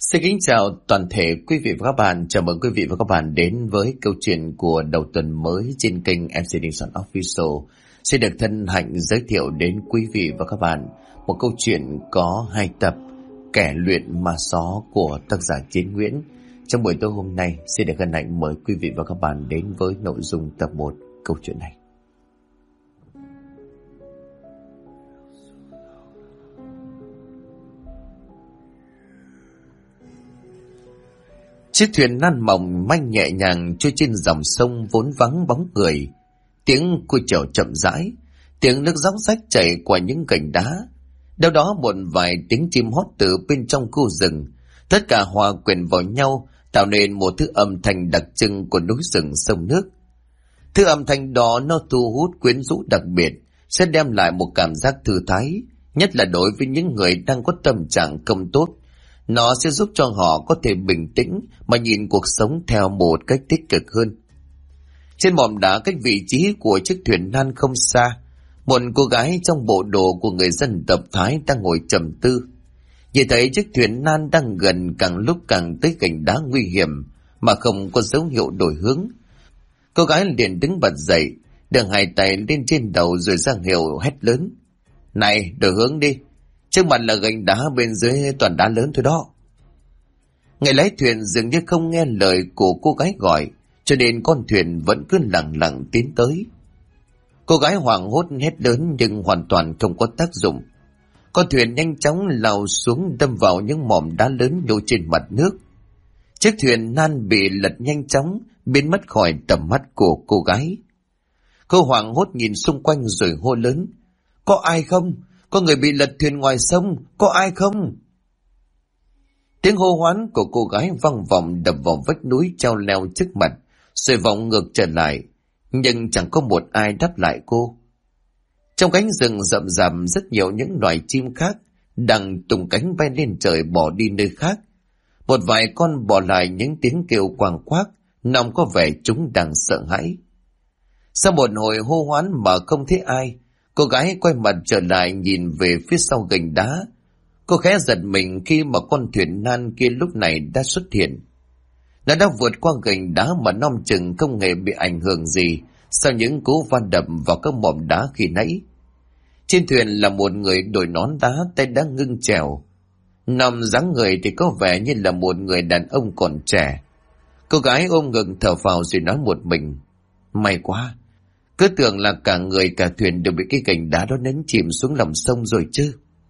Xin kính chào toàn thể quý vị và các bạn. Chào mừng quý vị và các bạn đến với câu chuyện của đầu tuần mới trên kênh MC Đình Soạn Official. Xin được thân hạnh giới thiệu đến quý vị và các bạn một câu chuyện có 2 tập, Kẻ luyện ma só của tác giả Chiến Nguyễn. Trong buổi tối hôm nay, xin được hân hạnh mời quý vị và các bạn đến với nội dung tập 1 câu chuyện này. Chiếc thuyền nan mỏng manh nhẹ nhàng trôi trên dòng sông vốn vắng bóng người. Tiếng cua chèo chậm rãi, tiếng nước róc rách chảy qua những cành đá. Đâu đó một vài tiếng chim hót từ bên trong khu rừng, tất cả hòa quyện vào nhau tạo nên một thứ âm thanh đặc trưng của núi rừng sông nước. Thứ âm thanh đó nó thu hút quyến rũ đặc biệt, sẽ đem lại một cảm giác thư thái, nhất là đối với những người đang có tâm trạng không tốt. Nó sẽ giúp cho họ có thể bình tĩnh mà nhìn cuộc sống theo một cách tích cực hơn. Trên mỏm đá cách vị trí của chiếc thuyền nan không xa, một cô gái trong bộ đồ của người dân tộc Thái đang ngồi trầm tư. Nhìn thấy chiếc thuyền nan đang gần càng lúc càng tới cành đá nguy hiểm mà không có dấu hiệu đổi hướng, cô gái liền đứng bật dậy, đưa 2 tay lên trên đầu rồi ra hiệu hét lớn: "Này, đổi hướng đi! Trước mặt là gành đá, bên dưới toàn đá lớn thôi đó." Người lái thuyền dường như không nghe lời của cô gái gọi, cho nên con thuyền vẫn cứ lặng lặng tiến tới. Cô gái hoảng hốt hét lớn nhưng hoàn toàn không có tác dụng. Con thuyền nhanh chóng lao xuống đâm vào những mỏm đá lớn nhô trên mặt nước. Chiếc thuyền nan bị lật nhanh chóng, biến mất khỏi tầm mắt của cô gái. Cô hoảng hốt nhìn xung quanh rồi hô lớn: "Có ai không? Có người bị lật thuyền ngoài sông, có ai không?" Tiếng hô hoán của cô gái vang vọng đập vào vách núi treo leo trước mặt, rồi vọng ngược trở lại, nhưng chẳng có một ai đáp lại cô. Trong cánh rừng rậm rạp rất nhiều những loài chim khác đang tung cánh bay lên trời bỏ đi nơi khác. Một vài con bỏ lại những tiếng kêu quàng quác, nòng có vẻ chúng đang sợ hãi. Sau một hồi hô hoán mà không thấy ai, cô gái quay mặt trở lại nhìn về phía sau gành đá. Cô khẽ giật mình khi mà con thuyền nan kia lúc này đã xuất hiện. Nó đã vượt qua gành đá mà non chừng không hề bị ảnh hưởng gì sau những cú va đập vào các mỏm đá khi nãy. Trên thuyền là một người đội nón đá, tay đã ngưng chèo. Nằm dáng người thì có vẻ như là một người đàn ông còn trẻ. Cô gái ôm ngực thở phào rồi nói một mình: "May quá, cứ tưởng là cả người cả thuyền đều bị cái gành đá đó nhấn chìm xuống lòng sông rồi chứ."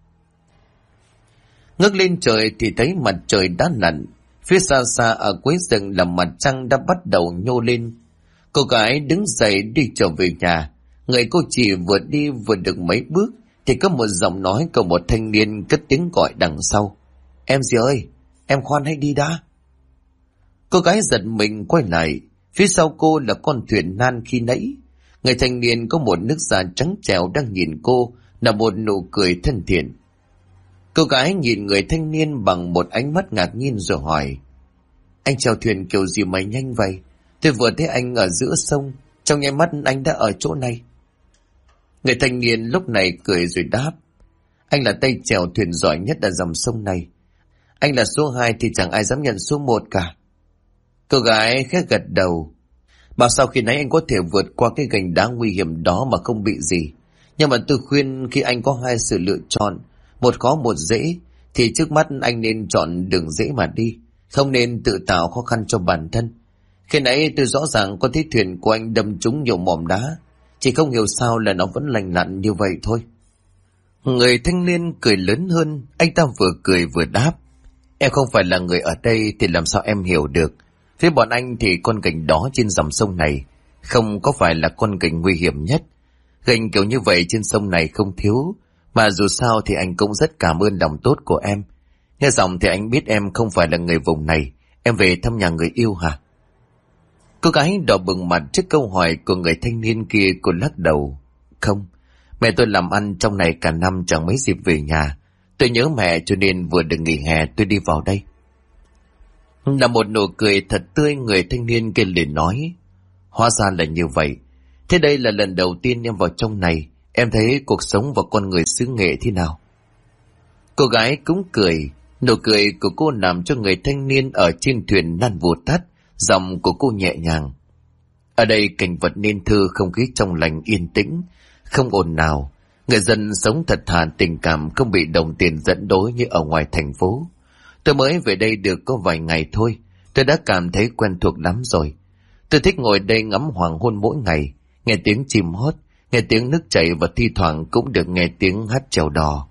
Ngước lên trời thì thấy mặt trời đã lặn. Phía xa xa ở cuối rừng là mặt trăng đã bắt đầu nhô lên. Cô gái đứng dậy đi trở về nhà. Người cô chỉ vừa đi vừa được mấy bước thì có một giọng nói của một thanh niên cất tiếng gọi đằng sau: "Em gì ơi, em khoan hãy đi đã." Cô gái giật mình quay lại. Phía sau cô là con thuyền nan khi nãy. Người thanh niên có một nước da trắng trẻo đang nhìn cô, là một nụ cười thân thiện. Cô gái nhìn người thanh niên bằng một ánh mắt ngạc nhiên rồi hỏi: "Anh chèo thuyền kiểu gì mà nhanh vậy? Tôi vừa thấy anh ở giữa sông, trong nháy mắt anh đã ở chỗ này." Người thanh niên lúc này cười rồi đáp: "Anh là tay chèo thuyền giỏi nhất ở dòng sông này. Anh là số 2 thì chẳng ai dám nhận số 1 cả." Cô gái khẽ gật đầu. "Bảo sao khi nãy anh có thể vượt qua cái gành đá nguy hiểm đó mà không bị gì. Nhưng mà tôi khuyên khi anh có 2 sự lựa chọn, một khó một dễ, thì trước mắt anh nên chọn đường dễ mà đi, không nên tự tạo khó khăn cho bản thân. Khi nãy tôi rõ ràng có thấy thuyền của anh đâm trúng nhiều mỏm đá, chỉ không hiểu sao là nó vẫn lành lặn như vậy thôi." Người thanh niên cười lớn hơn, anh ta vừa cười vừa đáp: "Em không phải là người ở đây thì làm sao em hiểu được. Với bọn anh thì con gành đó trên dòng sông này không có phải là con gành nguy hiểm nhất. Gành kiểu như vậy trên sông này không thiếu, mà dù sao thì anh cũng rất cảm ơn lòng tốt của em. Nghe giọng thì anh biết em không phải là người vùng này. Em về thăm nhà người yêu hả?" Cô gái đỏ bừng mặt trước câu hỏi của người thanh niên kia, cô lắc đầu: "Không, mẹ tôi làm ăn trong này cả năm chẳng mấy dịp về nhà. Tôi nhớ mẹ cho nên vừa được nghỉ hè tôi đi vào đây." Là một nụ cười thật tươi, người thanh niên kia liền nói: "Hóa ra là như vậy. Thế đây là lần đầu tiên em vào trong này, em thấy cuộc sống và con người xứ Nghệ thế nào?" Cô gái cũng cười: Nụ cười của cô làm cho người thanh niên ở trên thuyền lăn vụt tắt, giọng của cô nhẹ nhàng. Ở đây cảnh vật nên thơ, không khí trong lành yên tĩnh, không ồn nào. Người dân sống thật thà, tình cảm, không bị đồng tiền dẫn dối như ở ngoài thành phố. Tôi mới về đây được có vài ngày thôi, tôi đã cảm thấy quen thuộc lắm rồi. Tôi thích ngồi đây ngắm hoàng hôn mỗi ngày, nghe tiếng chim hót, nghe tiếng nước chảy và thi thoảng cũng được nghe tiếng hát chèo đò.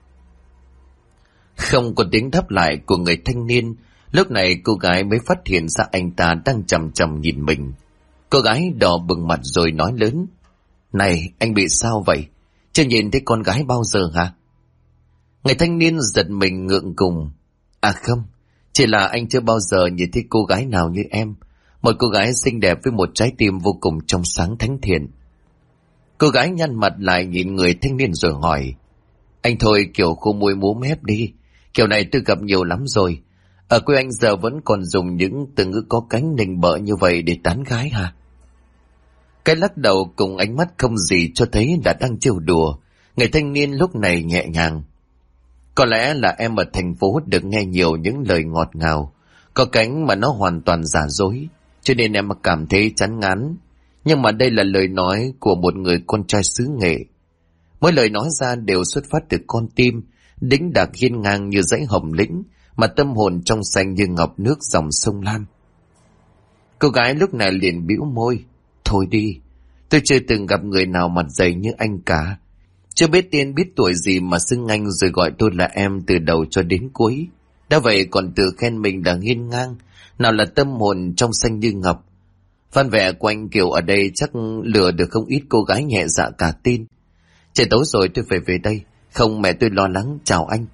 Không có tiếng đáp lại của người thanh niên. Lúc này cô gái mới phát hiện ra anh ta đang chằm chằm nhìn mình. Cô gái đỏ bừng mặt rồi nói lớn. Này, anh bị sao vậy? Chưa nhìn thấy con gái bao giờ hả? Người thanh niên giật mình ngượng ngùng. À không, chỉ là anh chưa bao giờ nhìn thấy cô gái nào như em. Một cô gái xinh đẹp với một trái tim vô cùng trong sáng thánh thiện. Cô gái nhăn mặt lại nhìn người thanh niên rồi hỏi. Anh thôi kiểu khô môi múa mép đi. Kiểu này tôi gặp nhiều lắm rồi. Ở quê anh giờ vẫn còn dùng những từ ngữ có cánh nịnh bợ như vậy để tán gái hả? Cái lắc đầu cùng ánh mắt không gì cho thấy là đang trêu đùa. Người thanh niên lúc này nhẹ nhàng. Có lẽ là em ở thành phố được nghe nhiều những lời ngọt ngào, có cánh mà nó hoàn toàn giả dối, cho nên em cảm thấy chán ngán. Nhưng mà đây là lời nói của một người con trai xứ Nghệ. Mỗi lời nói ra đều xuất phát từ con tim, đĩnh đạc hiên ngang như dãy hồng lĩnh, mà tâm hồn trong xanh như ngọc nước dòng sông Lam. Cô gái lúc này liền bĩu môi. Thôi đi, tôi chưa từng gặp người nào mặt dày như anh cả. Chưa biết tên biết tuổi gì mà xưng anh rồi gọi tôi là em từ đầu cho đến cuối. Đã vậy còn tự khen mình là hiên ngang, nào là tâm hồn trong xanh như ngọc. Văn vẻ của anh Kiều ở đây chắc lừa được không ít cô gái nhẹ dạ cả tin. Trời tối rồi tôi phải về đây, không mẹ tôi lo lắng, chào anh.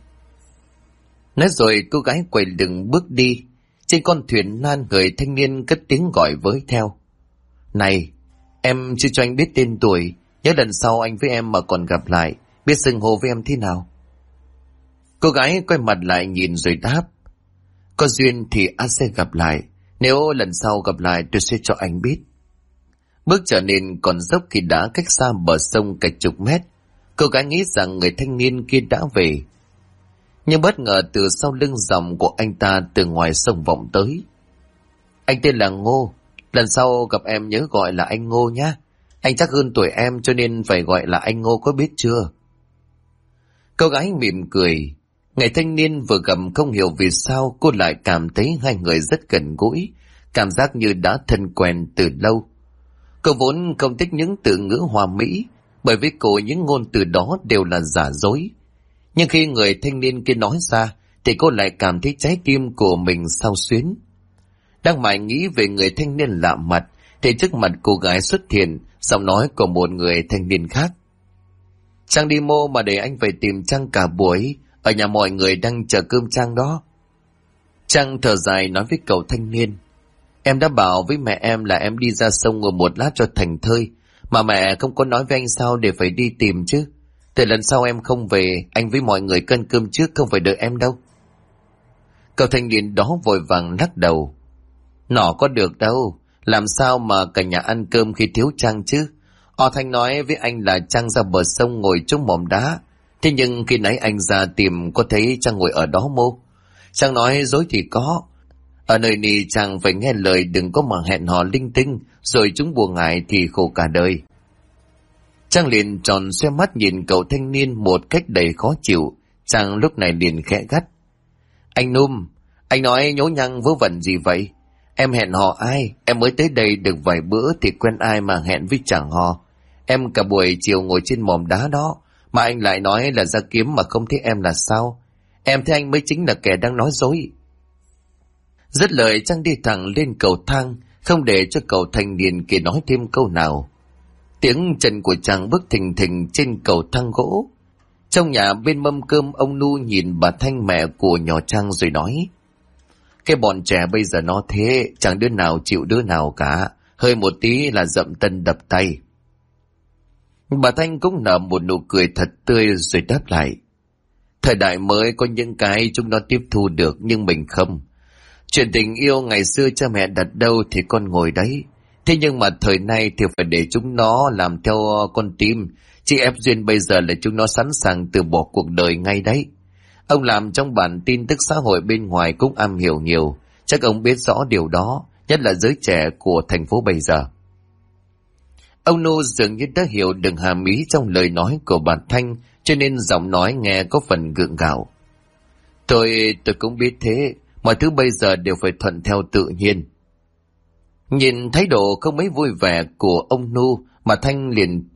Nói rồi cô gái quay lưng bước đi. Trên con thuyền nan người thanh niên cất tiếng gọi với theo. Này, em chưa cho anh biết tên tuổi, nhớ lần sau anh với em mà còn gặp lại, biết xưng hô với em thế nào? Cô gái quay mặt lại nhìn rồi đáp. Có duyên thì anh sẽ gặp lại, nếu lần sau gặp lại tôi sẽ cho anh biết. Bước trở nên còn dốc khi đã cách xa bờ sông cả chục mét. Cô gái nghĩ rằng người thanh niên kia đã về. Nhưng bất ngờ từ sau lưng dòng của anh ta từ ngoài sông vọng tới. Anh tên là Ngô, lần sau gặp em nhớ gọi là anh Ngô nhé. Anh chắc hơn tuổi em cho nên phải gọi là anh Ngô, có biết chưa? Cô gái mỉm cười. Người thanh niên vừa gặp không hiểu vì sao cô lại cảm thấy hai người rất gần gũi, cảm giác như đã thân quen từ lâu. Cô vốn không thích những từ ngữ hoa mỹ, bởi vì cô những ngôn từ đó đều là giả dối. Nhưng khi người thanh niên kia nói ra thì cô lại cảm thấy trái tim của mình xao xuyến. Đang mải nghĩ về người thanh niên lạ mặt thì trước mặt cô gái xuất hiện giọng nói của một người thanh niên khác. Trang đi mô mà để anh phải tìm Trang cả buổi, ở nhà mọi người đang chờ cơm Trang đó. Trang thở dài nói với cậu thanh niên. Em đã bảo với mẹ em là em đi ra sông ngồi một lát cho thành thơi, mà mẹ không có nói với anh sao để phải đi tìm chứ. Từ lần sau em không về, anh với mọi người cân cơm trước, không phải đợi em đâu. Cậu thanh niên đó vội vàng lắc đầu. Nó có được đâu, làm sao mà cả nhà ăn cơm khi thiếu Trang chứ. Thanh nói với anh là Trang ra bờ sông ngồi trúng mỏm đá. Thế nhưng khi nãy anh ra tìm có thấy Trang ngồi ở đó mô. Trang nói dối thì có. Ở nơi này Trang phải nghe lời, đừng có mà hẹn hò linh tinh, rồi chúng buồn ngại thì khổ cả đời. Trang liền tròn xoe mắt nhìn cậu thanh niên một cách đầy khó chịu. Trang lúc này liền khẽ gắt. Anh Num, anh nói nhố nhăng vớ vẩn gì vậy? Em hẹn hò ai? Em mới tới đây được vài bữa thì quen ai mà hẹn với chẳng hò. Em cả buổi chiều ngồi trên mỏm đá đó, mà anh lại nói là ra kiếm mà không thấy em là sao? Em thấy anh mới chính là kẻ đang nói dối. Dứt lời Trang đi thẳng lên cầu thang, không để cho cậu thanh niên kia nói thêm câu nào. Tiếng chân của Trang bước thình thình trên cầu thang gỗ. Trong nhà bên mâm cơm, ông Nu nhìn bà Thanh mẹ của nhỏ Trang rồi nói. Cái bọn trẻ bây giờ nó thế, chẳng đứa nào chịu đứa nào cả, hơi một tí là dậm chân đập tay. Bà Thanh cũng nở một nụ cười thật tươi rồi đáp lại. Thời đại mới có những cái chúng nó tiếp thu được nhưng mình không. Chuyện tình yêu ngày xưa cha mẹ đặt đâu thì con ngồi đấy. Thế nhưng mà thời nay thì phải để chúng nó làm theo con tim. Chị ép duyên bây giờ là chúng nó sẵn sàng từ bỏ cuộc đời ngay đấy. Ông làm trong bản tin tức xã hội bên ngoài cũng am hiểu nhiều, chắc ông biết rõ điều đó, nhất là giới trẻ của thành phố bây giờ. Ông Nu dường như đã hiểu được hàm ý trong lời nói của bà Thanh, cho nên giọng nói nghe có phần gượng gạo. Tôi cũng biết thế, mọi thứ bây giờ đều phải thuận theo tự nhiên. Nhìn thái độ không mấy vui vẻ của ông Nu, bà Thanh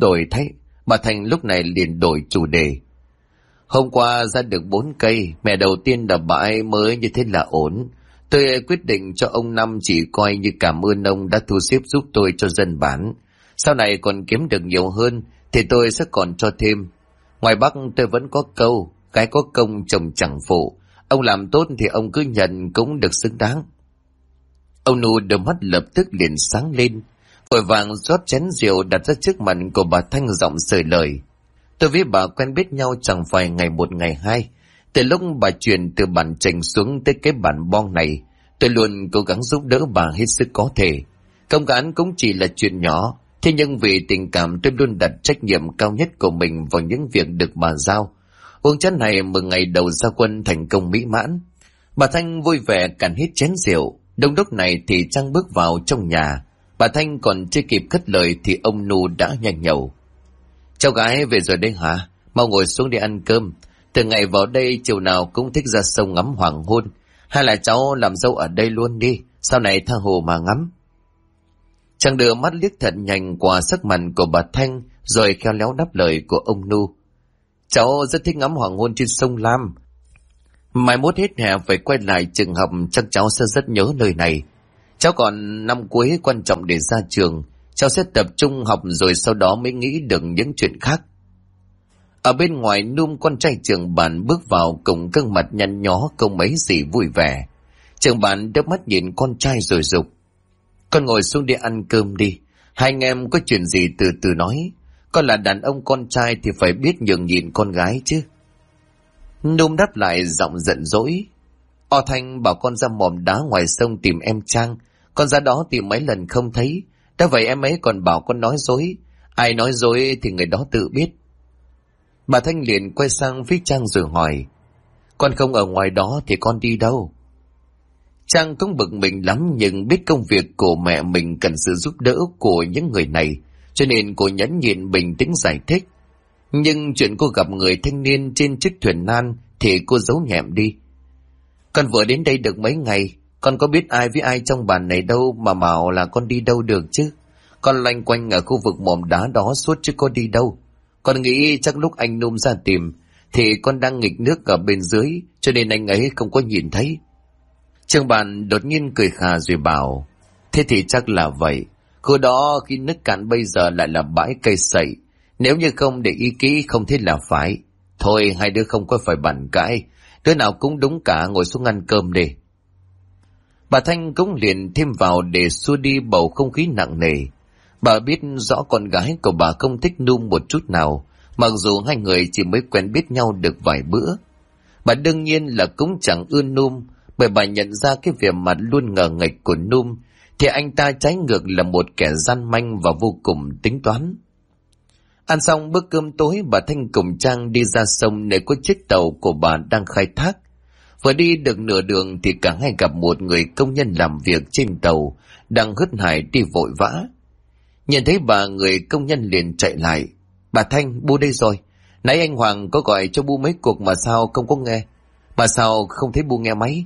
lúc này liền đổi chủ đề. Hôm qua ra được 4 cây, mẹ đầu tiên là bà ấy mới như thế là ổn. Tôi quyết định cho ông Năm chỉ coi như cảm ơn ông đã thu xếp giúp tôi cho dân bản. Sau này còn kiếm được nhiều hơn thì tôi sẽ còn cho thêm. Ngoài Bắc tôi vẫn có câu, cái có công chồng chẳng phụ. Ông làm tốt thì ông cứ nhận cũng được xứng đáng. Ông Nu đôi mắt lập tức liền sáng lên, vội vàng rót chén rượu đặt ra trước mặt của bà Thanh, giọng sởi lời. Tôi với bà quen biết nhau chẳng phải ngày một ngày hai. Từ lúc bà chuyển từ bản Trành xuống tới cái bản Bong này, tôi luôn cố gắng giúp đỡ bà hết sức có thể. Công cán cũng chỉ là chuyện nhỏ, thế nhưng vì tình cảm tôi luôn đặt trách nhiệm cao nhất của mình vào những việc được bà giao. Uống chén này mừng ngày đầu ra quân thành công mỹ mãn. Bà Thanh vui vẻ cạn hết chén rượu. Đông đúc này thì Trang bước vào trong nhà. Bà Thanh còn chưa kịp cất lời thì ông Nu đã nhanh nhẩu. Cháu gái về rồi đây hả? Mau ngồi xuống để ăn cơm. Từ ngày vào đây chiều nào cũng thích ra sông ngắm hoàng hôn. Hay là cháu làm dâu ở đây luôn đi, sau này tha hồ mà ngắm. Chàng đưa mắt liếc thật nhanh qua sắc mặt của bà Thanh, rồi khéo léo đáp lời của ông Nu. Cháu rất thích ngắm hoàng hôn trên sông Lam. Mai mốt hết hè phải quay lại trường học, chắc cháu sẽ rất nhớ nơi này. Cháu còn năm cuối quan trọng để ra trường, cháu sẽ tập trung học rồi sau đó mới nghĩ được những chuyện khác. Ở bên ngoài Num, con trai trưởng bản, bước vào cùng gương mặt nhăn nhó không mấy gì vui vẻ. Trưởng bản đớp mắt nhìn con trai rồi giục. Con ngồi xuống để ăn cơm đi, hai anh em có chuyện gì từ từ nói. Con là đàn ông con trai thì phải biết nhường nhịn con gái chứ. Num đáp lại giọng giận dỗi. Thanh bảo con ra mỏm đá ngoài sông tìm em Trang, con ra đó tìm mấy lần không thấy. Đã vậy em ấy còn bảo con nói dối. Ai nói dối thì người đó tự biết. Bà Thanh liền quay sang phía Trang rồi hỏi. Con không ở ngoài đó thì con đi đâu? Trang cũng bực mình lắm, nhưng biết công việc của mẹ mình cần sự giúp đỡ của những người này, cho nên cô nhẫn nhịn bình tĩnh giải thích. Nhưng chuyện cô gặp người thanh niên trên chiếc thuyền nan thì cô giấu nhẹm đi. Con vừa đến đây được mấy ngày, con có biết ai với ai trong bản này đâu mà bảo là con đi đâu được chứ. Con loanh quanh ở khu vực mỏm đá đó suốt chứ có đi đâu. Con nghĩ chắc lúc anh Num ra tìm thì con đang nghịch nước ở bên dưới, cho nên anh ấy không có nhìn thấy. Trường bản đột nhiên cười khà rồi bảo. Thế thì chắc là vậy. Khu đó khi nước cạn bây giờ lại là bãi cây sậy. Nếu như không để ý kỹ không thấy là phải. Thôi hai đứa không có phải bàn cãi, đứa nào cũng đúng cả, ngồi xuống ăn cơm đi. Bà Thanh cũng liền thêm vào để xua đi bầu không khí nặng nề. Bà biết rõ con gái của bà không thích Num một chút nào, mặc dù hai người chỉ mới quen biết nhau được vài bữa. Bà đương nhiên là cũng chẳng ưa Num, bởi bà nhận ra cái vẻ mặt luôn ngờ nghệch của Num thì anh ta trái ngược là một kẻ gian manh và vô cùng tính toán. Ăn xong bữa cơm tối, bà Thanh cùng Trang đi ra sông nơi có chiếc tàu của bà đang khai thác. Vừa đi được nửa đường thì cả hai gặp một người công nhân làm việc trên tàu đang hớt hải đi vội vã. Nhìn thấy bà, người công nhân liền chạy lại. Bà Thanh, bu đây rồi. Nãy anh Hoàng có gọi cho bu mấy cuộc mà sao không có nghe? Mà sao không thấy bu nghe máy?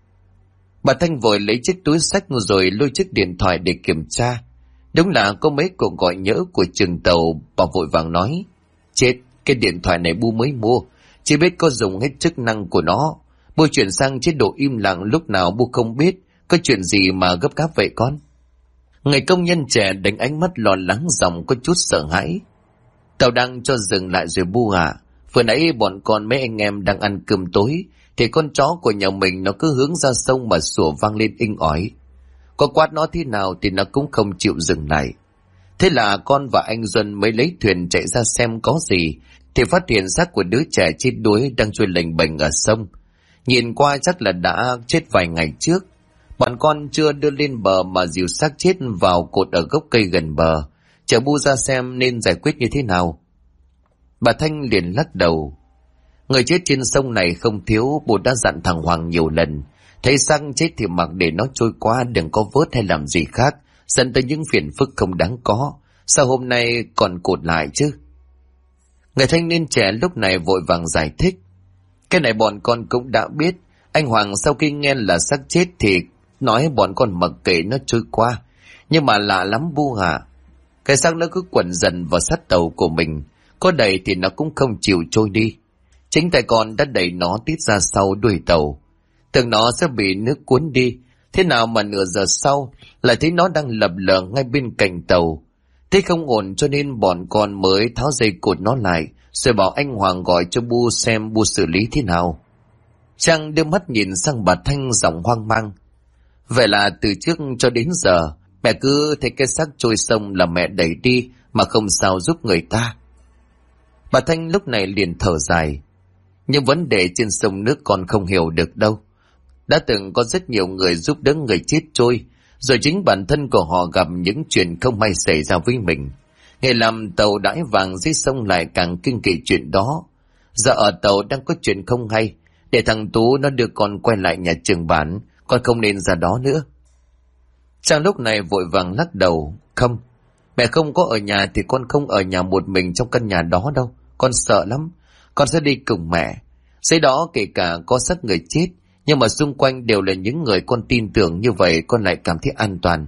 Bà Thanh vội lấy chiếc túi xách rồi lôi chiếc điện thoại để kiểm tra. Đúng là có mấy cuộc gọi nhỡ của trường tàu. Bà vội vàng nói. Chết, cái điện thoại này bu mới mua, chỉ biết có dùng hết chức năng của nó. Bu chuyển sang chế độ im lặng lúc nào bu không biết. Có chuyện gì mà gấp gáp vậy con? Người công nhân trẻ đánh ánh mắt lo lắng, giọng có chút sợ hãi. Tàu đang cho dừng lại rồi bu à. Vừa nãy bọn con mấy anh em đang ăn cơm tối thì con chó của nhà mình nó cứ hướng ra sông mà sủa vang lên inh ỏi. Có quát nó thế nào thì nó cũng không chịu dừng lại. Thế là con và anh Duân mới lấy thuyền chạy ra xem có gì thì phát hiện xác của đứa trẻ chết đuối đang trôi lềnh bềnh ở sông. Nhìn qua chắc là đã chết vài ngày trước. Bọn con chưa đưa lên bờ mà dìu xác chết vào cột ở gốc cây gần bờ, chờ bu ra xem nên giải quyết như thế nào. Bà Thanh liền lắc đầu. Người chết trên sông này không thiếu, bố đã dặn thằng Hoàng nhiều lần. Thấy xác chết thì mặc để nó trôi qua, đừng có vớt hay làm gì khác, dẫn tới những phiền phức không đáng có. Sao hôm nay còn cột lại chứ? Người thanh niên trẻ lúc này vội vàng giải thích. Cái này bọn con cũng đã biết. Anh Hoàng sau khi nghe là xác chết thì nói bọn con mặc kệ nó trôi qua. Nhưng mà lạ lắm bu hả? Cái xác nó cứ quẩn dần vào sát tàu của mình. Có đẩy thì nó cũng không chịu trôi đi. Chính tay con đã đẩy nó tít ra sau đuôi tàu. Tưởng nó sẽ bị nước cuốn đi. Thế nào mà nửa giờ sau lại thấy nó đang lập lờ ngay bên cạnh tàu. Thế không ổn cho nên bọn con mới tháo dây cột nó lại, rồi bảo anh Hoàng gọi cho Bu xem Bu xử lý thế nào. Trang đưa mắt nhìn sang bà Thanh giọng hoang mang. Vậy là từ trước cho đến giờ, mẹ cứ thấy cái xác trôi sông là mẹ đẩy đi mà không sao giúp người ta. Bà Thanh lúc này liền thở dài. Nhưng vấn đề trên sông nước con không hiểu được đâu. Đã từng có rất nhiều người giúp đỡ người chết trôi, rồi chính bản thân của họ gặp những chuyện không may xảy ra với mình. Nghề làm tàu đãi vàng dưới sông lại càng kinh kỳ chuyện đó. Giờ ở tàu đang có chuyện không hay, để thằng Tú nó đưa con quay lại nhà trường bản, con không nên ra đó nữa. Trang lúc này vội vàng lắc đầu. Không, mẹ không có ở nhà thì con không ở nhà một mình trong căn nhà đó đâu. Con sợ lắm, con sẽ đi cùng mẹ. Dưới đó kể cả có xác người chết, nhưng mà xung quanh đều là những người con tin tưởng, như vậy con lại cảm thấy an toàn.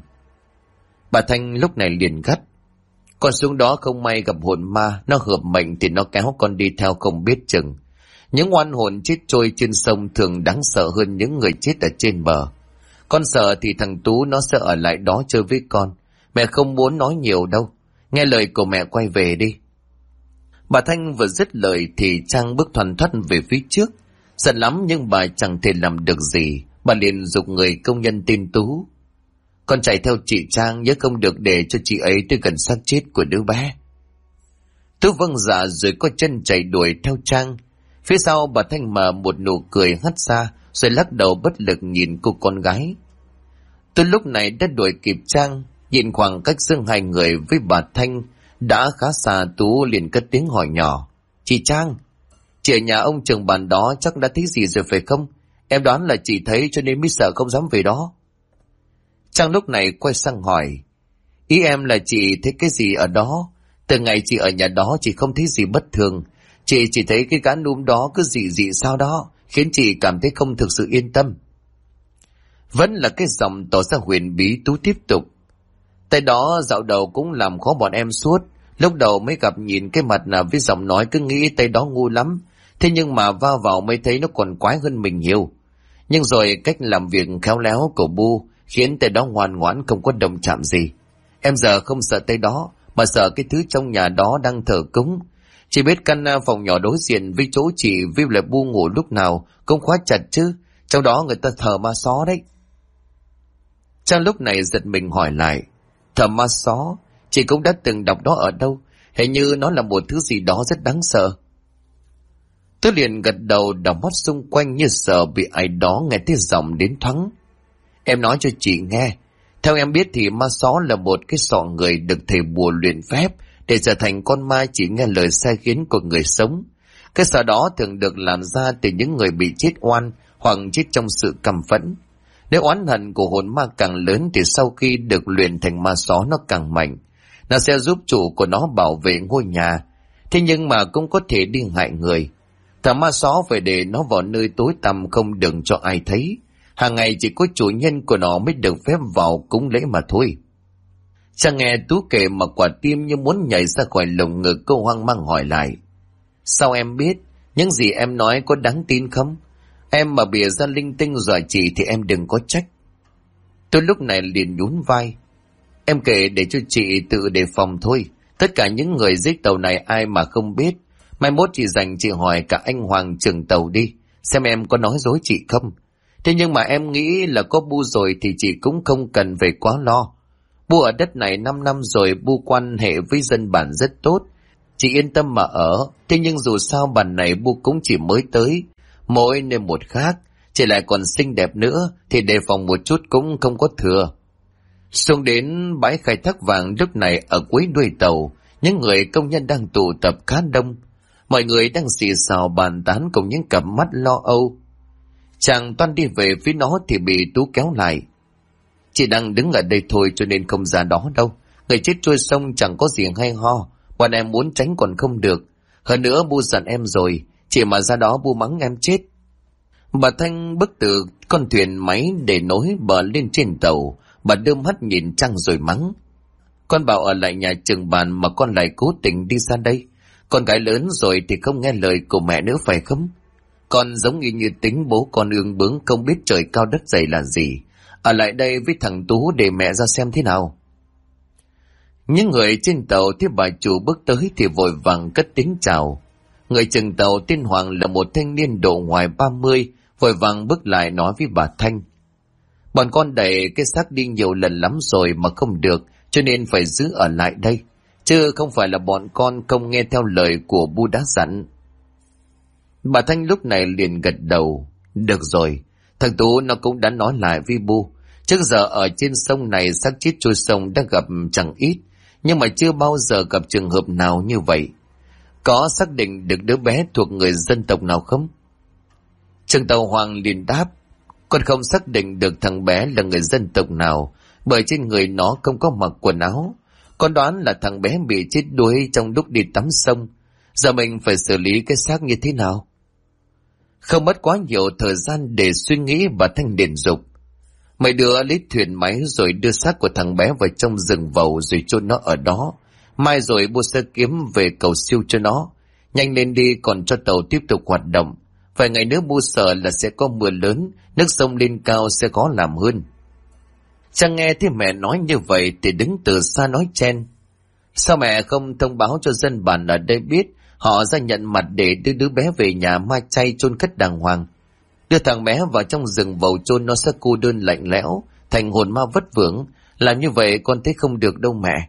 Bà Thanh lúc này liền gắt. Con xuống đó không may gặp hồn ma, nó hợp mệnh thì nó kéo con đi theo không biết chừng. Những oan hồn chết trôi trên sông thường đáng sợ hơn những người chết ở trên bờ. Con sợ thì thằng Tú nó sẽ ở lại đó chơi với con. Mẹ không muốn nói nhiều đâu. Nghe lời của mẹ quay về đi. Bà Thanh vừa dứt lời thì Trang bước thoăn thoắt về phía trước. Giận lắm nhưng bà chẳng thể làm được gì. Bà liền giục người công nhân tên Tú. Con chạy theo chị Trang, nhớ không được để cho chị ấy tới gần xác chết của đứa bé. Tú vâng dạ rồi có chân chạy đuổi theo Trang. Phía sau bà Thanh mở một nụ cười hắt ra, rồi lắc đầu bất lực nhìn cô con gái. Tôi lúc này đã đuổi kịp Trang, nhìn khoảng cách giữa hai người với bà Thanh đã khá xa. Tú liền cất tiếng hỏi nhỏ. Chị Trang, chị ở nhà ông trưởng bản đó chắc đã thấy gì rồi phải không? Em đoán là chị thấy cho nên mới sợ không dám về đó. Trang lúc này quay sang hỏi. Ý em là chị thấy cái gì ở đó? Từ ngày chị ở nhà đó chị không thấy gì bất thường. Chị chỉ thấy cái gã núm đó cứ dị dị sao đó, khiến chị cảm thấy không thực sự yên tâm. Vẫn là cái giọng tỏ ra huyền bí. Tú tiếp tục. Tại đó dạo đầu cũng làm khó bọn em suốt. Lúc đầu mới gặp nhìn cái mặt nào với giọng nói cứ nghĩ tay đó ngu lắm. Thế nhưng mà va vào mới thấy nó còn quái hơn mình nhiều. Nhưng rồi cách làm việc khéo léo của Bu khiến tay đó ngoan ngoãn không có động chạm gì. Em giờ không sợ tay đó, mà sợ cái thứ trong nhà đó đang thờ cúng. Chỉ biết căn phòng nhỏ đối diện với chỗ chị với lại Bu ngủ lúc nào cũng khóa chặt chứ. Trong đó người ta thờ ma xó đấy. Trang lúc này giật mình hỏi lại. Thờ ma xó? Chị cũng đã từng đọc đó ở đâu? Hình như nó là một thứ gì đó rất đáng sợ. Tôi liền gật đầu, đảo mắt xung quanh như sợ bị ai đó nghe thấy giọng đến thoáng. Em nói cho chị nghe. Theo em biết thì ma xó là một cái sọ người được thầy bùa luyện phép để trở thành con ma chỉ nghe lời sai khiến của người sống. Cái sọ đó thường được làm ra từ những người bị chết oan hoặc chết trong sự căm phẫn. Nếu oán hận của hồn ma càng lớn thì sau khi được luyện thành ma xó nó càng mạnh. Nó sẽ giúp chủ của nó bảo vệ ngôi nhà. Thế nhưng mà cũng có thể đi hại người. Thả ma xó phải để nó vào nơi tối tăm không đừng cho ai thấy. Hàng ngày chỉ có chủ nhân của nó mới được phép vào cúng lễ mà thôi. Chàng nghe Tú kể mà quả tim như muốn nhảy ra khỏi lồng ngực. Cô hoang mang hỏi lại. Sao em biết? Những gì em nói có đáng tin không? Em mà bịa ra linh tinh dọa chị thì em đừng có trách. Tôi lúc này liền nhún vai. Em kể để cho chị tự đề phòng thôi. Tất cả những người dưới tàu này ai mà không biết. Mai mốt chị dành chị hỏi cả anh Hoàng trưởng tàu đi, xem em có nói dối chị không. Thế nhưng mà em nghĩ là có Bu rồi thì chị cũng không cần phải quá lo. Bu ở đất này 5 năm rồi, Bu quan hệ với dân bản rất tốt. Chị yên tâm mà ở. Thế nhưng dù sao bản này Bu cũng chỉ mới tới, mỗi nơi một khác, chị lại còn xinh đẹp nữa thì đề phòng một chút cũng không có thừa. Xuống đến bãi khai thác vàng lúc này ở cuối đuôi tàu, những người công nhân đang tụ tập khá đông. Mọi người đang xì xào bàn tán cùng những cặp mắt lo âu. Chàng toan đi về phía nó thì bị Tú kéo lại. Chị đang đứng ở đây thôi cho nên không ra đó đâu. Người chết trôi sông chẳng có gì hay ho. Bọn em muốn tránh còn không được. Hơn nữa Bu dặn em rồi, chị mà ra đó Bu mắng em chết. Bà Thanh bước từ con thuyền máy để nối bờ lên trên tàu. Bà đưa mắt nhìn trăng rồi mắng. Con bảo ở lại nhà trường bàn mà con lại cố tình đi ra đây. Con gái lớn rồi thì không nghe lời của mẹ nữa phải không? Con giống như tính bố con ương bướng không biết trời cao đất dày là gì. Ở lại đây với thằng Tú để mẹ ra xem thế nào. Những người trên tàu thấy bà chủ bước tới thì vội vàng cất tiếng chào. Người chừng tàu tên Hoàng là một thanh niên độ ngoài 30, vội vàng bước lại nói với bà Thanh. Bọn con đẩy cái xác đi nhiều lần lắm rồi mà không được, cho nên phải giữ ở lại đây. Chứ không phải là bọn con không nghe theo lời của Bu đã dặn. Bà Thanh lúc này liền gật đầu. Được rồi, thằng Tú nó cũng đã nói lại với Bu. Trước giờ ở trên sông này xác chết trôi sông đã gặp chẳng ít, nhưng mà chưa bao giờ gặp trường hợp nào như vậy. Có xác định được đứa bé thuộc người dân tộc nào không? Trường tàu Hoàng liền đáp. Con không xác định được thằng bé là người dân tộc nào, bởi trên người nó không có mặc quần áo. Con đoán là thằng bé bị chết đuối trong lúc đi tắm sông. Giờ mình phải xử lý cái xác như thế nào? Không mất quá nhiều thời gian để suy nghĩ, bà Thanh liền dục. Mày đưa lấy thuyền máy rồi đưa xác của thằng bé vào trong rừng vầu rồi chôn nó ở đó. Mai rồi Bu sẽ kiếm về cầu siêu cho nó. Nhanh lên đi còn cho tàu tiếp tục hoạt động. Vài ngày nữa Bu sợ là sẽ có mưa lớn, nước sông lên cao sẽ khó làm hơn. Trang nghe thấy mẹ nói như vậy thì đứng từ xa nói chen. Sao mẹ không thông báo cho dân bản ở đây biết, họ ra nhận mặt để đưa đứa bé về nhà mai chay chôn cất đàng hoàng. Đưa thằng bé vào trong rừng vầu chôn nó sẽ cô đơn lạnh lẽo, thành hồn ma vất vưởng. Làm như vậy con thấy không được đâu mẹ.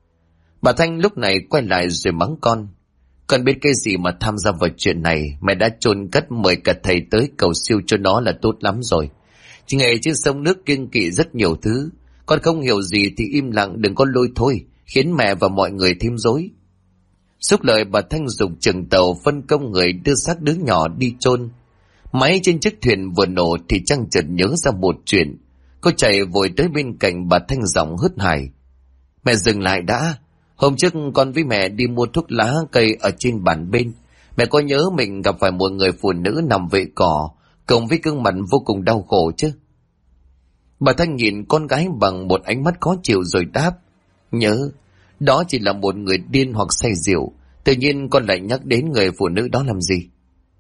Bà Thanh lúc này quay lại rồi mắng con. Con biết cái gì mà tham gia vào chuyện này, mẹ đã chôn cất mời cả thầy tới cầu siêu cho nó là tốt lắm rồi. Chỉ ngày trên sông nước kiêng kỵ rất nhiều thứ. Con không hiểu gì thì im lặng đừng có lôi thôi, khiến mẹ và mọi người thêm rối. Xúc lời bà Thanh dùng chừng tàu phân công người đưa xác đứa nhỏ đi chôn. Máy trên chiếc thuyền vừa nổ thì Trăng chợt nhớ ra một chuyện. Cô chạy vội tới bên cạnh bà Thanh giọng hớt hải. Mẹ dừng lại đã. Hôm trước con với mẹ đi mua thuốc lá cây ở trên bàn bên. Mẹ có nhớ mình gặp phải một người phụ nữ nằm vệ cỏ, cùng với gương mặt vô cùng đau khổ chứ? Bà Thanh nhìn con gái bằng một ánh mắt khó chịu rồi đáp. Nhớ, đó chỉ là một người điên hoặc say rượu. Tự nhiên con lại nhắc đến người phụ nữ đó làm gì?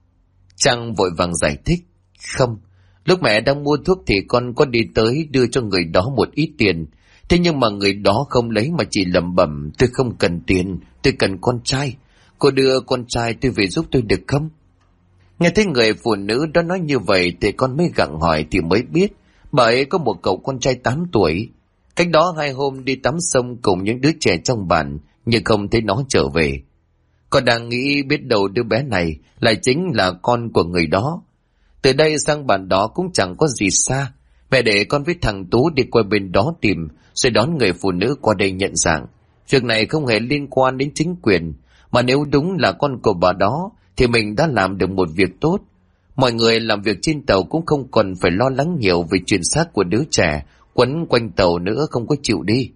Trăng vội vàng giải thích. Không, lúc mẹ đang mua thuốc thì con có đi tới đưa cho người đó một ít tiền. Thế nhưng mà người đó không lấy mà chỉ lẩm bẩm. Tôi không cần tiền, tôi cần con trai. Cô đưa con trai tôi về giúp tôi được không? Nghe thấy người phụ nữ đó nói như vậy thì con mới gặng hỏi thì mới biết bà ấy có một cậu con trai 8 tuổi. Cách đó 2 hôm đi tắm sông cùng những đứa trẻ trong bản, nhưng không thấy nó trở về. Con đang nghĩ biết đâu đứa bé này lại chính là con của người đó. Từ đây sang bản đó cũng chẳng có gì xa. Mẹ để con với thằng Tú đi qua bên đó tìm, rồi đón người phụ nữ qua đây nhận dạng. Việc này không hề liên quan đến chính quyền, mà nếu đúng là con của bà đó thì mình đã làm được một việc tốt. Mọi người làm việc trên tàu cũng không còn phải lo lắng nhiều về chuyện xác của đứa trẻ quấn quanh tàu nữa, không có chịu đi.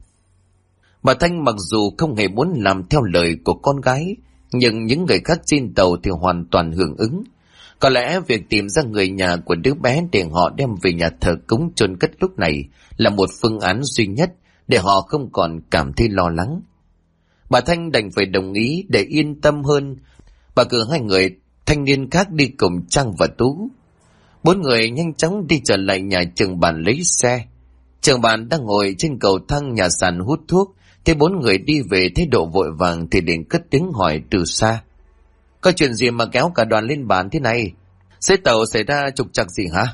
Bà Thanh mặc dù không hề muốn làm theo lời của con gái, nhưng những người khác trên tàu thì hoàn toàn hưởng ứng. Có lẽ việc tìm ra người nhà của đứa bé để họ đem về nhà thờ cúng chôn cất lúc này là một phương án duy nhất để họ không còn cảm thấy lo lắng. Bà Thanh đành phải đồng ý để yên tâm hơn. Bà cử 2 người thanh niên khác đi cùng Trăng và Tú. 4 người nhanh chóng đi trở lại nhà trường bản lấy xe. Trường bản đang ngồi trên cầu thang nhà sàn hút thuốc, thấy 4 người đi về thái độ vội vàng thì liền cất tiếng hỏi từ xa. Có chuyện gì mà kéo cả đoàn lên bản thế này? Xe tàu xảy ra trục trặc gì hả?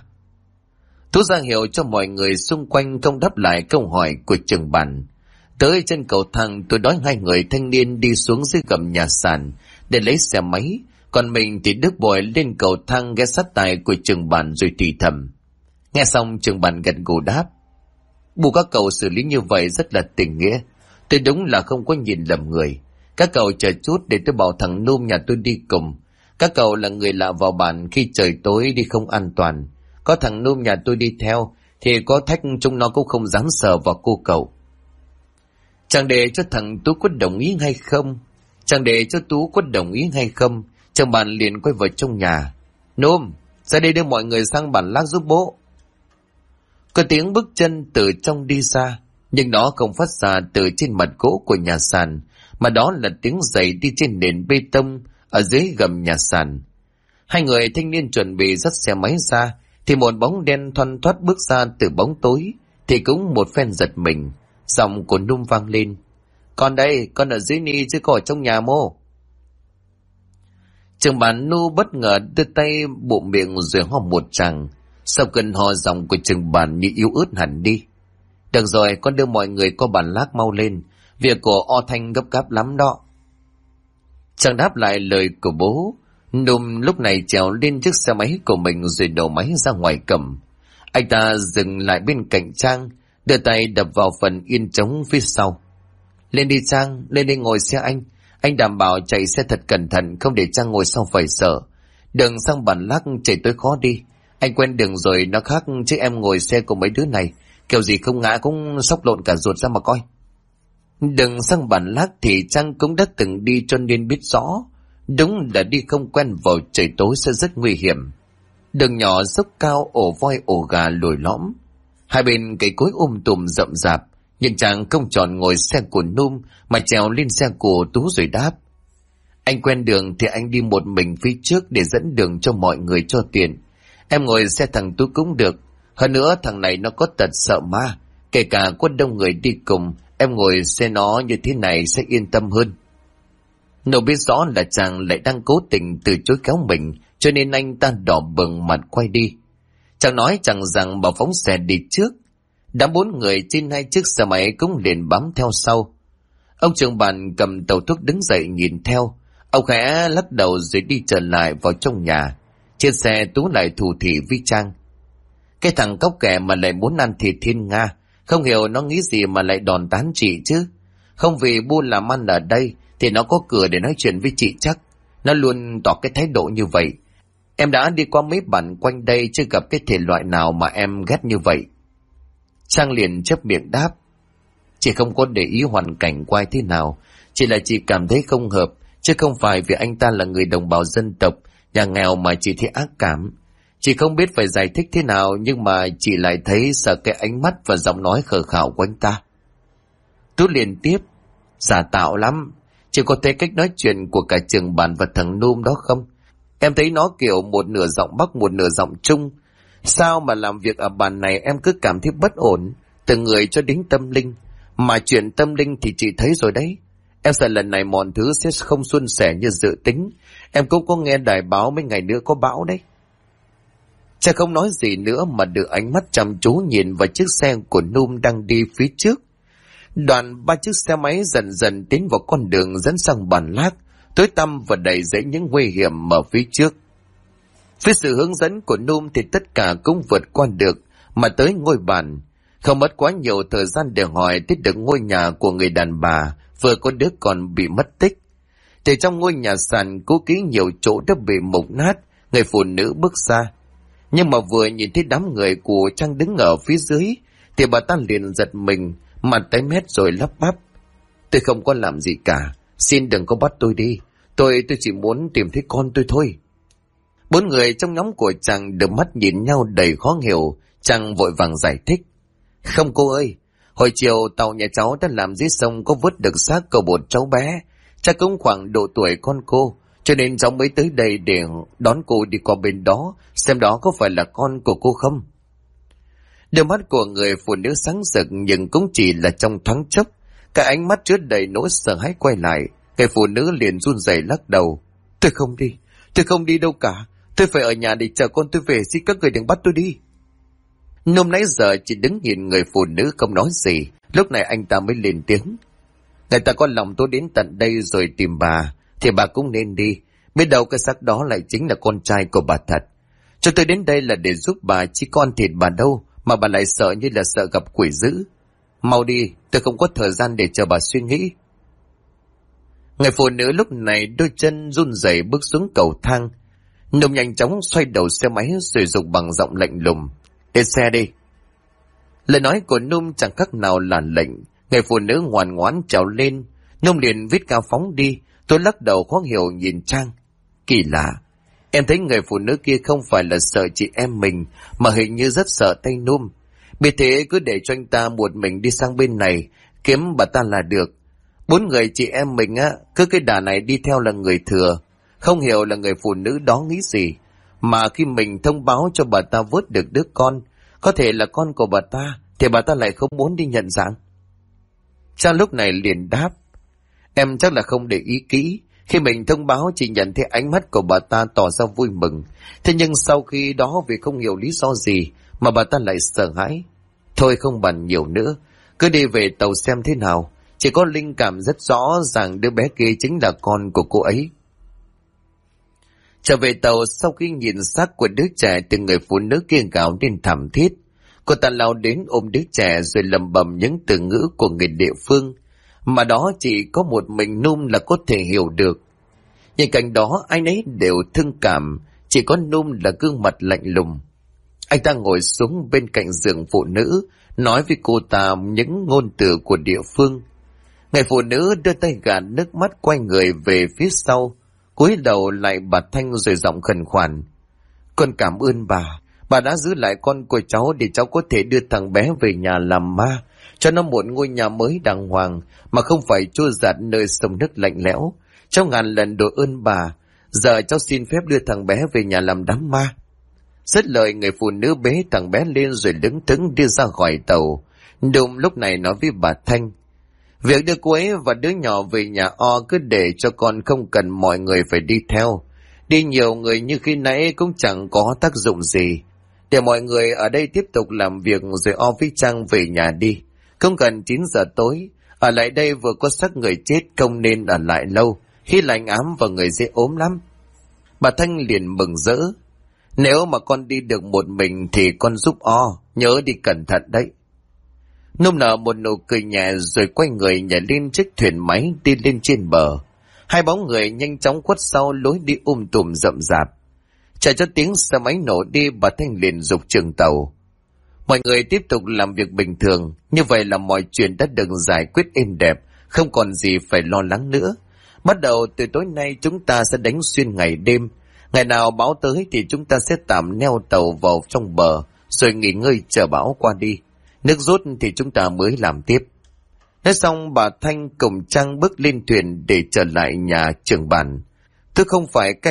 Tú ra hiệu cho mọi người xung quanh không đáp lại câu hỏi của trường bản. Tới trên cầu thang tôi đói 2 người thanh niên đi xuống dưới gầm nhà sàn để lấy xe máy, còn mình thì đứt bội lên cầu thang ghé sát tai của trường bản rồi thì thầm. Nghe xong trường bản gật gù đáp. Bu các cậu xử lý như vậy rất là tình nghĩa. Tôi đúng là không có nhìn lầm người. Các cậu chờ chút để tôi bảo thằng Nôm nhà tôi đi cùng. Các cậu là người lạ vào bản, khi trời tối đi không an toàn. Có thằng Nôm nhà tôi đi theo thì có thách chúng nó cũng không dám sờ vào cô cậu. Chẳng để cho thằng Tú có đồng ý hay không, chàng bản liền quay vào trong nhà. Nôm, ra đây đưa mọi người sang bản Lác giúp bố. Có tiếng bước chân từ trong đi ra, nhưng đó không phát ra từ trên mặt gỗ của nhà sàn, mà đó là tiếng giày đi trên nền bê tông ở dưới gầm nhà sàn. Hai người thanh niên chuẩn bị dắt xe máy ra, thì một bóng đen thoăn thoắt bước ra từ bóng tối, thì cũng một phen giật mình. Giọng của Nôm vang lên. Con đây, con ở dưới ni chứ có ở trong nhà mô. Trường bản Nu bất ngờ đưa tay bụm miệng rồi ho một tràng. Sau cơn ho, giọng của trường bản như yếu ớt hẳn đi. Được rồi, con đưa mọi người qua bản Lác mau lên. Việc của O Thanh gấp gáp lắm đó. Chàng đáp lại lời của bố. Nôm lúc này trèo lên chiếc xe máy của mình rồi đổ máy ra ngoài cầm. Anh ta dừng lại bên cạnh Trang, đưa tay đập vào phần yên trống phía sau. Lên đi Trang, lên đây ngồi xe anh. Anh đảm bảo chạy xe thật cẩn thận, không để Trang ngồi sau phải sợ. Đường sang bản Lác trời tối khó đi. Anh quen đường rồi, nó khác chứ em ngồi xe của mấy đứa này. Kiểu gì không ngã cũng sốc lộn cả ruột ra mà coi. Đường sang bản Lác thì Trang cũng đã từng đi cho nên biết rõ. Đúng là đi không quen vào trời tối sẽ rất nguy hiểm. Đường nhỏ dốc cao, ổ voi ổ gà lồi lõm. Hai bên cây cối tùm rậm rạp. Nhưng chàng không chọn ngồi xe của Nôm mà trèo lên xe của Tú rồi đáp. Anh quen đường thì anh đi một mình phía trước để dẫn đường cho mọi người cho tiền. Em ngồi xe thằng Tú cũng được. Hơn nữa thằng này nó có tật sợ ma. Kể cả có đông người đi cùng, em ngồi xe nó như thế này sẽ yên tâm hơn. Nô biết rõ là chàng lại đang cố tình từ chối kéo mình, cho nên anh ta đỏ bừng mặt quay đi. Chàng nói chẳng rằng bảo phóng xe đi trước. Đám 4 người trên 2 chiếc xe máy cũng liền bám theo sau. Ông trưởng bản cầm tàu thuốc đứng dậy nhìn theo. Ông khẽ lắc đầu rồi đi trở lại vào trong nhà. Trên xe Tú lại thủ thỉ với Trang. Cái thằng cóc kẻ mà lại muốn ăn thịt thiên nga, không hiểu nó nghĩ gì mà lại đòn tán chị chứ. Không vì buôn làm ăn ở đây thì nó có cửa để nói chuyện với chị chắc. Nó luôn tỏ cái thái độ như vậy. Em đã đi qua mấy bản quanh đây chưa gặp cái thể loại nào mà em ghét như vậy. Trang liền chép miệng đáp. Chị không có để ý hoàn cảnh của ai thế nào, chỉ là chị cảm thấy không hợp, chứ không phải vì anh ta là người đồng bào dân tộc, nhà nghèo mà chị thấy ác cảm. Chị không biết phải giải thích thế nào, nhưng mà chị lại thấy sợ cái ánh mắt và giọng nói khờ khảo của anh ta. Tú liền tiếp. Giả tạo lắm. Chị có thấy cách nói chuyện của cả trường bản và thằng Nôm đó không? Em thấy nó kiểu một nửa giọng Bắc một nửa giọng Trung. Sao mà làm việc ở bản này em cứ cảm thấy bất ổn, từ người cho đến tâm linh. Mà chuyện tâm linh thì chị thấy rồi đấy. Em sợ lần này mọi thứ sẽ không suôn sẻ như dự tính. Em cũng có nghe đài báo mấy ngày nữa có bão đấy. Cha không nói gì nữa mà đưa ánh mắt chăm chú nhìn vào chiếc xe của Nôm đang đi phía trước. Đoạn 3 chiếc xe máy dần dần tiến vào con đường dẫn sang bản Lác, tối tăm và đầy rẫy những nguy hiểm ở phía trước. Với sự hướng dẫn của Nôm thì tất cả cũng vượt qua được mà tới ngôi bản. Không mất quá nhiều thời gian để hỏi tới được ngôi nhà của người đàn bà vừa có đứa con bị mất tích. Thì trong ngôi nhà sàn cũ kỹ nhiều chỗ đã bị mục nát, người phụ nữ bước ra. Nhưng mà vừa nhìn thấy đám người của Trang đứng ở phía dưới thì bà ta liền giật mình, mặt tái mét rồi lắp bắp. Tôi không có làm gì cả, xin đừng có bắt tôi đi. Tôi chỉ muốn tìm thấy con tôi thôi. 4 người trong nhóm của Trang đưa mắt nhìn nhau đầy khó hiểu. Trang vội vàng giải thích. Không cô ơi, hồi chiều tàu nhà cháu đã làm dưới sông có vớt được xác của một cháu bé. Chắc cũng khoảng độ tuổi con cô, cho nên cháu mới tới đây để đón cô đi qua bên đó, xem đó có phải là con của cô không. Đôi mắt của người phụ nữ sáng rực nhưng cũng chỉ là trong thoáng chốc. Cái ánh mắt chứa đầy nỗi sợ hãi quay lại. Người phụ nữ liền run rẩy lắc đầu. Tôi không đi đâu cả. Tôi phải ở nhà để chờ con tôi về, xin các người đừng bắt tôi đi. Nôm nãy giờ chỉ đứng nhìn người phụ nữ không nói gì. Lúc này anh ta mới lên tiếng. Người ta có lòng tôi đến tận đây rồi tìm bà, thì bà cũng nên đi. Biết đâu cái xác đó lại chính là con trai của bà thật. Cho tôi đến đây là để giúp bà, chứ con thịt bà đâu mà bà lại sợ như là sợ gặp quỷ dữ. Mau đi, tôi không có thời gian để chờ bà suy nghĩ. Người phụ nữ lúc này đôi chân run rẩy bước xuống cầu thang. Nông nhanh chóng xoay đầu xe máy rồi dục bằng giọng lạnh lùng: "Lên xe đi." Lời nói của Nông chẳng khác nào là lệnh. Người phụ nữ ngoan ngoãn trèo lên. Nông liền vít ga phóng đi. Tôi lắc đầu khó hiểu nhìn Trang. Kỳ lạ, em thấy người phụ nữ kia không phải là sợ chị em mình, mà hình như rất sợ tay Nông. Vì thế cứ để cho anh ta một mình đi sang bên này kiếm bà ta là được. 4 người chị em mình á, cứ cái đà này đi theo là người thừa. Không hiểu là người phụ nữ đó nghĩ gì, mà khi mình thông báo cho bà ta vớt được đứa con, có thể là con của bà ta, thì bà ta lại không muốn đi nhận dạng. Trang lúc này liền đáp: "Em chắc là không để ý kỹ. Khi mình thông báo chỉ nhận thấy ánh mắt của bà ta tỏ ra vui mừng. Thế nhưng sau khi đó vì không hiểu lý do gì mà bà ta lại sợ hãi. Thôi không bàn nhiều nữa, cứ đi về tàu xem thế nào. Chỉ có linh cảm rất rõ ràng đứa bé kia chính là con của cô ấy." Trở về tàu, sau khi nhìn xác của đứa trẻ thì người phụ nữ kia gào lên thảm thiết. Cô ta lao đến ôm đứa trẻ rồi lẩm bẩm những từ ngữ của người địa phương, mà đó chỉ có một mình Num là có thể hiểu được. Nhìn cảnh đó ai nấy đều thương cảm, chỉ có Num là gương mặt lạnh lùng. Anh ta ngồi xuống bên cạnh giường phụ nữ, nói với cô ta những ngôn từ của địa phương. Người phụ nữ đưa tay gạt nước mắt, quay người về phía sau, cúi đầu lại bà Thanh rồi giọng khẩn khoản: "Con cảm ơn bà đã giữ lại con của cháu để cháu có thể đưa thằng bé về nhà làm ma, cho nó một ngôi nhà mới đàng hoàng mà không phải trôi dạt nơi sông nước lạnh lẽo. Cháu ngàn lần đội ơn bà. Giờ cháu xin phép đưa thằng bé về nhà làm đám ma." Dứt lời, người phụ nữ bế thằng bé lên rồi đứng thững đưa ra khỏi tàu. Đùng lúc này nói với bà Thanh: "Việc đưa cô ấy và đứa nhỏ về nhà cứ để cho con, không cần mọi người phải đi theo. Đi nhiều người như khi nãy cũng chẳng có tác dụng gì. Để mọi người ở đây tiếp tục làm việc rồi với Trang về nhà đi. Không cần 9 giờ tối. Ở lại đây vừa có xác người chết, không nên ở lại lâu. Khi lạnh ám và người dễ ốm lắm." Bà Thanh liền mừng rỡ: "Nếu mà con đi được một mình thì con giúp nhớ đi cẩn thận đấy." Nôm nở một nụ cười nhẹ rồi quay người nhảy lên chiếc thuyền máy đi lên trên bờ. Hai bóng người nhanh chóng khuất sau lối đi tùm rậm rạp. Chờ cho tiếng xe máy nổ đi, bà Thanh liền giục trường tàu. Mọi người tiếp tục làm việc bình thường, như vậy là mọi chuyện đã được giải quyết êm đẹp, không còn gì phải lo lắng nữa. Bắt đầu từ tối nay chúng ta sẽ đánh xuyên ngày đêm. Ngày nào bão tới thì chúng ta sẽ tạm neo tàu vào trong bờ, rồi nghỉ ngơi chờ bão qua đi. Nước rút thì chúng ta mới làm tiếp. Nói xong, bà Thanh cùng Trang bước lên thuyền để trở lại nhà trưởng bản. Tôi không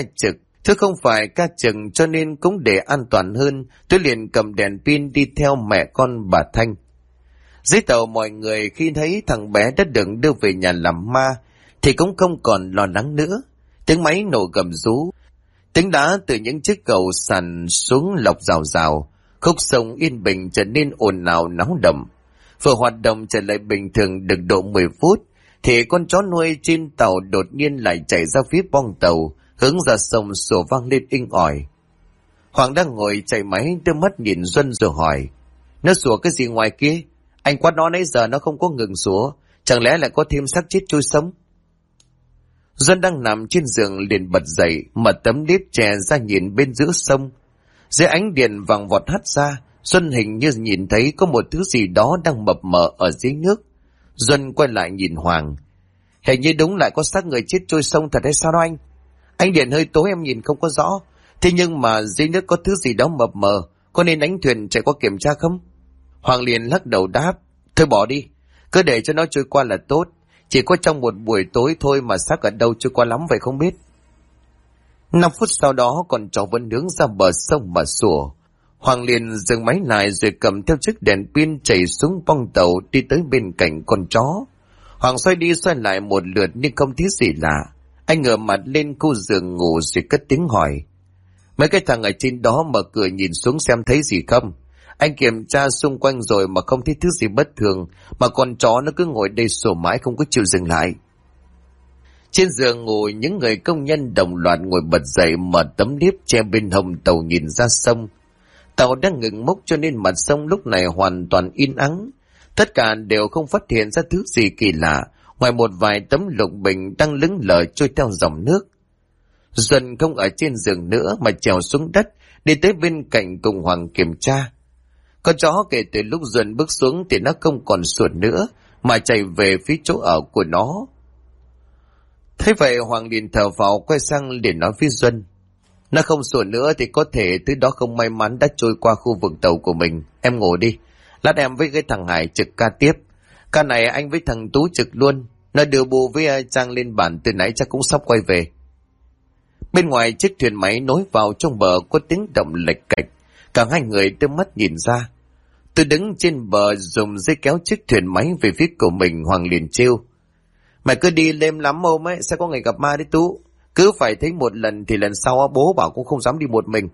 phải ca trực cho nên cũng để an toàn hơn, tôi liền cầm đèn pin đi theo mẹ con bà Thanh. Dưới tàu, mọi người khi thấy thằng bé đã được đưa về nhà làm ma thì cũng không còn lo lắng nữa. Tiếng máy nổ gầm rú, tiếng đá từ những chiếc cầu sàn xuống lọc rào rào, khúc sông yên bình trở nên ồn ào náo động. Vừa hoạt động trở lại bình thường được độ 10 phút thì con chó nuôi trên tàu đột nhiên lại chạy ra phía boong tàu, hướng ra sông sủa vang lên inh ỏi. Hoàng đang ngồi chạy máy đưa mắt nhìn Duân rồi hỏi: "Nó sủa cái gì ngoài kia? Anh quát nó nãy giờ nó không có ngừng sủa, chẳng lẽ lại có thêm xác chết trôi sống?" Duân đang nằm trên giường liền bật dậy, mở tấm liếp chè ra nhìn bên giữa sông. Dưới ánh điện vàng vọt hắt ra, Duân hình như nhìn thấy có một thứ gì đó đang mập mờ ở dưới nước. Duân quay lại nhìn Hoàng: "Hình như đúng lại có xác người chết trôi sông thật hay sao đó anh? Ánh điện hơi tối em nhìn không có rõ, thế nhưng mà dưới nước có thứ gì đó mập mờ, có nên đánh thuyền chạy qua kiểm tra không?" Hoàng liền lắc đầu đáp: "Thôi bỏ đi, cứ để cho nó trôi qua là tốt. Chỉ có trong một buổi tối thôi mà xác ở đâu trôi qua lắm vậy không biết." 5 phút sau đó, con chó vẫn hướng ra bờ sông mà sủa. Hoàng liền dừng máy lại rồi cầm theo chiếc đèn pin chạy xuống boong tàu đi tới bên cạnh con chó. Hoàng xoay đi xoay lại một lượt nhưng không thấy gì lạ. Anh ngửa mặt lên khu giường ngủ rồi cất tiếng hỏi: "Mấy cái thằng ở trên đó mở cửa nhìn xuống xem thấy gì không?" Anh kiểm tra xung quanh rồi mà không thấy thứ gì bất thường, mà con chó nó cứ ngồi đây sủa mãi không có chịu dừng lại. Trên giường ngủ, những người công nhân đồng loạt ngồi bật dậy, mở tấm liếp che bên hông tàu nhìn ra sông. Tàu đang ngừng mốc cho nên mặt sông lúc này hoàn toàn yên ắng. Tất cả đều không phát hiện ra thứ gì kỳ lạ, ngoài một vài tấm lục bình đang lững lờ trôi theo dòng nước. Duân không ở trên giường nữa mà trèo xuống đất, đi tới bên cạnh cùng Hoàng kiểm tra. Con chó kể từ lúc Duân bước xuống thì nó không còn sủa nữa, mà chạy về phía chỗ ở của nó. Thế vậy Hoàng liền thở phào, quay sang liền nói với Duân: nó không sủa nữa thì có thể thứ đó không may mắn đã trôi qua khu vực tàu của mình. Em ngủ đi, lát em với cái thằng Hải trực ca tiếp. Ca này anh với thằng Tú trực luôn. Nó đưa bù với Trang lên bản, từ nãy chắc cũng sắp quay về. Bên ngoài chiếc thuyền máy nối vào trong bờ có tiếng động lệch cạch. Cả hai người đưa mắt nhìn ra. Tôi đứng trên bờ dùng dây kéo chiếc thuyền máy về phía của mình. Hoàng liền trêu: mày cứ đi lêm lắm ôm ấy, sẽ có ngày gặp ma đấy Tú. Cứ phải thấy một lần thì lần sau bố bảo cũng không dám đi một mình.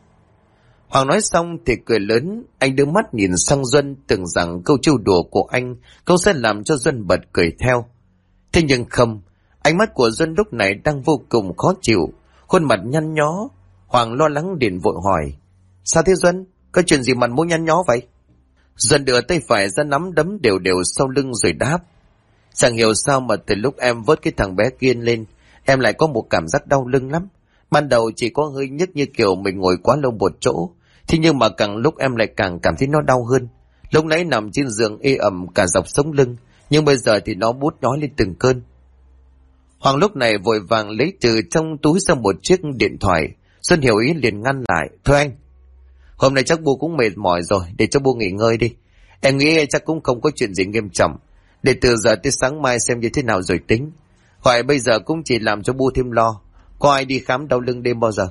Hoàng nói xong thì cười lớn. Anh đưa mắt nhìn sang Duân, tưởng rằng câu trêu đùa của anh câu sẽ làm cho Duân bật cười theo. Thế nhưng không, ánh mắt của Duân lúc này đang vô cùng khó chịu, khuôn mặt nhăn nhó. Hoàng lo lắng liền vội hỏi: sao thế Duân, có chuyện gì mặt mũi nhăn nhó vậy? Duân đưa tay phải ra nắm đấm đều đều sau lưng rồi đáp: chẳng hiểu sao mà từ lúc em vớt cái thằng bé kia lên, em lại có một cảm giác đau lưng lắm. Ban đầu chỉ có hơi nhức như kiểu mình ngồi quá lâu một chỗ, thế nhưng mà càng lúc em lại càng cảm thấy nó đau hơn. Lúc nãy nằm trên giường ê ẩm cả dọc sống lưng, nhưng bây giờ thì nó bút nhói lên từng cơn. Hoàng lúc này vội vàng lấy từ trong túi ra một chiếc điện thoại. Xuân hiểu ý liền ngăn lại: thôi anh, hôm nay chắc bu cũng mệt mỏi rồi, để cho bu nghỉ ngơi đi. Em nghĩ chắc cũng không có chuyện gì nghiêm trọng, để từ giờ tới sáng mai xem như thế nào rồi tính. Gọi bây giờ cũng chỉ làm cho bu thêm lo. Có ai đi khám đau lưng đêm bao giờ?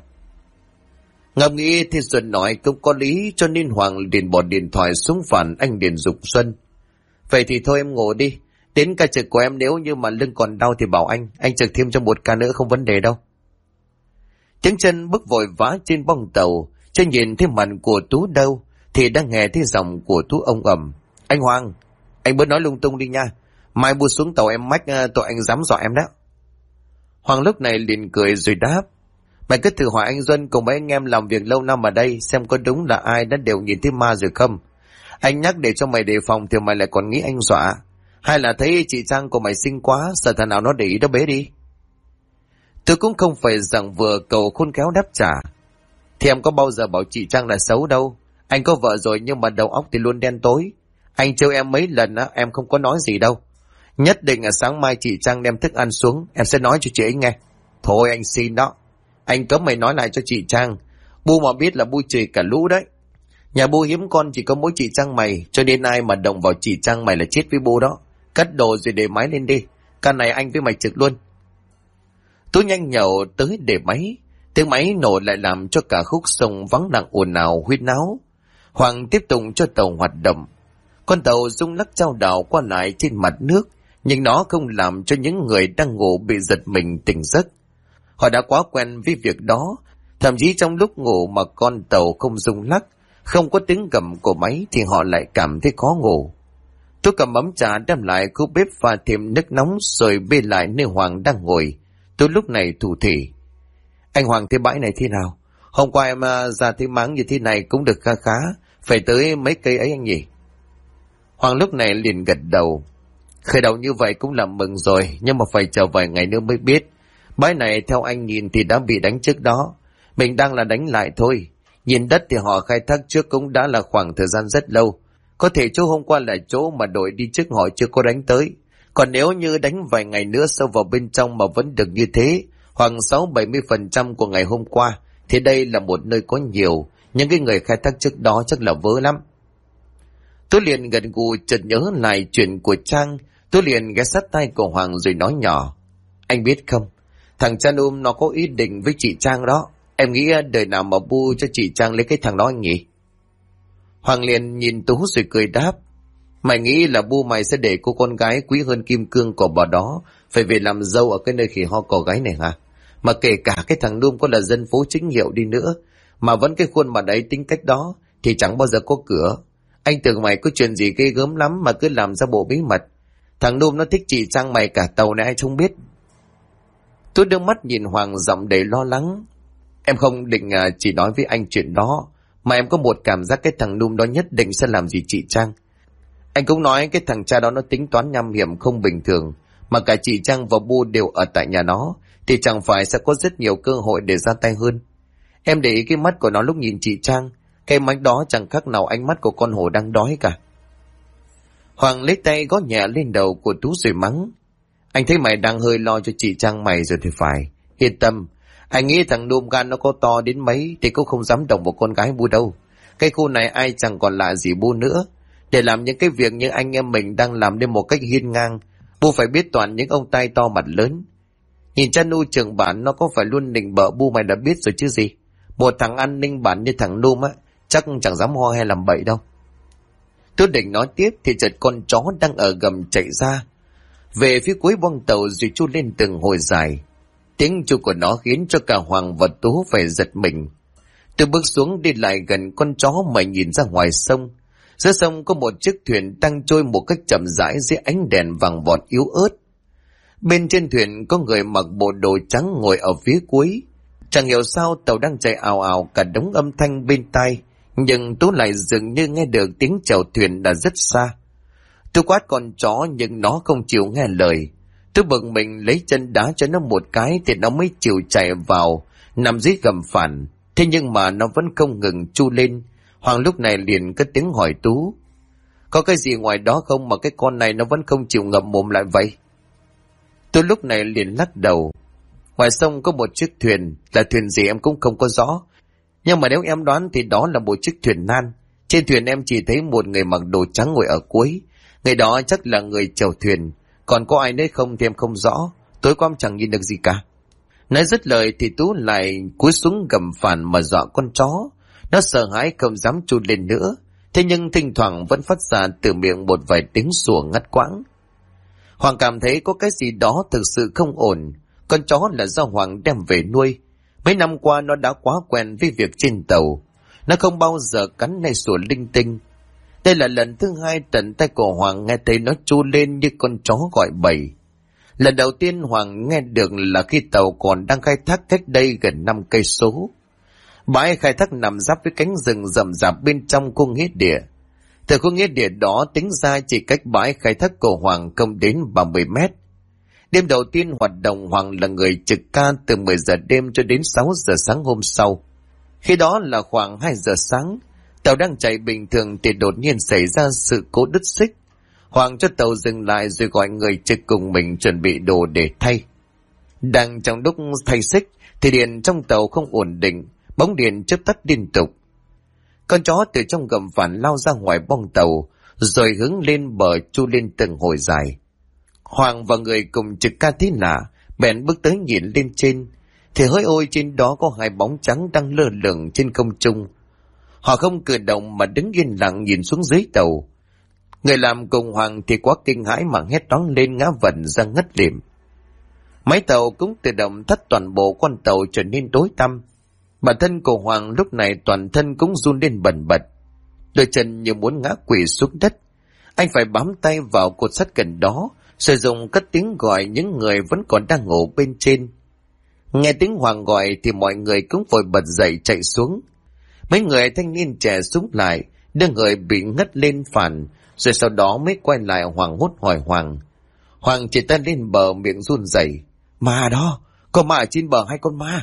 Ngẫm nghĩ thì Xuân nói cũng có lý, cho nên Hoàng liền bỏ điện thoại xuống phản. Anh liền giục Xuân: vậy thì thôi em ngủ đi, đến ca trực của em nếu như mà lưng còn đau thì bảo anh trực thêm cho một ca nữa không vấn đề đâu. Tiếng chân bước vội vã trên bong tàu, chưa nhìn thấy mặt của Tú đâu thì đang nghe thấy giọng của Tú ông ầm: anh Hoàng, anh bớt nói lung tung đi nha, mai bu xuống tàu em mách tụi anh dám dọa em đó. Hoàng lúc này liền cười rồi đáp: mày cứ thử hỏi anh Duân cùng mấy anh em làm việc lâu năm ở đây xem có đúng là ai đã đều nhìn thấy ma rồi không. Anh nhắc để cho mày đề phòng thì mày lại còn nghĩ anh dọa. Hay là thấy chị Trang của mày xinh quá, sợ thằng nào nó để ý đó bế đi. Tôi cũng không phải rằng vừa cầu khôn khéo đáp trả. Thì em có bao giờ bảo chị Trang là xấu đâu. Anh có vợ rồi nhưng mà đầu óc thì luôn đen tối. Anh trêu em mấy lần á, em không có nói gì đâu. Nhất định là sáng mai chị Trang đem thức ăn xuống, em sẽ nói cho chị ấy nghe. Thôi anh xin đó, anh cấm mày nói lại cho chị Trang. Bu mà biết là bu chửi cả lũ đấy. Nhà bu hiếm con chỉ có mỗi chị Trang mày, cho nên ai mà động vào chị Trang mày là chết với bu đó. Cất đồ rồi để máy lên đi, căn này anh với mày trực luôn. Tú nhanh nhậu tới để máy. Tiếng máy nổ lại làm cho cả khúc sông vắng lặng ồn ào huyên náo. Hoàng tiếp tục cho tàu hoạt động. Con tàu rung lắc chao đảo qua lại trên mặt nước, nhưng nó không làm cho những người đang ngủ bị giật mình tỉnh giấc. Họ đã quá quen với việc đó, thậm chí trong lúc ngủ mà con tàu không rung lắc, không có tiếng gầm của máy thì họ lại cảm thấy khó ngủ. Tôi cầm ấm trà đem lại khu bếp pha thêm nước nóng rồi bê lại nơi Hoàng đang ngồi. Tôi lúc này thủ thỉ: anh Hoàng thấy bãi này thế nào? Hôm qua em ra thấy máng như thế này cũng được khá khá, phải tới mấy cây ấy anh nhỉ? Hoàng lúc này liền gật đầu: khởi đầu như vậy cũng là mừng rồi, nhưng mà phải chờ vài ngày nữa mới biết. Bãi này theo anh nhìn thì đã bị đánh trước đó, mình đang là đánh lại thôi. Nhìn đất thì họ khai thác trước cũng đã là khoảng thời gian rất lâu. Có thể chỗ hôm qua là chỗ mà đội đi trước họ chưa có đánh tới. Còn nếu như đánh vài ngày nữa sâu vào bên trong mà vẫn được như thế, khoảng 60-70% của ngày hôm qua, thì đây là một nơi có nhiều những cái người khai thác trước đó chắc là vớ lắm. Tôi liền gật gù, chợt nhớ lại chuyện của Trang. Tôi liền ghé sát tay của Hoàng rồi nói nhỏ: anh biết không, thằng Chan nó có ý định với chị Trang đó. Em nghĩ đời nào mà bu cho chị Trang lấy cái thằng đó anh nhỉ? Hoàng liền nhìn Tú rồi cười đáp: mày nghĩ là bu mày sẽ để cô con gái quý hơn kim cương của bà đó phải về làm dâu ở cái nơi khỉ ho cò gái này hả? Mà kể cả cái thằng Num có là dân phố chính hiệu đi nữa, mà vẫn cái khuôn mặt ấy tính cách đó thì chẳng bao giờ có cửa. Anh tưởng mày có chuyện gì ghê gớm lắm mà cứ làm ra bộ bí mật. Thằng Num nó thích chị Trang mày cả tàu này ai không biết. Tôi đưa mắt nhìn Hoàng giọng đầy lo lắng: em không định chỉ nói với anh chuyện đó, mà em có một cảm giác cái thằng Num đó nhất định sẽ làm gì chị Trang. Anh cũng nói cái thằng cha đó nó tính toán nham hiểm không bình thường, mà cả chị Trang và Bu đều ở tại nhà nó, thì chẳng phải sẽ có rất nhiều cơ hội để ra tay hơn. Em để ý cái mắt của nó lúc nhìn chị Trang, cái mắt đó chẳng khác nào ánh mắt của con hổ đang đói cả. Hoàng lấy tay gõ nhẹ lên đầu của Tú rồi mắng. Anh thấy mày đang hơi lo cho chị Trang mày rồi thì phải. Yên tâm, anh nghĩ thằng Nôm gan nó có to đến mấy thì cũng không dám động vào con gái Bu đâu. Cái khu này ai chẳng còn lạ gì Bu nữa. Để làm những cái việc như anh em mình đang làm nên một cách hiên ngang, Bu phải biết toàn những ông tay to mặt lớn. Nhìn cha Nu trưởng bản nó có phải luôn nịnh bợ Bu mày đã biết rồi chứ gì. Một thằng an ninh bản như thằng Nôm á, chắc chẳng dám ho hay làm bậy đâu. Tôi định nói tiếp thì chợt con chó đang ở gầm chạy ra về phía cuối boong tàu rồi chu lên từng hồi dài. Tiếng chu của nó khiến cho cả Hoàng và Tú phải giật mình. Tôi bước xuống đi lại gần con chó mà nhìn ra ngoài sông. Giữa sông có một chiếc thuyền đang trôi một cách chậm rãi dưới ánh đèn vàng vọt yếu ớt. Bên trên thuyền có người mặc bộ đồ trắng ngồi ở phía cuối. Chẳng hiểu sao tàu đang chạy ào ào cả đống âm thanh bên tai, nhưng Tú lại dường như nghe được tiếng chèo thuyền đã rất xa. Tôi quát con chó nhưng nó không chịu nghe lời. Tôi bực mình lấy chân đá cho nó một cái thì nó mới chịu chạy vào, nằm dưới gầm phản. Thế nhưng mà nó vẫn không ngừng chu lên. Hoàng lúc này liền cất tiếng hỏi Tú. Có cái gì ngoài đó không mà cái con này nó vẫn không chịu ngậm mồm lại vậy? Tôi lúc này liền lắc đầu. Ngoài sông có một chiếc thuyền, là thuyền gì em cũng không có rõ. Nhưng mà nếu em đoán thì đó là một chiếc thuyền nan. Trên thuyền em chỉ thấy một người mặc đồ trắng ngồi ở cuối. Người đó chắc là người chèo thuyền. Còn có ai nữa không thì em không rõ. Tối qua em chẳng nhìn được gì cả. Nói dứt lời thì Tú lại cúi xuống gầm phản mà dọa con chó. Nó sợ hãi không dám chu lên nữa. Thế nhưng thỉnh thoảng vẫn phát ra từ miệng một vài tiếng sủa ngắt quãng. Hoàng cảm thấy có cái gì đó thực sự không ổn. Con chó là do Hoàng đem về nuôi. Mấy năm qua nó đã quá quen với việc trên tàu. Nó không bao giờ cắn hay sủa linh tinh. Đây là lần thứ hai tận tay của Hoàng nghe thấy nó chu lên như con chó gọi bầy. Lần đầu tiên Hoàng nghe được là khi tàu còn đang khai thác cách đây gần 5 cây số. Bãi khai thác nằm giáp với cánh rừng rậm rạp bên trong khu nghĩa địa. Từ khu nghĩa địa đó tính ra chỉ cách bãi khai thác của Hoàng không đến 30 mét. Đêm đầu tiên hoạt động Hoàng là người trực ca từ 10 giờ đêm cho đến 6 giờ sáng hôm sau. Khi đó là khoảng 2 giờ sáng, tàu đang chạy bình thường thì đột nhiên xảy ra sự cố đứt xích. Hoàng cho tàu dừng lại rồi gọi người trực cùng mình chuẩn bị đồ để thay. Đang trong lúc thay xích thì điện trong tàu không ổn định, bóng điện chớp tắt liên tục. Con chó từ trong gầm phản lao ra ngoài boong tàu, rồi hướng lên bờ chu lên từng hồi dài. Hoàng và người cùng trực ca thấy lạ, bèn bước tới nhìn lên trên, thì hỡi ôi trên đó có hai bóng trắng đang lơ lửng trên không trung. Họ không cử động mà đứng yên lặng nhìn xuống dưới tàu. Người làm cùng Hoàng thì quá kinh hãi mà hét toáng lên ngã vật ra ngất lịm. Máy tàu cũng tự động thắt toàn bộ con tàu trở nên tối tăm. Bản thân của Hoàng lúc này toàn thân cũng run lên bần bật, đôi chân như muốn ngã quỵ xuống đất. Anh phải bám tay vào cột sắt gần đó, sử dụng cất tiếng gọi những người vẫn còn đang ngủ bên trên. Nghe tiếng Hoàng gọi thì mọi người cũng vội bật dậy chạy xuống. Mấy người thanh niên trẻ súng lại, đưa người bị ngất lên phản, rồi sau đó mới quay lại hoảng hốt hỏi Hoàng. Hoàng chỉ tay lên bờ miệng run rẩy. Ma đó, có ma ở trên bờ hay con ma?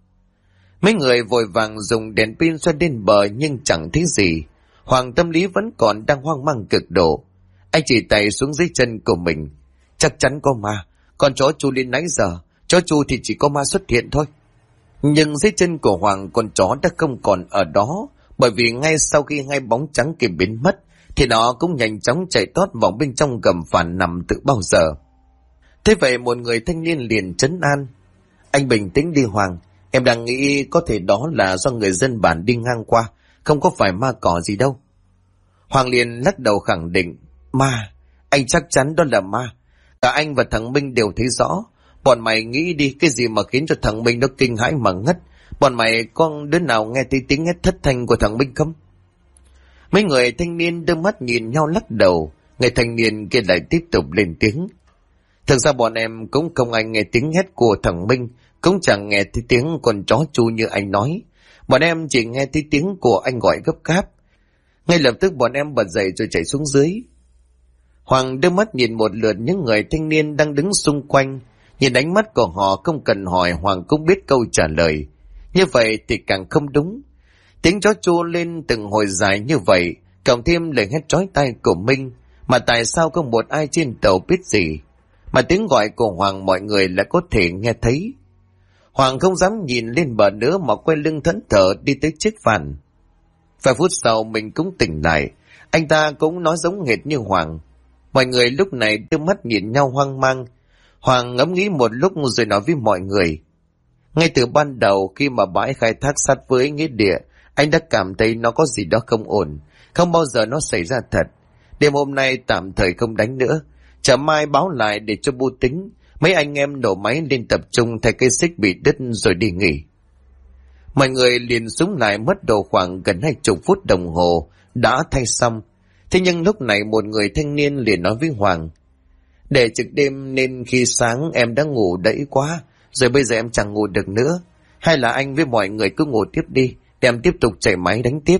Mấy người vội vàng dùng đèn pin xoay lên bờ nhưng chẳng thấy gì. Hoàng tâm lý vẫn còn đang hoang mang cực độ. Anh chỉ tay xuống dưới chân của mình. Chắc chắn có ma, con chó chu lên nãy giờ, chó chu thì chỉ có ma xuất hiện thôi. Nhưng dưới chân của Hoàng con chó đã không còn ở đó, bởi vì ngay sau khi hai bóng trắng kia biến mất, thì nó cũng nhanh chóng chạy tót vào bên trong gầm phản nằm từ bao giờ. Thế vậy một người thanh niên liền trấn an. Anh bình tĩnh đi Hoàng, em đang nghĩ có thể đó là do người dân bản đi ngang qua, không có phải ma cỏ gì đâu. Hoàng liền lắc đầu khẳng định. Ma, anh chắc chắn đó là ma. Cả anh và thằng Minh đều thấy rõ. Bọn mày nghĩ đi, cái gì mà khiến cho thằng Minh nó kinh hãi mà ngất? Bọn mày có đứa nào nghe thấy tiếng hét thất thanh của thằng Minh không? Mấy người thanh niên đưa mắt nhìn nhau lắc đầu. Người thanh niên kia lại tiếp tục lên tiếng. Thực ra bọn em cũng không ai nghe tiếng hét của thằng Minh, cũng chẳng nghe thấy tiếng con chó chu như anh nói. Bọn em chỉ nghe thấy tiếng của anh gọi gấp gáp. Ngay lập tức bọn em bật dậy rồi chạy xuống dưới. Hoàng đưa mắt nhìn một lượt những người thanh niên đang đứng xung quanh. Nhìn ánh mắt của họ không cần hỏi Hoàng cũng biết câu trả lời. Như vậy thì càng không đúng. Tiếng chó chu lên từng hồi dài như vậy, cộng thêm lời hét chói tai của Minh, mà tại sao không một ai trên tàu biết gì, mà tiếng gọi của Hoàng mọi người lại có thể nghe thấy. Hoàng không dám nhìn lên bờ nữa mà quay lưng thẫn thờ đi tới chiếc phản. Vài phút sau mình cũng tỉnh lại, anh ta cũng nói giống hệt như Hoàng. Mọi người lúc này đưa mắt nhìn nhau hoang mang. Hoàng ngẫm nghĩ một lúc rồi nói với mọi người. Ngay từ ban đầu khi mà bãi khai thác sát với nghĩa địa, anh đã cảm thấy nó có gì đó không ổn, không bao giờ nó xảy ra thật. Đêm hôm nay tạm thời không đánh nữa, chả mai báo lại để cho bu tính. Mấy anh em nổ máy lên tập trung thay cây xích bị đứt rồi đi nghỉ. Mọi người liền xuống lại mất độ khoảng gần 20 phút đồng hồ đã thay xong. Thế nhưng lúc này một người thanh niên liền nói với Hoàng. Để trực đêm nên khi sáng em đã ngủ đẫy quá, rồi bây giờ em chẳng ngủ được nữa. Hay là anh với mọi người cứ ngủ tiếp đi, để em tiếp tục chạy máy đánh tiếp.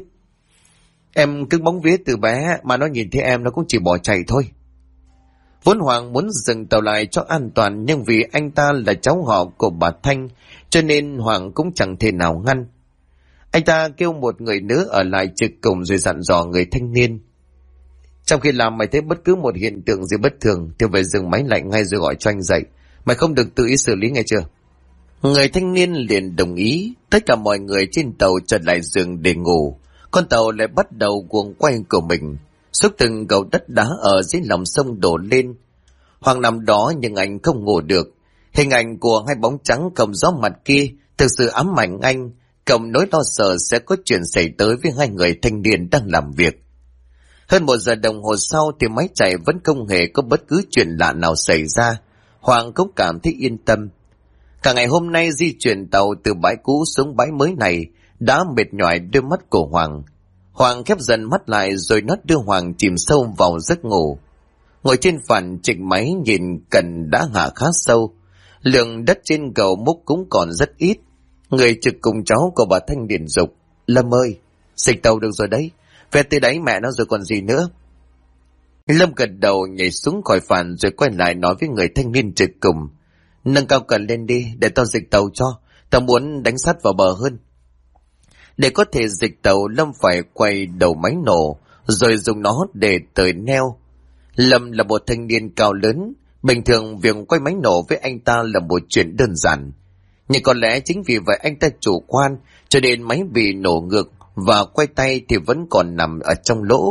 Em cứ bóng vía từ bé mà nó nhìn thấy em nó cũng chỉ bỏ chạy thôi. Vốn Hoàng muốn dừng tàu lại cho an toàn, nhưng vì anh ta là cháu họ của bà Thanh, cho nên Hoàng cũng chẳng thể nào ngăn. Anh ta kêu một người nữa ở lại trực cùng rồi dặn dò người thanh niên. Trong khi làm mày thấy bất cứ một hiện tượng gì bất thường thì phải dừng máy lại ngay rồi gọi cho anh dậy. Mày không được tự ý xử lý nghe chưa? Người thanh niên liền đồng ý. Tất cả mọi người trên tàu trở lại giường để ngủ. Con tàu lại bắt đầu guồng quay của mình, xúc từng gầu đất đá ở dưới lòng sông đổ lên. Hoàng nằm đó nhưng anh không ngủ được. Hình ảnh của hai bóng trắng cầm gió mặt kia thực sự ám ảnh anh, cầm nỗi lo sợ sẽ có chuyện xảy tới với hai người thanh niên đang làm việc. Hơn 1 giờ đồng hồ sau thì máy chạy vẫn không hề có bất cứ chuyện lạ nào xảy ra. Hoàng cũng cảm thấy yên tâm. Cả ngày hôm nay di chuyển tàu từ bãi cũ xuống bãi mới này đã mệt nhoài đôi mắt của Hoàng. Hoàng khép dần mắt lại rồi nó đưa Hoàng chìm sâu vào giấc ngủ. Ngồi trên phản chỉnh máy nhìn cần đã hạ khá sâu. Lượng đất trên cầu múc cũng còn rất ít. Người trực cùng cháu của bà Thanh điện dục. Lâm ơi, xịch tàu được rồi đấy. Về tới đáy mẹ nó rồi còn gì nữa. Lâm gật đầu nhảy xuống khỏi phản rồi quay lại nói với người thanh niên trực cùng. Nâng cao cần lên đi để tao dịch tàu cho. Tao muốn đánh sát vào bờ hơn. Để có thể dịch tàu, Lâm phải quay đầu máy nổ rồi dùng nó để tời neo. Lâm là một thanh niên cao lớn, bình thường việc quay máy nổ với anh ta là một chuyện đơn giản. Nhưng có lẽ chính vì vậy anh ta chủ quan, cho nên máy bị nổ ngược và quay tay thì vẫn còn nằm ở trong lỗ.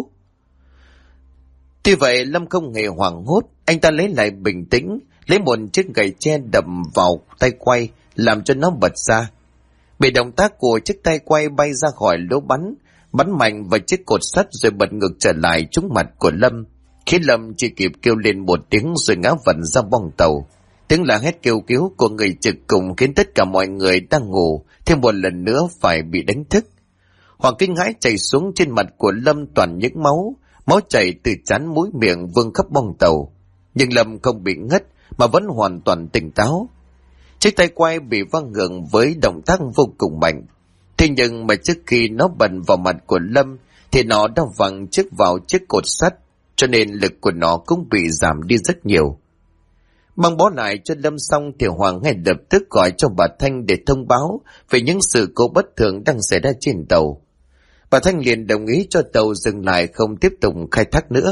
Tuy vậy Lâm không hề hoảng hốt, anh ta lấy lại bình tĩnh, lấy một chiếc gậy tre đập vào tay quay làm cho nó bật ra. Bị động tác của chiếc tay quay bay ra khỏi lỗ bắn mạnh vào chiếc cột sắt rồi bật ngược trở lại trúng mặt của Lâm, khiến Lâm chỉ kịp kêu lên một tiếng rồi ngã vặn ra bong tàu. Tiếng la hét kêu cứu của người trực cùng khiến tất cả mọi người đang ngủ thêm một lần nữa phải bị đánh thức. Hoàng kinh hãi chảy xuống trên mặt của Lâm toàn những máu chảy từ trán mũi miệng vương khắp bong tàu. Nhưng Lâm không bị ngất mà vẫn hoàn toàn tỉnh táo. Chiếc tay quay bị văng ngược với động tác vô cùng mạnh. Thế nhưng mà trước khi nó bật vào mặt của Lâm thì nó đã văng chiếc vào chiếc cột sắt, cho nên lực của nó cũng bị giảm đi rất nhiều. Băng bó lại cho Lâm xong thì Hoàng ngay lập tức gọi cho bà Thanh để thông báo về những sự cố bất thường đang xảy ra trên tàu. Bà Thanh liền đồng ý cho tàu dừng lại không tiếp tục khai thác nữa.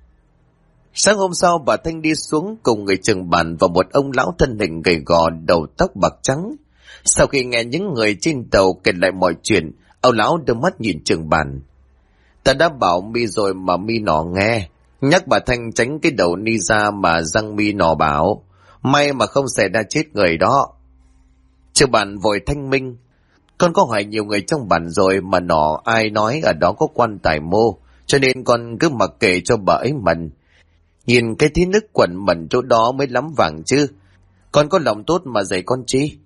Sáng hôm sau bà Thanh đi xuống cùng người trưởng bản và một ông lão thân hình gầy gò đầu tóc bạc trắng. Sau khi nghe những người trên tàu kể lại mọi chuyện, ông lão đưa mắt nhìn trưởng bản. Ta đã bảo mi rồi mà mi nọ nghe. Nhắc bà Thanh tránh cái đầu ni ra mà răng mi nọ bảo. May mà không xảy ra chết người đó. Trưởng bản vội thanh minh. Con có hỏi nhiều người trong bản rồi mà nọ ai nói ở đó có quan tài mô, cho nên con cứ mặc kệ cho bà ấy mần. Nhìn cái thế nước quẩn mẩn chỗ đó mới lắm vàng chứ. Con có lòng tốt mà dạy con chi.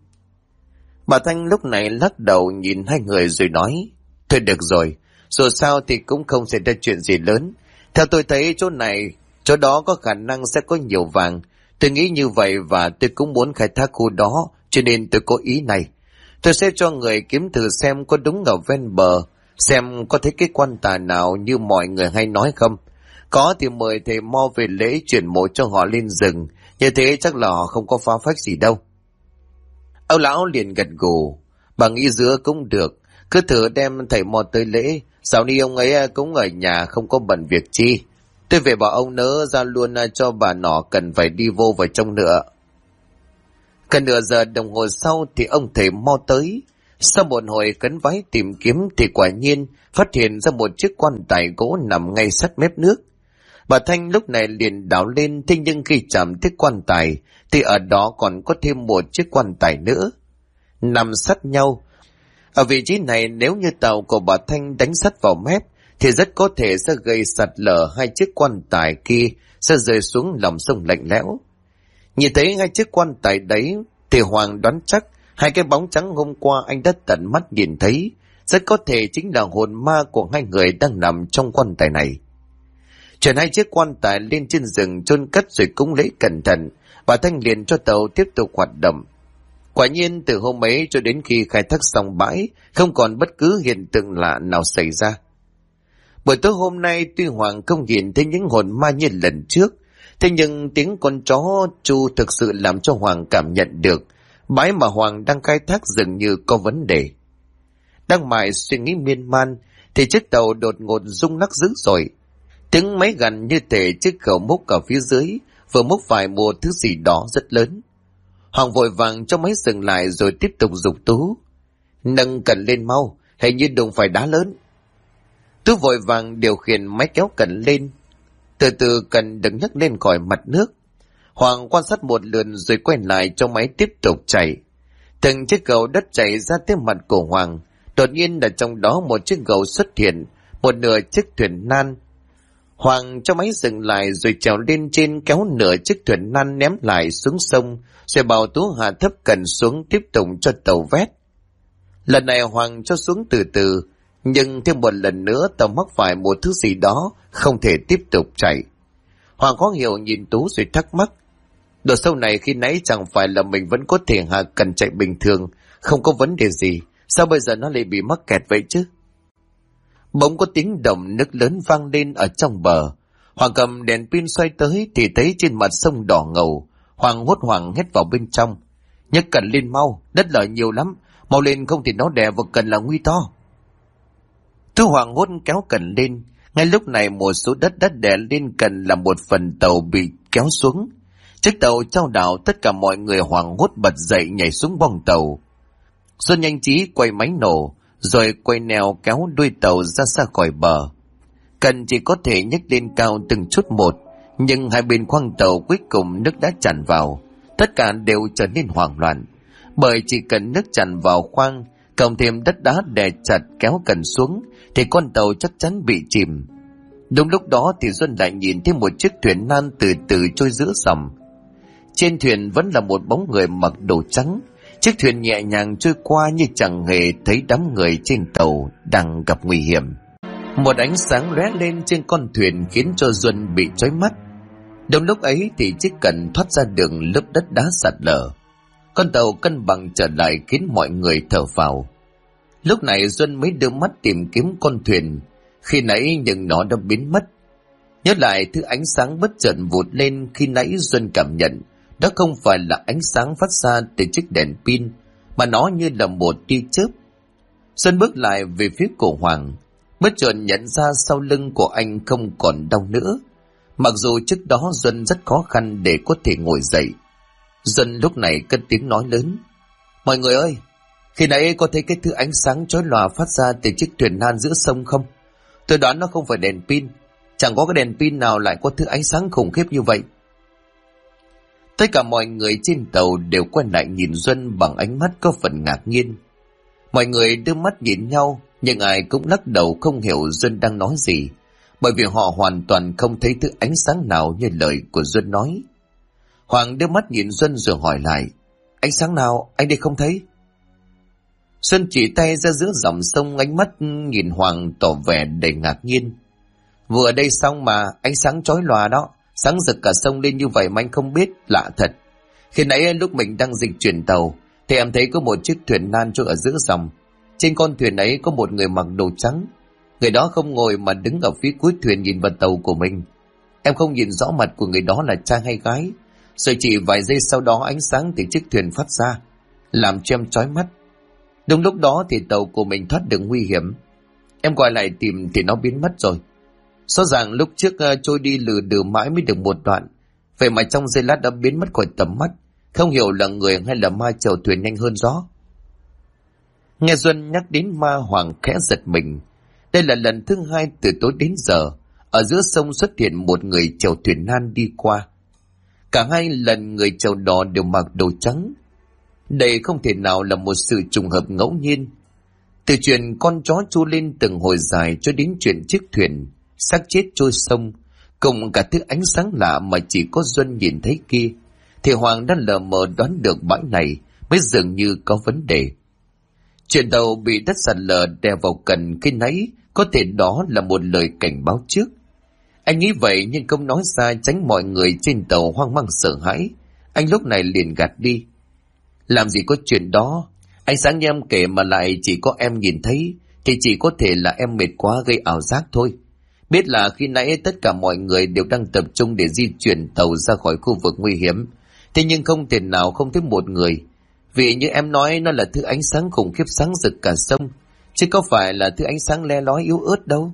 Bà Thanh lúc này lắc đầu nhìn hai người rồi nói. Thôi được rồi, dù sao thì cũng không xảy ra chuyện gì lớn. Theo tôi thấy chỗ này, chỗ đó có khả năng sẽ có nhiều vàng. Tôi nghĩ như vậy và tôi cũng muốn khai thác khu đó, cho nên tôi có ý này. Tôi sẽ cho người kiếm thử xem có đúng ở ven bờ, xem có thấy cái quan tài nào như mọi người hay nói không. Có thì mời thầy Mo về lễ chuyển mộ cho họ lên rừng, như thế chắc là họ không có phá phách gì đâu. Ông lão liền gật gù, bà nghĩ giữa cũng được, cứ thử đem thầy Mo tới lễ, dạo này ông ấy cũng ở nhà không có bận việc chi. Tôi về bảo ông nỡ ra luôn cho bà nọ cần phải đi vô vào trong nữa. Gần nửa giờ đồng hồ sau thì ông thầy Mo tới. Sau một hồi cấn vái tìm kiếm thì quả nhiên phát hiện ra một chiếc quan tài gỗ nằm ngay sát mép nước. Bà Thanh lúc này liền đảo lên, thế nhưng khi chạm tới quan tài thì ở đó còn có thêm một chiếc quan tài nữa, nằm sát nhau. Ở vị trí này nếu như tàu của bà Thanh đánh sắt vào mép thì rất có thể sẽ gây sạt lở hai chiếc quan tài kia sẽ rơi xuống lòng sông lạnh lẽo. Nhìn thấy hai chiếc quan tài đấy thì Hoàng đoán chắc hai cái bóng trắng hôm qua anh đã tận mắt nhìn thấy rất có thể chính là hồn ma của hai người đang nằm trong quan tài này. Chuyển hai chiếc quan tài lên trên rừng chôn cất rồi cúng lễ cẩn thận, bà Thanh liền cho tàu tiếp tục hoạt động. Quả nhiên từ hôm ấy cho đến khi khai thác xong bãi, không còn bất cứ hiện tượng lạ nào xảy ra. Buổi tối hôm nay tuy Hoàng không nhìn thấy những hồn ma như lần trước, thế nhưng tiếng con chó Chu thực sự làm cho Hoàng cảm nhận được bãi mà Hoàng đang khai thác dường như có vấn đề. Đang mải suy nghĩ miên man thì chiếc tàu đột ngột rung lắc dữ dội. Tiếng máy gằn như thể chiếc khẩu múc ở phía dưới vừa múc phải một thứ gì đó rất lớn. Hoàng vội vàng cho máy dừng lại rồi tiếp tục giục Tú: "Nâng cần lên mau, hình như đụng phải đá lớn." Tú vội vàng điều khiển máy kéo cần lên. Từ từ cần đừng nhấc lên khỏi mặt nước. Hoàng quan sát một lượt rồi quay lại cho máy tiếp tục chạy. Từng chiếc gầu đất chạy ra tới mặt của Hoàng. Đột nhiên ở trong đó một chiếc gầu xuất hiện, một nửa chiếc thuyền nan. Hoàng cho máy dừng lại rồi trèo lên trên kéo nửa chiếc thuyền nan ném lại xuống sông, rồi bảo Tú hạ thấp cần xuống tiếp tục cho tàu vét. Lần này Hoàng cho xuống từ từ, nhưng thêm một lần nữa tàu mắc phải một thứ gì đó không thể tiếp tục chạy. Hoàng khó hiểu nhìn Tú rồi thắc mắc: "Độ sâu này khi nãy chẳng phải là mình vẫn có thể hạ cần chạy bình thường, không có vấn đề gì, sao bây giờ nó lại bị mắc kẹt vậy chứ?" Bỗng có tiếng động nước lớn vang lên ở trong bờ. Hoàng cầm đèn pin xoay tới thì thấy trên mặt sông đỏ ngầu. Hoàng hốt hoảng hét vào bên trong: "Nhấc cần lên mau, đất lở nhiều lắm, mau lên không thì nó đè vào cần là nguy to." Tú Hoàng hốt kéo cần lên. Ngay lúc này một số đất đè lên cần là một phần tàu bị kéo xuống. Chiếc tàu chao đảo, tất cả mọi người hoảng hốt bật dậy nhảy xuống bong tàu. Xuân nhanh trí quay máy nổ, rồi quay neo kéo đuôi tàu ra xa khỏi bờ. Cần chỉ có thể nhấc lên cao từng chút một, nhưng hai bên khoang tàu cuối cùng nước đã tràn vào. Tất cả đều trở nên hoảng loạn, bởi chỉ cần nước tràn vào khoang, cộng thêm đất đá đè chặt kéo cần xuống, thì con tàu chắc chắn bị chìm. Đúng lúc đó thì Xuân lại nhìn thấy một chiếc thuyền nan từ từ trôi giữa dòng. Trên thuyền vẫn là một bóng người mặc đồ trắng. Chiếc thuyền nhẹ nhàng trôi qua như chẳng hề thấy đám người trên tàu đang gặp nguy hiểm. Một ánh sáng lóe lên trên con thuyền khiến cho Duân bị chói mắt. Đúng lúc ấy thì chiếc cần thoát ra đường lớp đất đá sạt lở. Con tàu cân bằng trở lại khiến mọi người thở phào. Lúc này Duân mới đưa mắt tìm kiếm con thuyền khi nãy, nhưng nó đã biến mất. Nhớ lại thứ ánh sáng bất chợt vụt lên khi nãy, Duân cảm nhận đó không phải là ánh sáng phát ra từ chiếc đèn pin, mà nó như là một tia chớp. Duân bước lại về phía của Hoàng, bất chợt nhận ra sau lưng của anh không còn đau nữa. Mặc dù trước đó Duân rất khó khăn để có thể ngồi dậy. Duân lúc này cất tiếng nói lớn: "Mọi người ơi, khi nãy có thấy cái thứ ánh sáng chói lòa phát ra từ chiếc thuyền nan giữa sông không? Tôi đoán nó không phải đèn pin, chẳng có cái đèn pin nào lại có thứ ánh sáng khủng khiếp như vậy." Tất cả mọi người trên tàu đều quay lại nhìn Duân bằng ánh mắt có phần ngạc nhiên. Mọi người đưa mắt nhìn nhau, nhưng ai cũng lắc đầu không hiểu Duân đang nói gì, bởi vì họ hoàn toàn không thấy thứ ánh sáng nào như lời của Duân nói. Hoàng đưa mắt nhìn Duân rồi hỏi lại: "Ánh sáng nào anh đây không thấy?" Xuân chỉ tay ra giữa dòng sông, ánh mắt nhìn Hoàng tỏ vẻ đầy ngạc nhiên. "Vừa đây xong mà, ánh sáng chói lòa đó, sáng rực cả sông lên như vậy mà anh không biết, lạ thật. Khi nãy lúc mình đang dịch chuyển tàu thì em thấy có một chiếc thuyền nan trôi ở giữa dòng. Trên con thuyền ấy có một người mặc đồ trắng. Người đó không ngồi mà đứng ở phía cuối thuyền nhìn vào tàu của mình. Em không nhìn rõ mặt của người đó là trai hay gái. Rồi chỉ vài giây sau đó ánh sáng từ chiếc thuyền phát ra, làm cho em chói mắt. Đúng lúc đó thì tàu của mình thoát được nguy hiểm. Em gọi lại tìm thì nó biến mất rồi. Rõ ràng lúc trước trôi đi lừ đừ mãi mới được một đoạn, vậy mà trong giây lát đã biến mất khỏi tầm mắt. Không hiểu là người hay là ma chèo thuyền nhanh hơn gió. Nghe Duân nhắc đến ma, Hoàng khẽ giật mình. Đây là lần thứ hai từ tối đến giờ ở giữa sông xuất hiện một người chèo thuyền nan đi qua. Cả hai lần người chèo đò đều mặc đồ trắng. Đây không thể nào là một sự trùng hợp ngẫu nhiên. Từ chuyện con chó chu lên từng hồi dài cho đến chuyện chiếc thuyền xác chết trôi sông, cùng cả thứ ánh sáng lạ mà chỉ có Duân nhìn thấy kia, thì Hoàng đã lờ mờ đoán được bãi này mới dường như có vấn đề. Chuyện tàu bị đất sạt lở đè vào cần khi nãy có thể đó là một lời cảnh báo trước. Anh nghĩ vậy nhưng không nói ra, tránh mọi người trên tàu hoang mang sợ hãi. Anh lúc này liền gạt đi. Làm gì có chuyện đó. Anh sáng như em kể mà lại chỉ có em nhìn thấy, thì chỉ có thể là em mệt quá gây ảo giác thôi. Biết là khi nãy tất cả mọi người đều đang tập trung để di chuyển tàu ra khỏi khu vực nguy hiểm, thế nhưng không thể nào không thấy một người. Vì như em nói, nó là thứ ánh sáng khủng khiếp sáng rực cả sông, chứ có phải là thứ ánh sáng le lói yếu ớt đâu.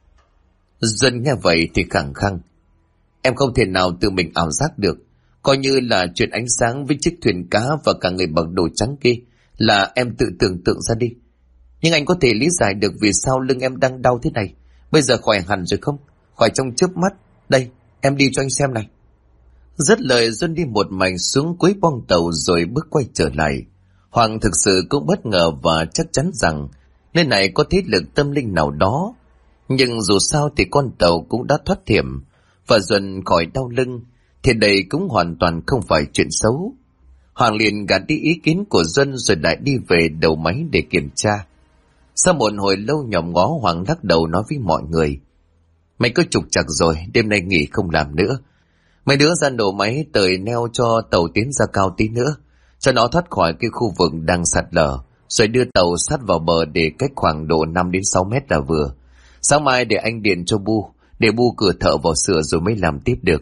Duân nghe vậy thì khẳng khăng. Em không thể nào tự mình ảo giác được. Coi như là chuyện ánh sáng với chiếc thuyền cá và cả người mặc đồ trắng kia là em tự tưởng tượng ra đi. Nhưng anh có thể lý giải được vì sao lưng em đang đau thế này. Bây giờ khỏi hẳn rồi không? Khỏi trong chớp mắt. Đây, em đi cho anh xem này. Dứt lời, Duân đi một mạch xuống cuối boong tàu rồi bước quay trở lại. Hoàng thực sự cũng bất ngờ và chắc chắn rằng nơi này có thế lực tâm linh nào đó. Nhưng dù sao thì con tàu cũng đã thoát hiểm, và Duân khỏi đau lưng, thì đây cũng hoàn toàn không phải chuyện xấu. Hoàng liền gạt đi ý kiến của Duân rồi lại đi về đầu máy để kiểm tra. Sau một hồi lâu nhòm ngó, Hoàng lắc đầu nói với mọi người. Mày có trục trặc rồi, đêm nay nghỉ không làm nữa. Mấy đứa ra nổ máy tời neo cho tàu tiến ra cao tí nữa, cho nó thoát khỏi cái khu vực đang sạt lở, rồi đưa tàu sát vào bờ để cách khoảng độ 5 đến 6 mét là vừa. Sáng mai để anh điện cho Bu, để Bu cử thợ vào sửa rồi mới làm tiếp được.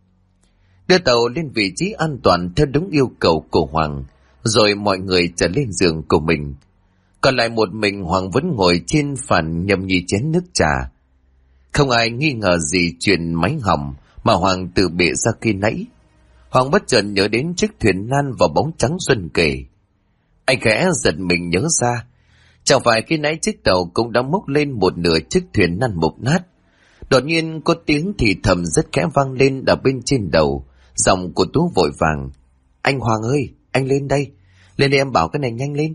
Đưa tàu lên vị trí an toàn theo đúng yêu cầu của Hoàng, rồi mọi người trở lên giường của mình. Còn lại một mình Hoàng vẫn ngồi trên phản nhâm nhi chén nước trà. Không ai nghi ngờ gì chuyện máy hỏng mà Hoàng tự bịa ra khi nãy. Hoàng bất chợt nhớ đến chiếc thuyền nan và bóng trắng Xuân kể. Anh khẽ giật mình nhớ ra, chẳng phải khi nãy chiếc tàu cũng đã mốc lên một nửa chiếc thuyền nan mục nát. Đột nhiên có tiếng thì thầm rất khẽ vang lên ở bên trên đầu. Giọng của Tú vội vàng. Anh Hoàng ơi, anh lên đây. Lên đây em bảo cái này nhanh lên.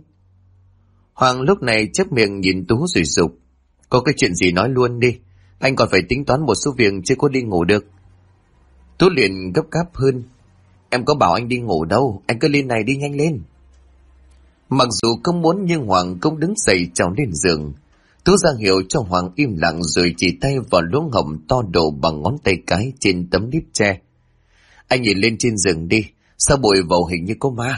Hoàng lúc này chép miệng nhìn Tú rồi dục. Có cái chuyện gì nói luôn đi. Anh còn phải tính toán một số việc chưa có đi ngủ được. Tú liền gấp gáp hơn. Em có bảo anh đi ngủ đâu, anh cứ lên này đi nhanh lên. Mặc dù không muốn nhưng Hoàng cũng đứng dậy trèo lên giường. Tú ra hiệu cho Hoàng im lặng rồi chỉ tay vào lỗ hổng to độ bằng ngón tay cái trên tấm nếp tre. Anh nhìn lên trên giường đi, sao bụi vào hình như có ma.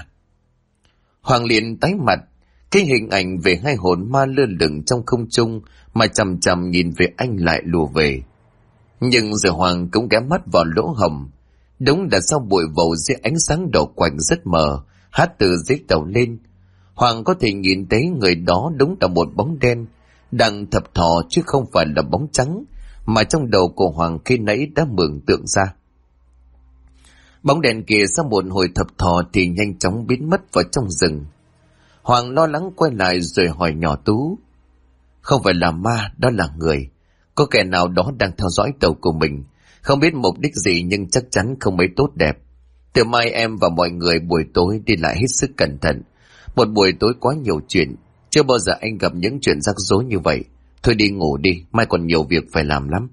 Hoàng liền tái mặt, cái hình ảnh về hai hồn ma lơ lửng trong không trung mà chằm chằm nhìn về anh lại lùa về. Nhưng giờ Hoàng cũng ghé mắt vào lỗ hổng. Đúng là sau bụi vầu dưới ánh sáng đỏ quạnh rất mờ, hát từ dưới tàu lên. Hoàng có thể nhìn thấy người đó đúng là một bóng đen, đang thập thò chứ không phải là bóng trắng, mà trong đầu của Hoàng khi nãy đã mường tượng ra. Bóng đèn kia sau một hồi thập thò thì nhanh chóng biến mất vào trong rừng. Hoàng lo lắng quay lại rồi hỏi nhỏ Tú. Không phải là ma, đó là người. Có kẻ nào đó đang theo dõi tàu của mình. Không biết mục đích gì nhưng chắc chắn không mấy tốt đẹp. Từ mai em và mọi người buổi tối đi lại hết sức cẩn thận. Một buổi tối quá nhiều chuyện. Chưa bao giờ anh gặp những chuyện rắc rối như vậy. Thôi đi ngủ đi, mai còn nhiều việc phải làm lắm.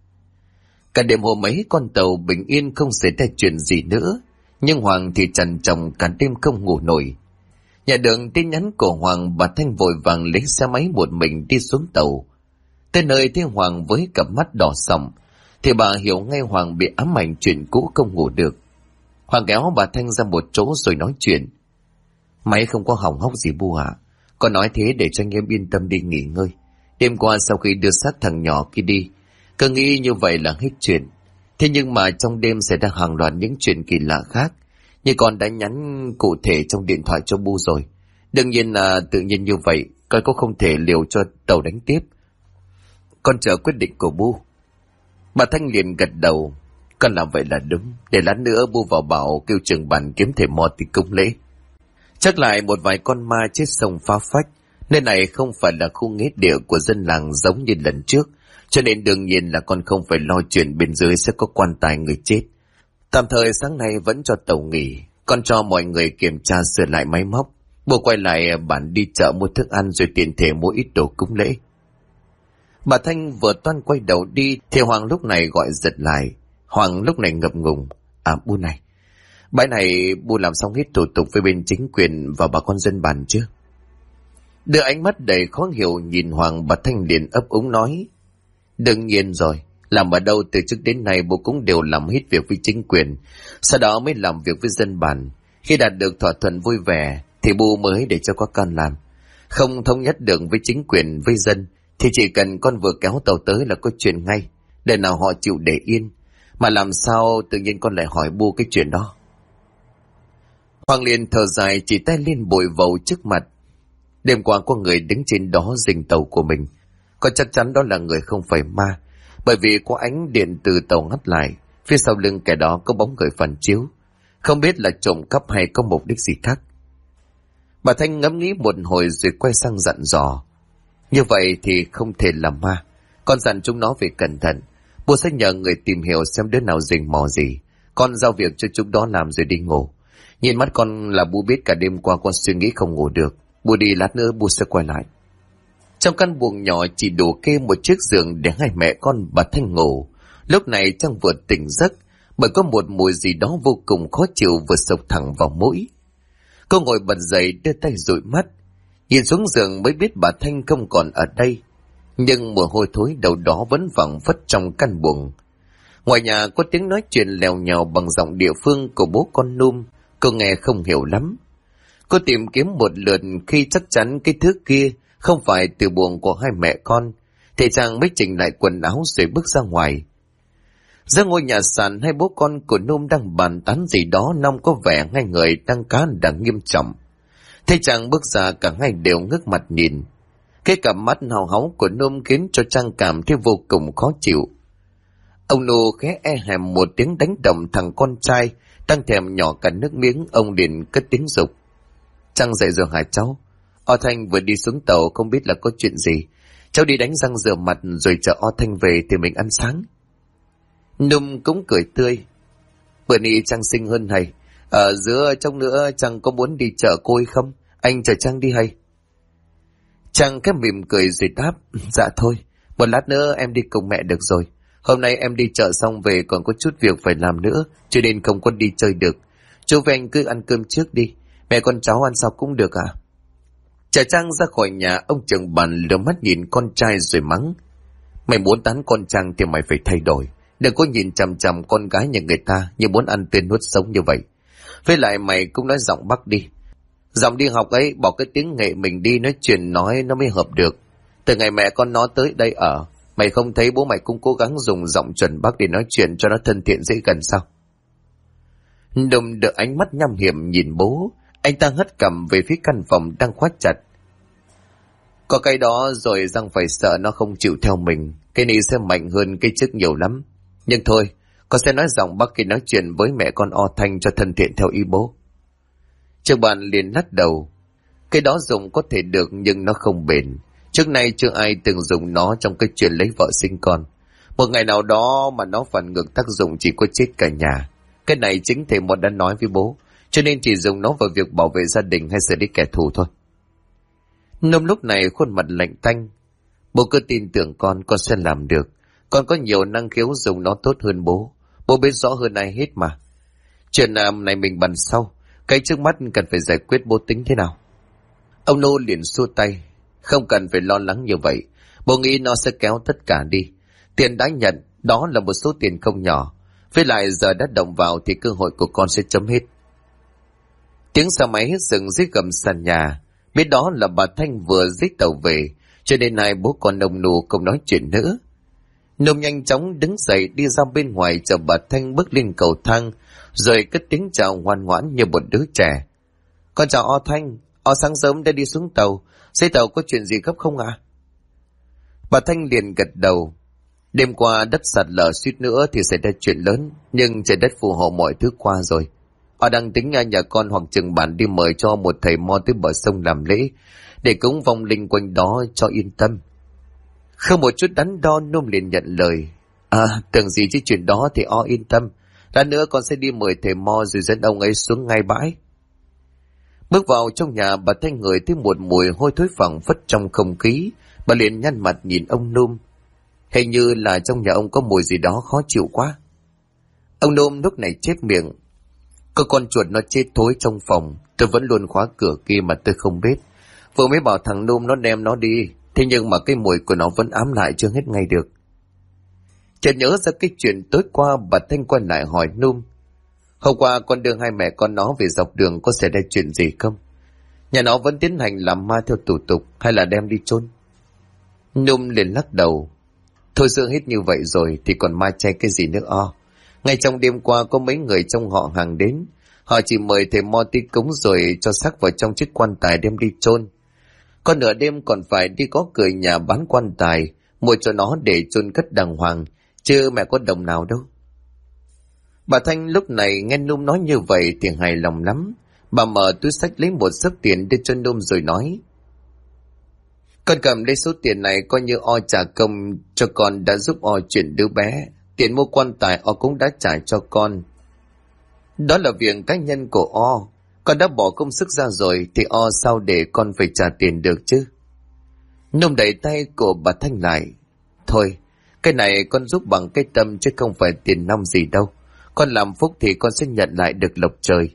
Cả đêm hôm ấy con tàu bình yên không xảy ra chuyện gì nữa. Nhưng Hoàng thì trằn trọc cả đêm không ngủ nổi. Nhận được tin nhắn của Hoàng, bà Thanh vội vàng lấy xe máy một mình đi xuống tàu. Tới nơi thấy Hoàng với cặp mắt đỏ sòng, thì bà hiểu ngay Hoàng bị ám ảnh chuyện cũ không ngủ được. Hoàng kéo bà Thanh ra một chỗ rồi nói chuyện. Máy không có hỏng hóc gì Bu ạ. Con nói thế để cho anh em yên tâm đi nghỉ ngơi. Đêm qua sau khi đưa xác thằng nhỏ kia đi, cứ nghĩ như vậy là hết chuyện. Thế nhưng mà trong đêm xảy ra hàng loạt những chuyện kỳ lạ khác, như con đã nhắn cụ thể trong điện thoại cho Bu rồi. Đương nhiên là tự nhiên như vậy, con cũng không thể liều cho tàu đánh tiếp. Con chờ quyết định của Bu. Bà Thanh liền gật đầu. Con làm vậy là đúng, để lát nữa Bu vào bảo kêu trường bàn kiếm thể mò thì cúng lễ. Chắc lại một vài con ma chết sông phá phách. Nơi này không phải là khu nghĩa địa của dân làng giống như lần trước, cho nên đương nhiên là con không phải lo chuyện bên dưới sẽ có quan tài người chết. Tạm thời sáng nay vẫn cho tàu nghỉ, con cho mọi người kiểm tra sửa lại máy móc. Bu quay lại bản đi chợ mua thức ăn rồi tiện thể mua ít đồ cúng lễ. Bà Thanh vừa toan quay đầu đi thì Hoàng lúc này gọi giật lại. Hoàng lúc này ngập ngùng. Bu này, bãi này Bu làm xong hết thủ tục với bên chính quyền và bà con dân bản chưa? Đưa ánh mắt đầy khó hiểu nhìn Hoàng, bà Thanh liền ấp úng nói. Đương nhiên rồi, làm ở đâu từ trước đến nay Bu cũng đều làm hết việc với chính quyền, sau đó mới làm việc với dân bản. Khi đạt được thỏa thuận vui vẻ thì Bu mới để cho có con làm. Không thống nhất được với chính quyền với dân thì chỉ cần con vừa kéo tàu tới là có chuyện ngay, để nào họ chịu để yên. Mà làm sao tự nhiên con lại hỏi Bu cái chuyện đó? Hoàng liền thở dài chỉ tay lên bụi vầu trước mặt. Đêm qua có người đứng trên đó rình tàu của mình. Con chắc chắn đó là người không phải ma, bởi vì có ánh điện từ tàu ngắt lại. Phía sau lưng kẻ đó có bóng người phản chiếu, không biết là trộm cắp hay có mục đích gì khác. Bà Thanh ngẫm nghĩ một hồi rồi quay sang dặn dò. Như vậy thì không thể là ma. Con dặn chúng nó phải cẩn thận. Bu sẽ nhờ người tìm hiểu xem đứa nào rình mò gì. Con giao việc cho chúng đó làm rồi đi ngủ. Nhìn mắt con là Bu biết cả đêm qua con suy nghĩ không ngủ được. Bu đi, lát nữa Bu sẽ quay lại. Trong căn buồng nhỏ chỉ đủ kê một chiếc giường để hai mẹ con bà Thanh ngủ. Lúc này Trang vừa tỉnh giấc bởi có một mùi gì đó vô cùng khó chịu vừa xộc thẳng vào mũi. Cô ngồi bật dậy đưa tay dụi mắt, nhìn xuống giường mới biết bà Thanh không còn ở đây, nhưng mùi hôi thối đầu đó vẫn vẳng vất trong căn buồng. Ngoài nhà có tiếng nói chuyện lèo nhèo bằng giọng địa phương của bố con Num, cô nghe không hiểu lắm. Cô tìm kiếm một lượt khi chắc chắn cái thứ kia không phải từ buồng của hai mẹ con, thì chàng mới chỉnh lại quần áo rồi bước ra ngoài. Ra ngôi nhà sàn, hai bố con của Num đang bàn tán gì đó, Nong có vẻ hai người đang cá đang nghiêm trọng. Thấy chàng bước ra cả hai đều ngước mặt nhìn. Cái cặp mắt hào háu của Num khiến cho Trang cảm thấy vô cùng khó chịu. Ông Nô khẽ e hèm một tiếng đánh động thằng con trai đang thèm nhỏ cả nước miếng. Ông liền cất tiếng dục. Trang dậy rồi hả cháu? O Thanh vừa đi xuống tàu không biết là có chuyện gì. Cháu đi đánh răng rửa mặt rồi chờ O Thanh về thì mình ăn sáng. Num cũng cười tươi. Bữa nay Trang xinh hơn hay? Ở giữa trong nữa Trang có muốn đi chợ cô ấy không? Anh chờ Trang đi hay? Trang khẽ mỉm cười rồi đáp. Dạ thôi, một lát nữa em đi cùng mẹ được rồi. Hôm nay em đi chợ xong về còn có chút việc phải làm nữa, cho nên không có đi chơi được. Chú với anh cứ ăn cơm trước đi, mẹ con cháu ăn sau cũng được à? Chờ Trang ra khỏi nhà, ông trưởng bàn lừa mắt nhìn con trai rồi mắng. Mày muốn tán con Trang thì mày phải thay đổi. Đừng có nhìn chằm chằm con gái nhà người ta như muốn ăn tươi nuốt sống như vậy. Với lại mày cũng nói giọng Bắc đi. Giọng đi học ấy, bỏ cái tiếng nghệ mình đi, nói chuyện nói nó mới hợp được. Từ ngày mẹ con nó tới đây ở, mày không thấy bố mày cũng cố gắng dùng giọng chuẩn Bắc để nói chuyện cho nó thân thiện dễ gần sao? Num được ánh mắt nham hiểm nhìn bố, anh ta hất cằm về phía căn phòng đang khóa chặt. Có cái đó rồi răng phải sợ nó không chịu theo mình, cái này sẽ mạnh hơn cái trước nhiều lắm. Nhưng thôi, con sẽ nói giọng Bắc khi nói chuyện với mẹ con O Thanh cho thân thiện theo ý bố. Trường bạn liền lắc đầu. Cái đó dùng có thể được nhưng nó không bền. Trước nay chưa ai từng dùng nó trong cái chuyện lấy vợ sinh con. Một ngày nào đó mà nó phản ngược tác dụng chỉ có chết cả nhà. Cái này chính thầy một đã nói với bố, cho nên chỉ dùng nó vào việc bảo vệ gia đình hay xử lý kẻ thù thôi. Nôm lúc này khuôn mặt lạnh tanh. Bố cứ tin tưởng con sẽ làm được. Con có nhiều năng khiếu dùng nó tốt hơn bố. Bố biết rõ hơn ai hết mà. Chuyện này mình bàn sau. Cái trước mắt cần phải giải quyết, bố tính thế nào? Ông Nô liền xua tay. Không cần phải lo lắng như vậy. Bố nghĩ nó sẽ kéo tất cả đi. Tiền đã nhận, đó là một số tiền không nhỏ. Với lại giờ đã động vào thì cơ hội của con sẽ chấm hết. Tiếng xe máy dừng dưới gầm sàn nhà. Biết đó là bà Thanh vừa dích tàu về, cho nên hai bố con ông Nô không nói chuyện nữa. Nôm nhanh chóng đứng dậy đi ra bên ngoài chờ bà Thanh bước lên cầu thang, rồi cất tiếng chào ngoan ngoãn như một đứa trẻ. Con chào O Thanh, O sáng sớm đã đi xuống tàu, dưới tàu có chuyện gì gấp không ạ? Bà Thanh liền gật đầu. Đêm qua đất sạt lở suýt nữa thì xảy ra chuyện lớn, nhưng trời đất phù hộ mọi thứ qua rồi. O đang tính nhà con hoặc trường bản đi mời cho một thầy mo tới bờ sông làm lễ, để cúng vong linh quanh đó cho yên tâm. Không một chút đắn đo, Nôm liền nhận lời. Tưởng gì chứ chuyện đó thì O yên tâm. Lát nữa con sẽ đi mời thầy mo rồi dẫn ông ấy xuống ngay bãi. Bước vào trong nhà, bà Thanh ngửi thấy một mùi hôi thối phảng phất trong không khí. Bà liền nhăn mặt nhìn ông Nôm. Hình như là trong nhà ông có mùi gì đó khó chịu quá. Ông Nôm lúc này chép miệng. Có con chuột nó chết thối trong phòng, tôi vẫn luôn khóa cửa kia mà tôi không biết. Vừa mới bảo thằng Nôm nó đem nó đi, thế nhưng mà cái mùi của nó vẫn ám lại chưa hết ngay được. Chợt nhớ ra cái chuyện tối qua, bà Thanh quay lại hỏi Nôm. Hôm qua con đưa hai mẹ con nó về dọc đường có xảy ra chuyện gì không? Nhà nó vẫn tiến hành làm ma theo thủ tục hay là đem đi chôn? Nôm liền lắc đầu. Thôi dưỡng hết như vậy rồi thì còn ma chay cái gì nữa O. Ngay trong đêm qua có mấy người trong họ hàng đến. Họ chỉ mời thầy mo tí cúng rồi cho xác vào trong chiếc quan tài đem đi chôn. Còn nửa đêm còn phải đi có cửa nhà bán quan tài, mua cho nó để chôn cất đàng hoàng, chứ mẹ có đồng nào đâu. Bà Thanh lúc này nghe Nôm nói như vậy thì hài lòng lắm. Bà mở túi xách lấy một xấp tiền đưa cho Nôm rồi nói. Con cầm lấy số tiền này coi như O trả công cho con đã giúp O chuyển đứa bé. Tiền mua quan tài O cũng đã trả cho con. Đó là việc cá nhân của O. Con đã bỏ công sức ra rồi thì O sao để con phải trả tiền được chứ? Nôm đẩy tay của bà Thanh lại. Thôi, cái này con giúp bằng cái tâm chứ không phải tiền nong gì đâu. Con làm phúc thì con sẽ nhận lại được lộc trời.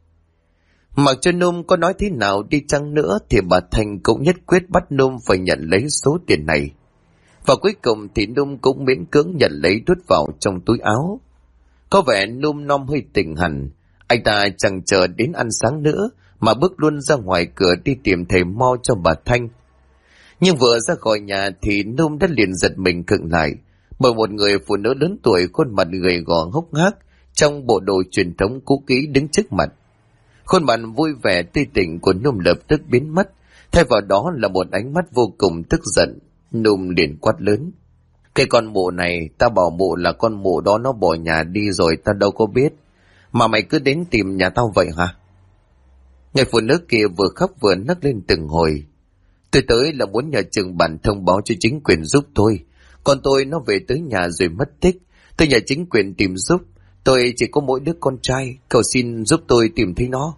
Mặc cho Nôm có nói thế nào đi chăng nữa thì bà Thanh cũng nhất quyết bắt Nôm phải nhận lấy số tiền này. Và cuối cùng thì Nôm cũng miễn cưỡng nhận lấy đút vào trong túi áo. Có vẻ Nôm nom hơi tỉnh hẳn. Anh ta chẳng chờ đến ăn sáng nữa mà bước luôn ra ngoài cửa đi tìm thầy mo cho bà Thanh. Nhưng vừa ra khỏi nhà thì Nôm đã liền giật mình khựng lại, bởi một người phụ nữ lớn tuổi khuôn mặt gầy gò hốc hác trong bộ đồ truyền thống cũ kỹ đứng trước mặt. Khuôn mặt vui vẻ tươi tỉnh của Nôm lập tức biến mất, thay vào đó là một ánh mắt vô cùng tức giận. Nôm liền quát lớn. Cái con mụ này, ta bảo mụ là con mụ đó nó bỏ nhà đi rồi ta đâu có biết. Mà mày cứ đến tìm nhà tao vậy hả? Người phụ nữ kia vừa khóc vừa nấc lên từng hồi. Tôi tới là muốn nhờ trường bản thông báo cho chính quyền giúp tôi. Con tôi nó về tới nhà rồi mất tích. Tôi nhờ chính quyền tìm giúp. Tôi chỉ có mỗi đứa con trai, cầu xin giúp tôi tìm thấy nó.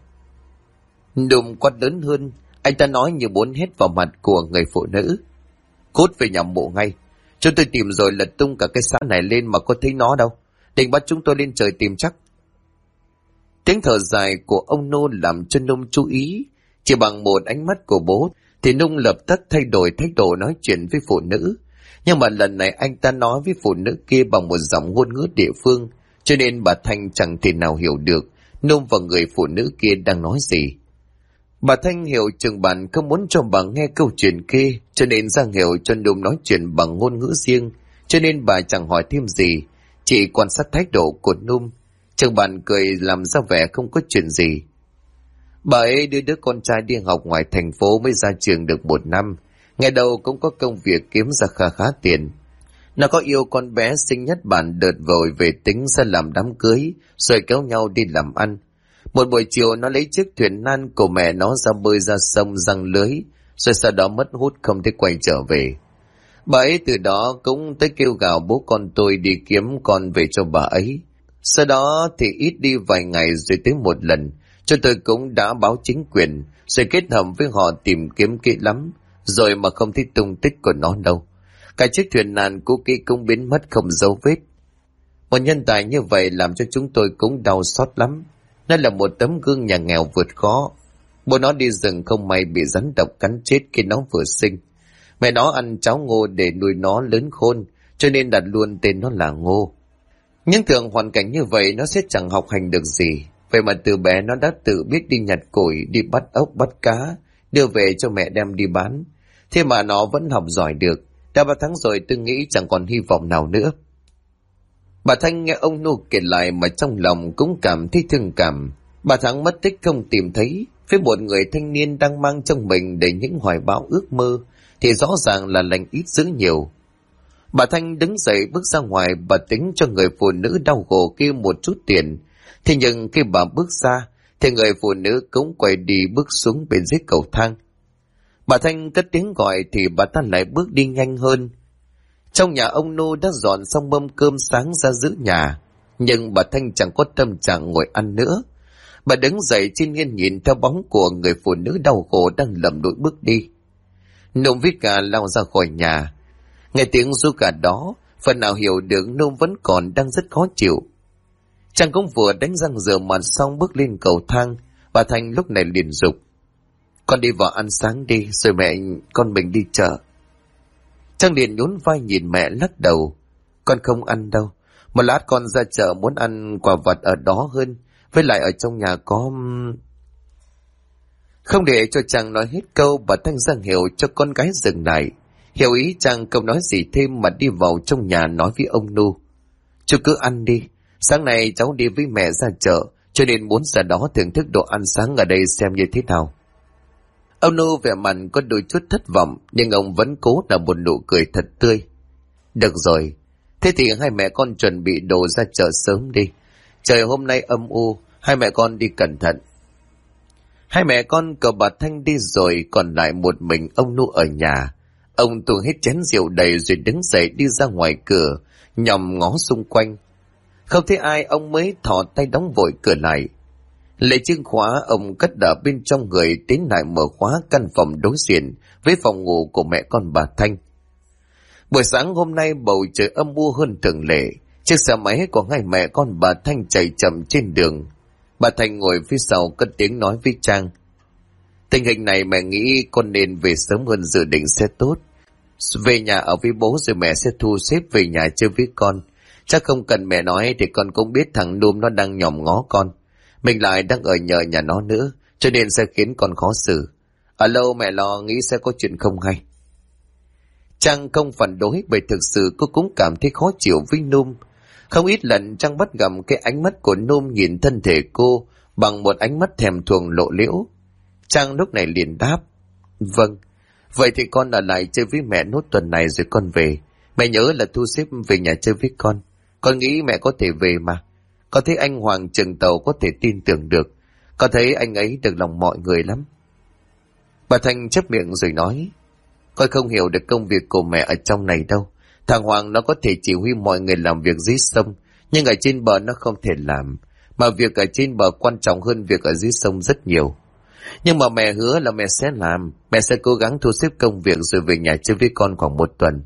Nôm quát lớn hơn, anh ta nói như muốn hét vào mặt của người phụ nữ. Cút về nhà mộ ngay. Chúng tôi tìm rồi lật tung cả cái xã này lên mà có thấy nó đâu. Định bắt chúng tôi lên trời tìm chắc. Tiếng thở dài của ông Nô làm cho Nôm chú ý. Chỉ bằng một ánh mắt của bố thì Nôm lập tức thay đổi thái độ nói chuyện với phụ nữ. Nhưng mà lần này anh ta nói với phụ nữ kia bằng một giọng ngôn ngữ địa phương, cho nên bà Thanh chẳng thể nào hiểu được Nôm và người phụ nữ kia đang nói gì. Bà Thanh hiểu trường bản không muốn cho bà nghe câu chuyện kia, cho nên ra hiệu cho Nôm nói chuyện bằng ngôn ngữ riêng, cho nên bà chẳng hỏi thêm gì, chỉ quan sát thái độ của Nôm. Trường bản cười làm ra vẻ không có chuyện gì. Bà ấy đưa đứa con trai đi học ngoài thành phố mới ra trường được 1 năm, ngày đầu cũng có công việc kiếm ra khá khá tiền. Nó có yêu con bé sinh nhất bản đợt vội về tính ra làm đám cưới, rồi kéo nhau đi làm ăn. Một buổi chiều nó lấy chiếc thuyền nan của mẹ nó ra bơi ra sông giăng lưới, rồi sau đó mất hút không thể quay trở về. Bà ấy từ đó cũng tới kêu gào bố con tôi đi kiếm con về cho bà ấy. Sau đó thì ít đi vài ngày rồi tới một lần, cho tôi cũng đã báo chính quyền, rồi kết hợp với họ tìm kiếm kỹ lắm, rồi mà không thấy tung tích của nó đâu. Cả chiếc thuyền nan cũ kỹ cũng biến mất không dấu vết. Một nhân tài như vậy làm cho chúng tôi cũng đau xót lắm. Nó là một tấm gương nhà nghèo vượt khó. Bố nó đi rừng không may bị rắn độc cắn chết khi nó vừa sinh. Mẹ nó ăn cháo ngô để nuôi nó lớn khôn, cho nên đặt luôn tên nó là Ngô. Nhưng thường hoàn cảnh như vậy nó sẽ chẳng học hành được gì. Vậy mà từ bé nó đã tự biết đi nhặt củi, đi bắt ốc bắt cá, đưa về cho mẹ đem đi bán. Thế mà nó vẫn học giỏi được, Đã 3 tháng rồi, tôi nghĩ chẳng còn hy vọng nào nữa. Bà Thanh nghe ông Nu kể lại mà trong lòng cũng cảm thấy thương cảm. 3 tháng mất tích không tìm thấy, với một người thanh niên đang mang trong mình đầy những hoài bão ước mơ, thì rõ ràng là lành ít dữ nhiều. Bà Thanh đứng dậy bước ra ngoài, bà tính cho người phụ nữ đau khổ kia một chút tiền. Thế nhưng khi bà bước ra, thì người phụ nữ cũng quay đi bước xuống bên dưới cầu thang. Bà Thanh cất tiếng gọi thì bà ta lại bước đi nhanh hơn. Trong nhà ông Nu đã dọn xong mâm cơm sáng ra giữ nhà, nhưng bà Thanh chẳng có tâm trạng ngồi ăn nữa. Bà đứng dậy trên nghiêng nhìn theo bóng của người phụ nữ đau khổ đang lầm lũi bước đi. Nôm với cả lao ra khỏi nhà. Nghe tiếng ru cả đó, phần nào hiểu được Nôm vẫn còn đang rất khó chịu. Chàng cũng vừa đánh răng rửa mặt xong bước lên cầu thang. Bà Thanh lúc này liền dục: "Con đi vào ăn sáng đi, rồi mẹ con mình đi chợ." Trang liền nhún vai nhìn mẹ lắc đầu: "Con không ăn đâu. Một lát con ra chợ muốn ăn quà vặt ở đó hơn. Với lại ở trong nhà có..." Không để cho chàng nói hết câu, bà Thanh ra hiệu cho con gái dừng lại. Hiểu ý chàng không nói gì thêm mà đi vào trong nhà nói với ông Nu: "Chú cứ ăn đi. Sáng nay cháu đi với mẹ ra chợ, cho nên muốn ra đó thưởng thức đồ ăn sáng ở đây xem như thế nào." Ông Nu vẻ mặt có đôi chút thất vọng, nhưng ông vẫn cố là một nụ cười thật tươi. "Được rồi, thế thì hai mẹ con chuẩn bị đồ ra chợ sớm đi. Trời hôm nay âm u, hai mẹ con đi cẩn thận." Hai mẹ con cậu bà Thanh đi rồi, còn lại một mình ông Nu ở nhà. Ông tuông hết chén rượu đầy rồi đứng dậy đi ra ngoài cửa, nhòm ngó xung quanh. Không thấy ai, ông mới thò tay đóng vội cửa lại. Lấy chìa khóa, ông cất ở bên trong người, tiến lại mở khóa căn phòng đối diện với phòng ngủ của mẹ con bà Thanh. Buổi sáng hôm nay bầu trời âm u hơn thường lệ. Chiếc xe máy của hai mẹ con bà Thanh chạy chậm trên đường. Bà Thanh ngồi phía sau cất tiếng nói với Trang: "Tình hình này mẹ nghĩ con nên về sớm hơn dự định sẽ tốt. Về nhà ở với bố rồi mẹ sẽ thu xếp về nhà chơi với con. Chắc không cần mẹ nói thì con cũng biết thằng Nôm nó đang nhòm ngó con. Mình lại đang ở nhờ nhà nó nữa, cho nên sẽ khiến con khó xử. Ở lâu mẹ lo nghĩ sẽ có chuyện không hay." Trang không phản đối, bởi thực sự cô cũng cảm thấy khó chịu với Nôm. Không ít lần Trang bắt gặp cái ánh mắt của Nôm nhìn thân thể cô bằng một ánh mắt thèm thuồng lộ liễu. Trang lúc này liền đáp: "Vâng, vậy thì con ở lại chơi với mẹ nốt tuần này rồi con về. Mẹ nhớ là thu xếp về nhà chơi với con. Con nghĩ mẹ có thể về mà. Con thấy anh Hoàng Trừng Tàu có thể tin tưởng được. Con thấy anh ấy được lòng mọi người lắm." Bà Thanh chép miệng rồi nói: "Con không hiểu được công việc của mẹ ở trong này đâu. Thằng Hoàng nó có thể chỉ huy mọi người làm việc dưới sông, nhưng ở trên bờ nó không thể làm. Mà việc ở trên bờ quan trọng hơn việc ở dưới sông rất nhiều. Nhưng mà mẹ hứa là mẹ sẽ làm. Mẹ sẽ cố gắng thu xếp công việc rồi về nhà chơi với con khoảng 1 tuần."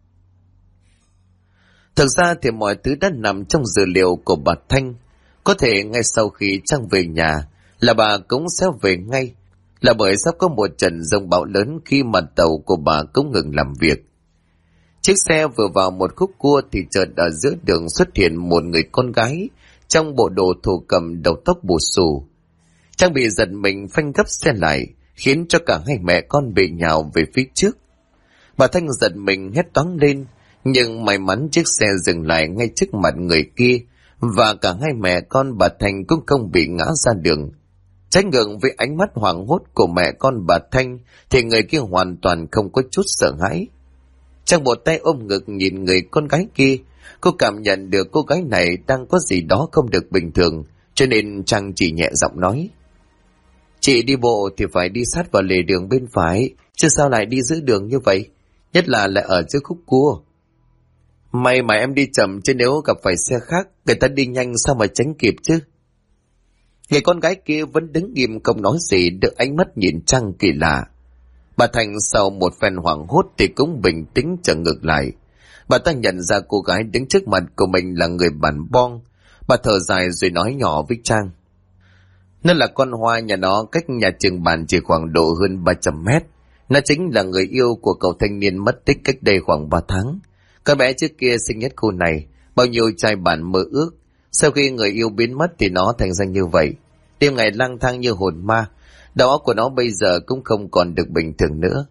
Thực ra thì mọi thứ đã nằm trong dự liệu của bà Thanh. Có thể ngay sau khi Trang về nhà là bà cũng sẽ về ngay, là bởi sắp có một trận giông bão lớn khi mà tàu của bà cũng ngừng làm việc. Chiếc xe vừa vào một khúc cua thì chợt ở giữa đường xuất hiện một người con gái trong bộ đồ thổ cẩm, đầu tóc bù xù. Trang bị giật mình phanh gấp xe lại, khiến cho cả hai mẹ con bị nhào về phía trước. Bà Thanh giật mình hét toáng lên, nhưng may mắn chiếc xe dừng lại ngay trước mặt người kia, và cả hai mẹ con bà Thanh cũng không bị ngã ra đường. Trái ngược với ánh mắt hoảng hốt của mẹ con bà Thanh thì người kia hoàn toàn không có chút sợ hãi. Trang một tay ôm ngực nhìn người con gái kia, cô cảm nhận được cô gái này đang có gì đó không được bình thường, cho nên Trang chỉ nhẹ giọng nói: "Chị đi bộ thì phải đi sát vào lề đường bên phải, chứ sao lại đi giữa đường như vậy, nhất là lại ở giữa khúc cua. May mà em đi chậm, chứ nếu gặp phải xe khác, người ta đi nhanh sao mà tránh kịp chứ." Người con gái kia vẫn đứng im không nói gì, được ánh mắt nhìn Trang kỳ lạ. Bà Thành sau một phen hoảng hốt thì cũng bình tĩnh trở ngược lại. Bà ta nhận ra cô gái đứng trước mặt của mình là người bản Bong. Bà thở dài rồi nói nhỏ với Trang: "Nó là con Hoa, nhà nó cách nhà trường bản chỉ khoảng độ hơn 300 mét. Nó chính là người yêu của cậu thanh niên mất tích cách đây khoảng 3 tháng. Con bé trước kia sinh nhất khu này, bao nhiêu trai bản mơ ước. Sau khi người yêu biến mất thì nó thành ra như vậy. Đêm ngày lang thang như hồn ma. Đầu óc của nó bây giờ cũng không còn được bình thường nữa.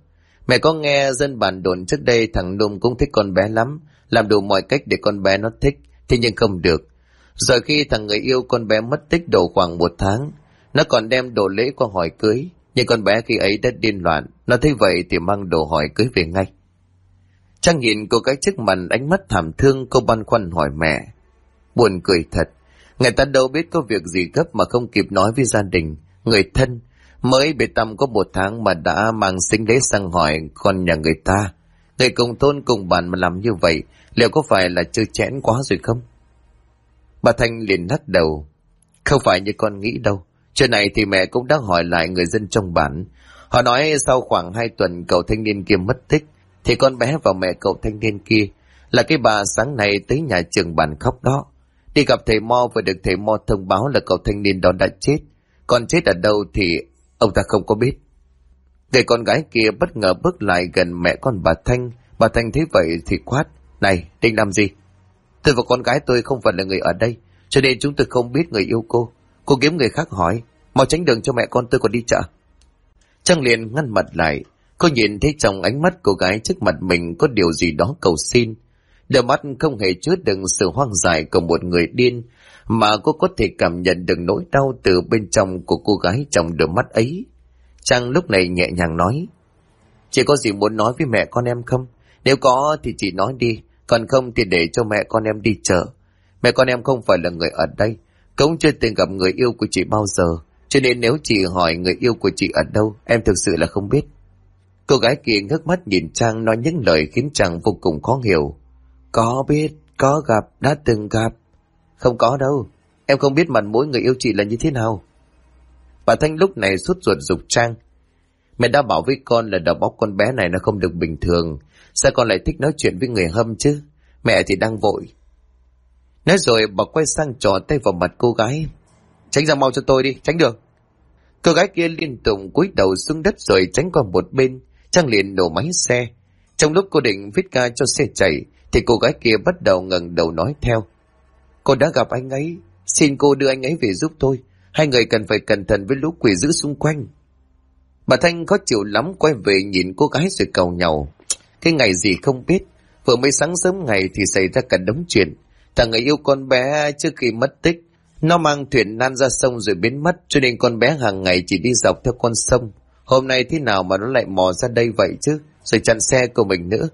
Mẹ có nghe dân bản đồn trước đây thằng Nôm cũng thích con bé lắm, làm đủ mọi cách để con bé nó thích, thế nhưng không được. Rồi khi thằng người yêu con bé mất tích độ khoảng 1 tháng, nó còn đem đồ lễ qua hỏi cưới, nhưng con bé khi ấy đã điên loạn, nó thấy vậy thì mang đồ hỏi cưới về ngay. Trang nhìn cô gái trước mặt ánh mắt thảm thương, cô băn khoăn hỏi mẹ. Buồn cười thật, người ta đâu biết có việc gì gấp mà không kịp nói với gia đình, người thân. Mới bề tăm có 1 tháng mà đã mang sính lễ sang hỏi con nhà người ta. Người cùng thôn cùng bản mà làm như vậy, liệu có phải là trơ trẽn quá rồi không? Bà Thanh liền lắc đầu. Không phải như con nghĩ đâu. Chuyện này thì mẹ cũng đã hỏi lại người dân trong bản. Họ nói sau khoảng 2 tuần cậu thanh niên kia mất tích, thì con bé và mẹ cậu thanh niên kia là cái bà sáng nay tới nhà trường bản khóc đó. Đi gặp thầy Mo và được thầy Mo thông báo là cậu thanh niên đó đã chết. Còn chết ở đâu thì ông ta không có biết. Người con gái kia bất ngờ bước lại gần mẹ con bà Thanh. Bà Thanh thấy vậy thì quát. Này, định làm gì? Tôi và con gái tôi không phải là người ở đây, cho nên chúng tôi không biết người yêu cô. Cô kiếm người khác hỏi, mau tránh đường cho mẹ con tôi còn đi chợ. Trang liền ngăn mặt lại. Cô nhìn thấy trong ánh mắt cô gái trước mặt mình có điều gì đó cầu xin. Đôi mắt không hề chứa đựng sự hoang dại của một người điên, mà cô có thể cảm nhận được nỗi đau từ bên trong của cô gái trong đôi mắt ấy. Trang lúc này nhẹ nhàng nói. Chị có gì muốn nói với mẹ con em không? Nếu có thì chị nói đi, còn không thì để cho mẹ con em đi chợ. Mẹ con em không phải là người ở đây, cũng chưa từng gặp người yêu của chị bao giờ, cho nên nếu chị hỏi người yêu của chị ở đâu, em thực sự là không biết. Cô gái kia ngước mắt nhìn Trang nói những lời khiến Trang vô cùng khó hiểu. Có biết, có gặp, đã từng gặp. Không có đâu, em không biết mặt mũi người yêu chị là như thế nào. Bà Thanh lúc này sốt ruột giục Trang. Mẹ đã bảo với con là đầu óc con bé này nó không được bình thường, sao con lại thích nói chuyện với người hâm chứ? Mẹ thì đang vội. Nói rồi bà quay sang trò tay vào mặt cô gái. Tránh ra mau cho tôi đi, tránh được. Cô gái kia liên tục cúi đầu xuống đất rồi tránh qua một bên. Trang liền nổ máy xe. Trong lúc cô định viết ca cho xe chạy thì cô gái kia bắt đầu ngẩng đầu nói theo. Cô đã gặp anh ấy, xin cô đưa anh ấy về giúp tôi. Hai người cần phải cẩn thận với lũ quỷ dữ xung quanh. Bà Thanh khó chịu lắm, quay về nhìn cô gái rồi càu nhàu. Cái ngày gì không biết, vừa mới sáng sớm ngày thì xảy ra cả đống chuyện. Thằng người yêu con bé trước khi mất tích, nó mang thuyền nan ra sông rồi biến mất, cho nên con bé hàng ngày chỉ đi dọc theo con sông. Hôm nay thế nào mà nó lại mò ra đây vậy chứ, rồi chặn xe của mình nữa.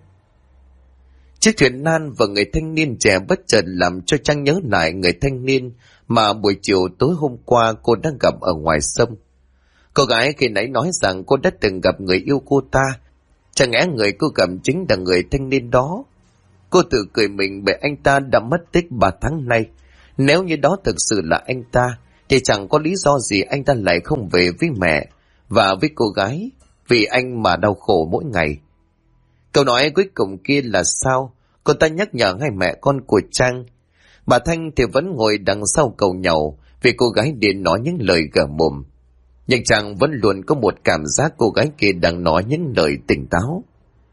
Chiếc thuyền nan và người thanh niên trẻ bất chợt làm cho Trang nhớ lại người thanh niên mà buổi chiều tối hôm qua cô đã gặp ở ngoài sông. Cô gái khi nãy nói rằng cô đã từng gặp người yêu cô ta, chẳng lẽ người cô gặp chính là người thanh niên đó? Cô tự cười mình bởi anh ta đã mất tích 3 tháng nay. Nếu như đó thực sự là anh ta, thì chẳng có lý do gì anh ta lại không về với mẹ và với cô gái, vì anh mà đau khổ mỗi ngày. Câu nói cuối cùng kia là sao? Cô ta nhắc nhở hai mẹ con của Trang. Bà Thanh thì vẫn ngồi đằng sau cầu nhậu vì cô gái điện nói những lời gở mồm. Nhưng Trang vẫn luôn có một cảm giác cô gái kia đang nói những lời tỉnh táo.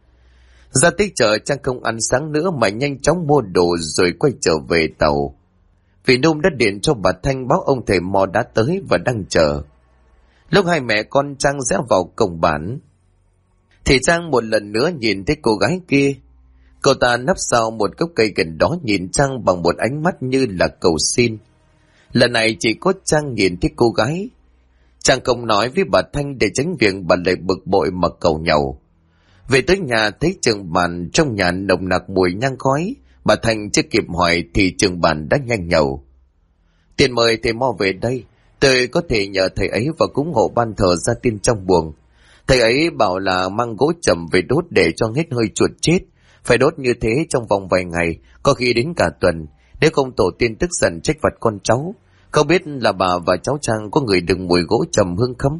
Ra tới chợ Trang không ăn sáng nữa mà nhanh chóng mua đồ rồi quay trở về tàu. Vì Nôm đã điện cho bà Thanh báo ông thầy Mo đã tới và đang chờ. Lúc hai mẹ con Trang rẽ vào cổng bản thì Trang một lần nữa nhìn thấy cô gái kia. Cô ta nấp sau một gốc cây gần đó nhìn Trang bằng một ánh mắt như là cầu xin. Lần này chỉ có Trang nhìn thấy cô gái. Trang không nói với bà Thanh để tránh việc bà lại bực bội mà cầu nhậu. Về tới nhà thấy trường bản trong nhà nồng nặc mùi nhang khói, bà Thanh chưa kịp hỏi thì trường bản đã nhanh nhậu. Tiền mời thầy Mo về đây, tôi có thể nhờ thầy ấy vào cúng hộ ban thờ gia tiên trong buồng. Thầy ấy bảo là mang gỗ trầm về đốt để cho hết hơi chuột chết, phải đốt như thế trong vòng vài ngày, có khi đến cả tuần, nếu không tổ tiên tức giận trách phạt con cháu. Không biết là bà và cháu Trang có người đừng mùi gỗ trầm hương không?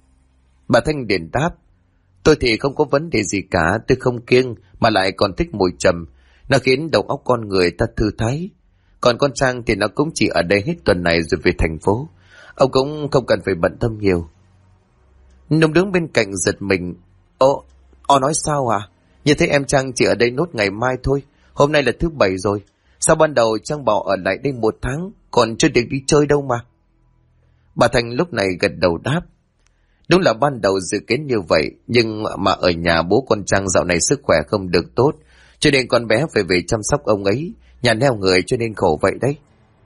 Bà Thanh liền đáp, tôi thì không có vấn đề gì cả, tôi không kiêng mà lại còn thích mùi trầm, nó khiến đầu óc con người ta thư thái. Còn con Trang thì nó cũng chỉ ở đây hết tuần này rồi về thành phố, ông cũng không cần phải bận tâm nhiều. Nông đứng bên cạnh giật mình. Ồ, nói sao à? Như thế em Trang chỉ ở đây nốt ngày mai thôi, hôm nay là thứ Bảy rồi. Sao ban đầu Trang bảo ở lại đây 1 tháng, còn chưa được đi chơi đâu mà. Bà Thành lúc này gật đầu đáp. Đúng là ban đầu dự kiến như vậy, nhưng mà ở nhà bố con Trang dạo này sức khỏe không được tốt, cho nên con bé phải về chăm sóc ông ấy, nhà neo người cho nên khổ vậy đấy.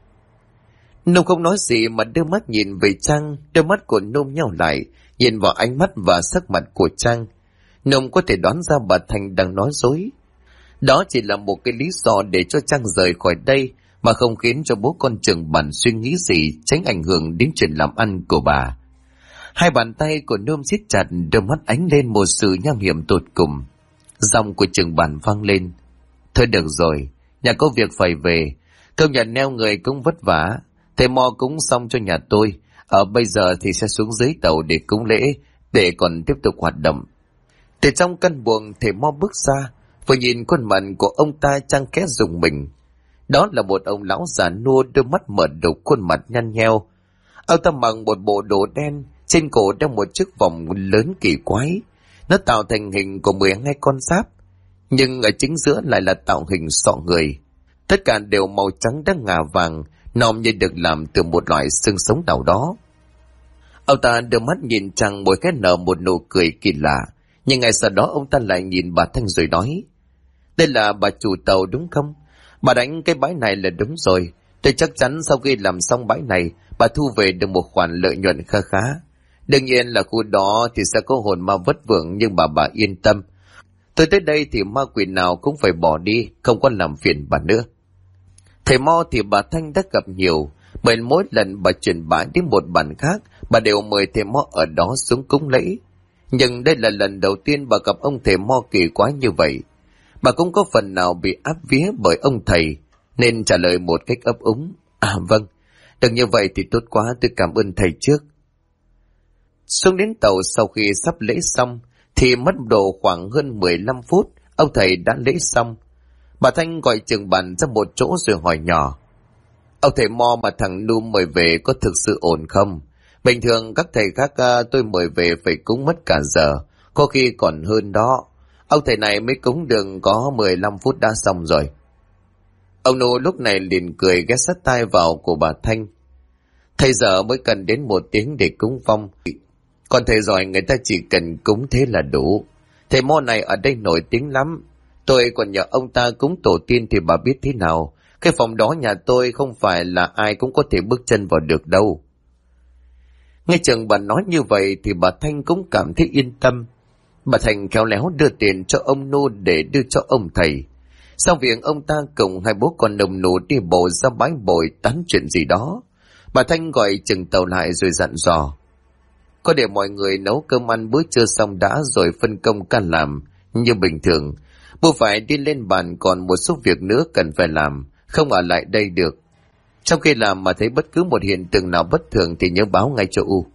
Nôm không nói gì mà đưa mắt nhìn về Trang, đôi mắt của Nôm nheo lại, nhìn vào ánh mắt và sắc mặt của Trang. Nôm có thể đoán ra bà Thanh đang nói dối. Đó chỉ là một cái lý do để cho Trang rời khỏi đây, mà không khiến cho bố con Trường Bản suy nghĩ gì, tránh ảnh hưởng đến chuyện làm ăn của bà. Hai bàn tay của Nôm siết chặt, đôi mắt ánh lên một sự nham hiểm tột cùng. Giọng của Trường Bản vang lên: thôi được rồi, nhà có việc phải về, công nhận neo người cũng vất vả, thầy mò cúng xong cho nhà tôi, ở bây giờ thì sẽ xuống dưới tàu để cúng lễ, để còn tiếp tục hoạt động. Từ trong căn buồng, thầy mo bước ra, vừa nhìn khuôn mặt của ông ta Trang khẽ rùng mình. Đó là một ông lão già nua, đôi mắt mở đục, khuôn mặt nhăn nheo. Ông ta mặc một bộ đồ đen, trên cổ đeo một chiếc vòng lớn kỳ quái, nó tạo thành hình của 12 con giáp, nhưng ở chính giữa lại là tạo hình sọ người. Tất cả đều màu trắng đã ngà vàng, nòm như được làm từ một loại xương sống nào đó. Ông ta đưa mắt nhìn Trang, môi khẽ nở một nụ cười kỳ lạ, nhưng ngay sau đó ông ta lại nhìn bà Thanh rồi nói: đây là bà chủ tàu đúng không? Bà đánh cái bãi này là đúng rồi. Tôi chắc chắn sau khi làm xong bãi này, bà thu về được một khoản lợi nhuận kha khá. Đương nhiên là khu đó thì sẽ có hồn ma vất vưởng, nhưng bà yên tâm. Tôi tới đây thì ma quỷ nào cũng phải bỏ đi, không có làm phiền bà nữa. Thầy Mo thì bà Thanh đã gặp nhiều, bởi mỗi lần bà chuyển bãi đến một bản khác, bà đều mời thầy Mo ở đó xuống cúng lễ. Nhưng đây là lần đầu tiên bà gặp ông thầy Mo kỳ quái như vậy. Bà cũng có phần nào bị áp vía bởi ông thầy, nên trả lời một cách ấp úng: à vâng, được như vậy thì tốt quá, tôi cảm ơn thầy trước. Xuống đến tàu sau khi sắp lễ xong, thì mất độ khoảng hơn 15 phút, ông thầy đã lễ xong. Bà Thanh gọi Trường Bản ra một chỗ rồi hỏi nhỏ: ông thầy Mo mà thằng Nu mời về có thực sự ổn không? Bình thường các thầy khác tôi mời về phải cúng mất cả giờ, có khi còn hơn đó. Ông thầy này mới cúng được có 15 phút đã xong rồi. Ông Nu lúc này liền cười ghé sát tai vào của bà Thanh: thầy giờ mới cần đến 1 tiếng để cúng phong, còn thầy giỏi người ta chỉ cần cúng thế là đủ. Thầy Mo này ở đây nổi tiếng lắm, tôi còn nhờ ông ta cúng tổ tiên thì bà biết thế nào. Cái phòng đó nhà tôi không phải là ai cũng có thể bước chân vào được đâu. Nghe Trường Bản nói như vậy thì bà Thanh cũng cảm thấy yên tâm. Bà Thanh khéo léo đưa tiền cho ông Nu để đưa cho ông thầy. Sau việc ông ta cùng hai bố con đồng nụ đi bộ ra bãi bồi tán chuyện gì đó, bà Thanh gọi Trường Tàu lại rồi dặn dò: có để mọi người nấu cơm ăn bữa trưa xong đã rồi phân công ca làm như bình thường. Bố phải đi lên bàn, còn một số việc nữa cần phải làm, không ở lại đây được. Trong khi làm mà thấy bất cứ một hiện tượng nào bất thường thì nhớ báo ngay cho U.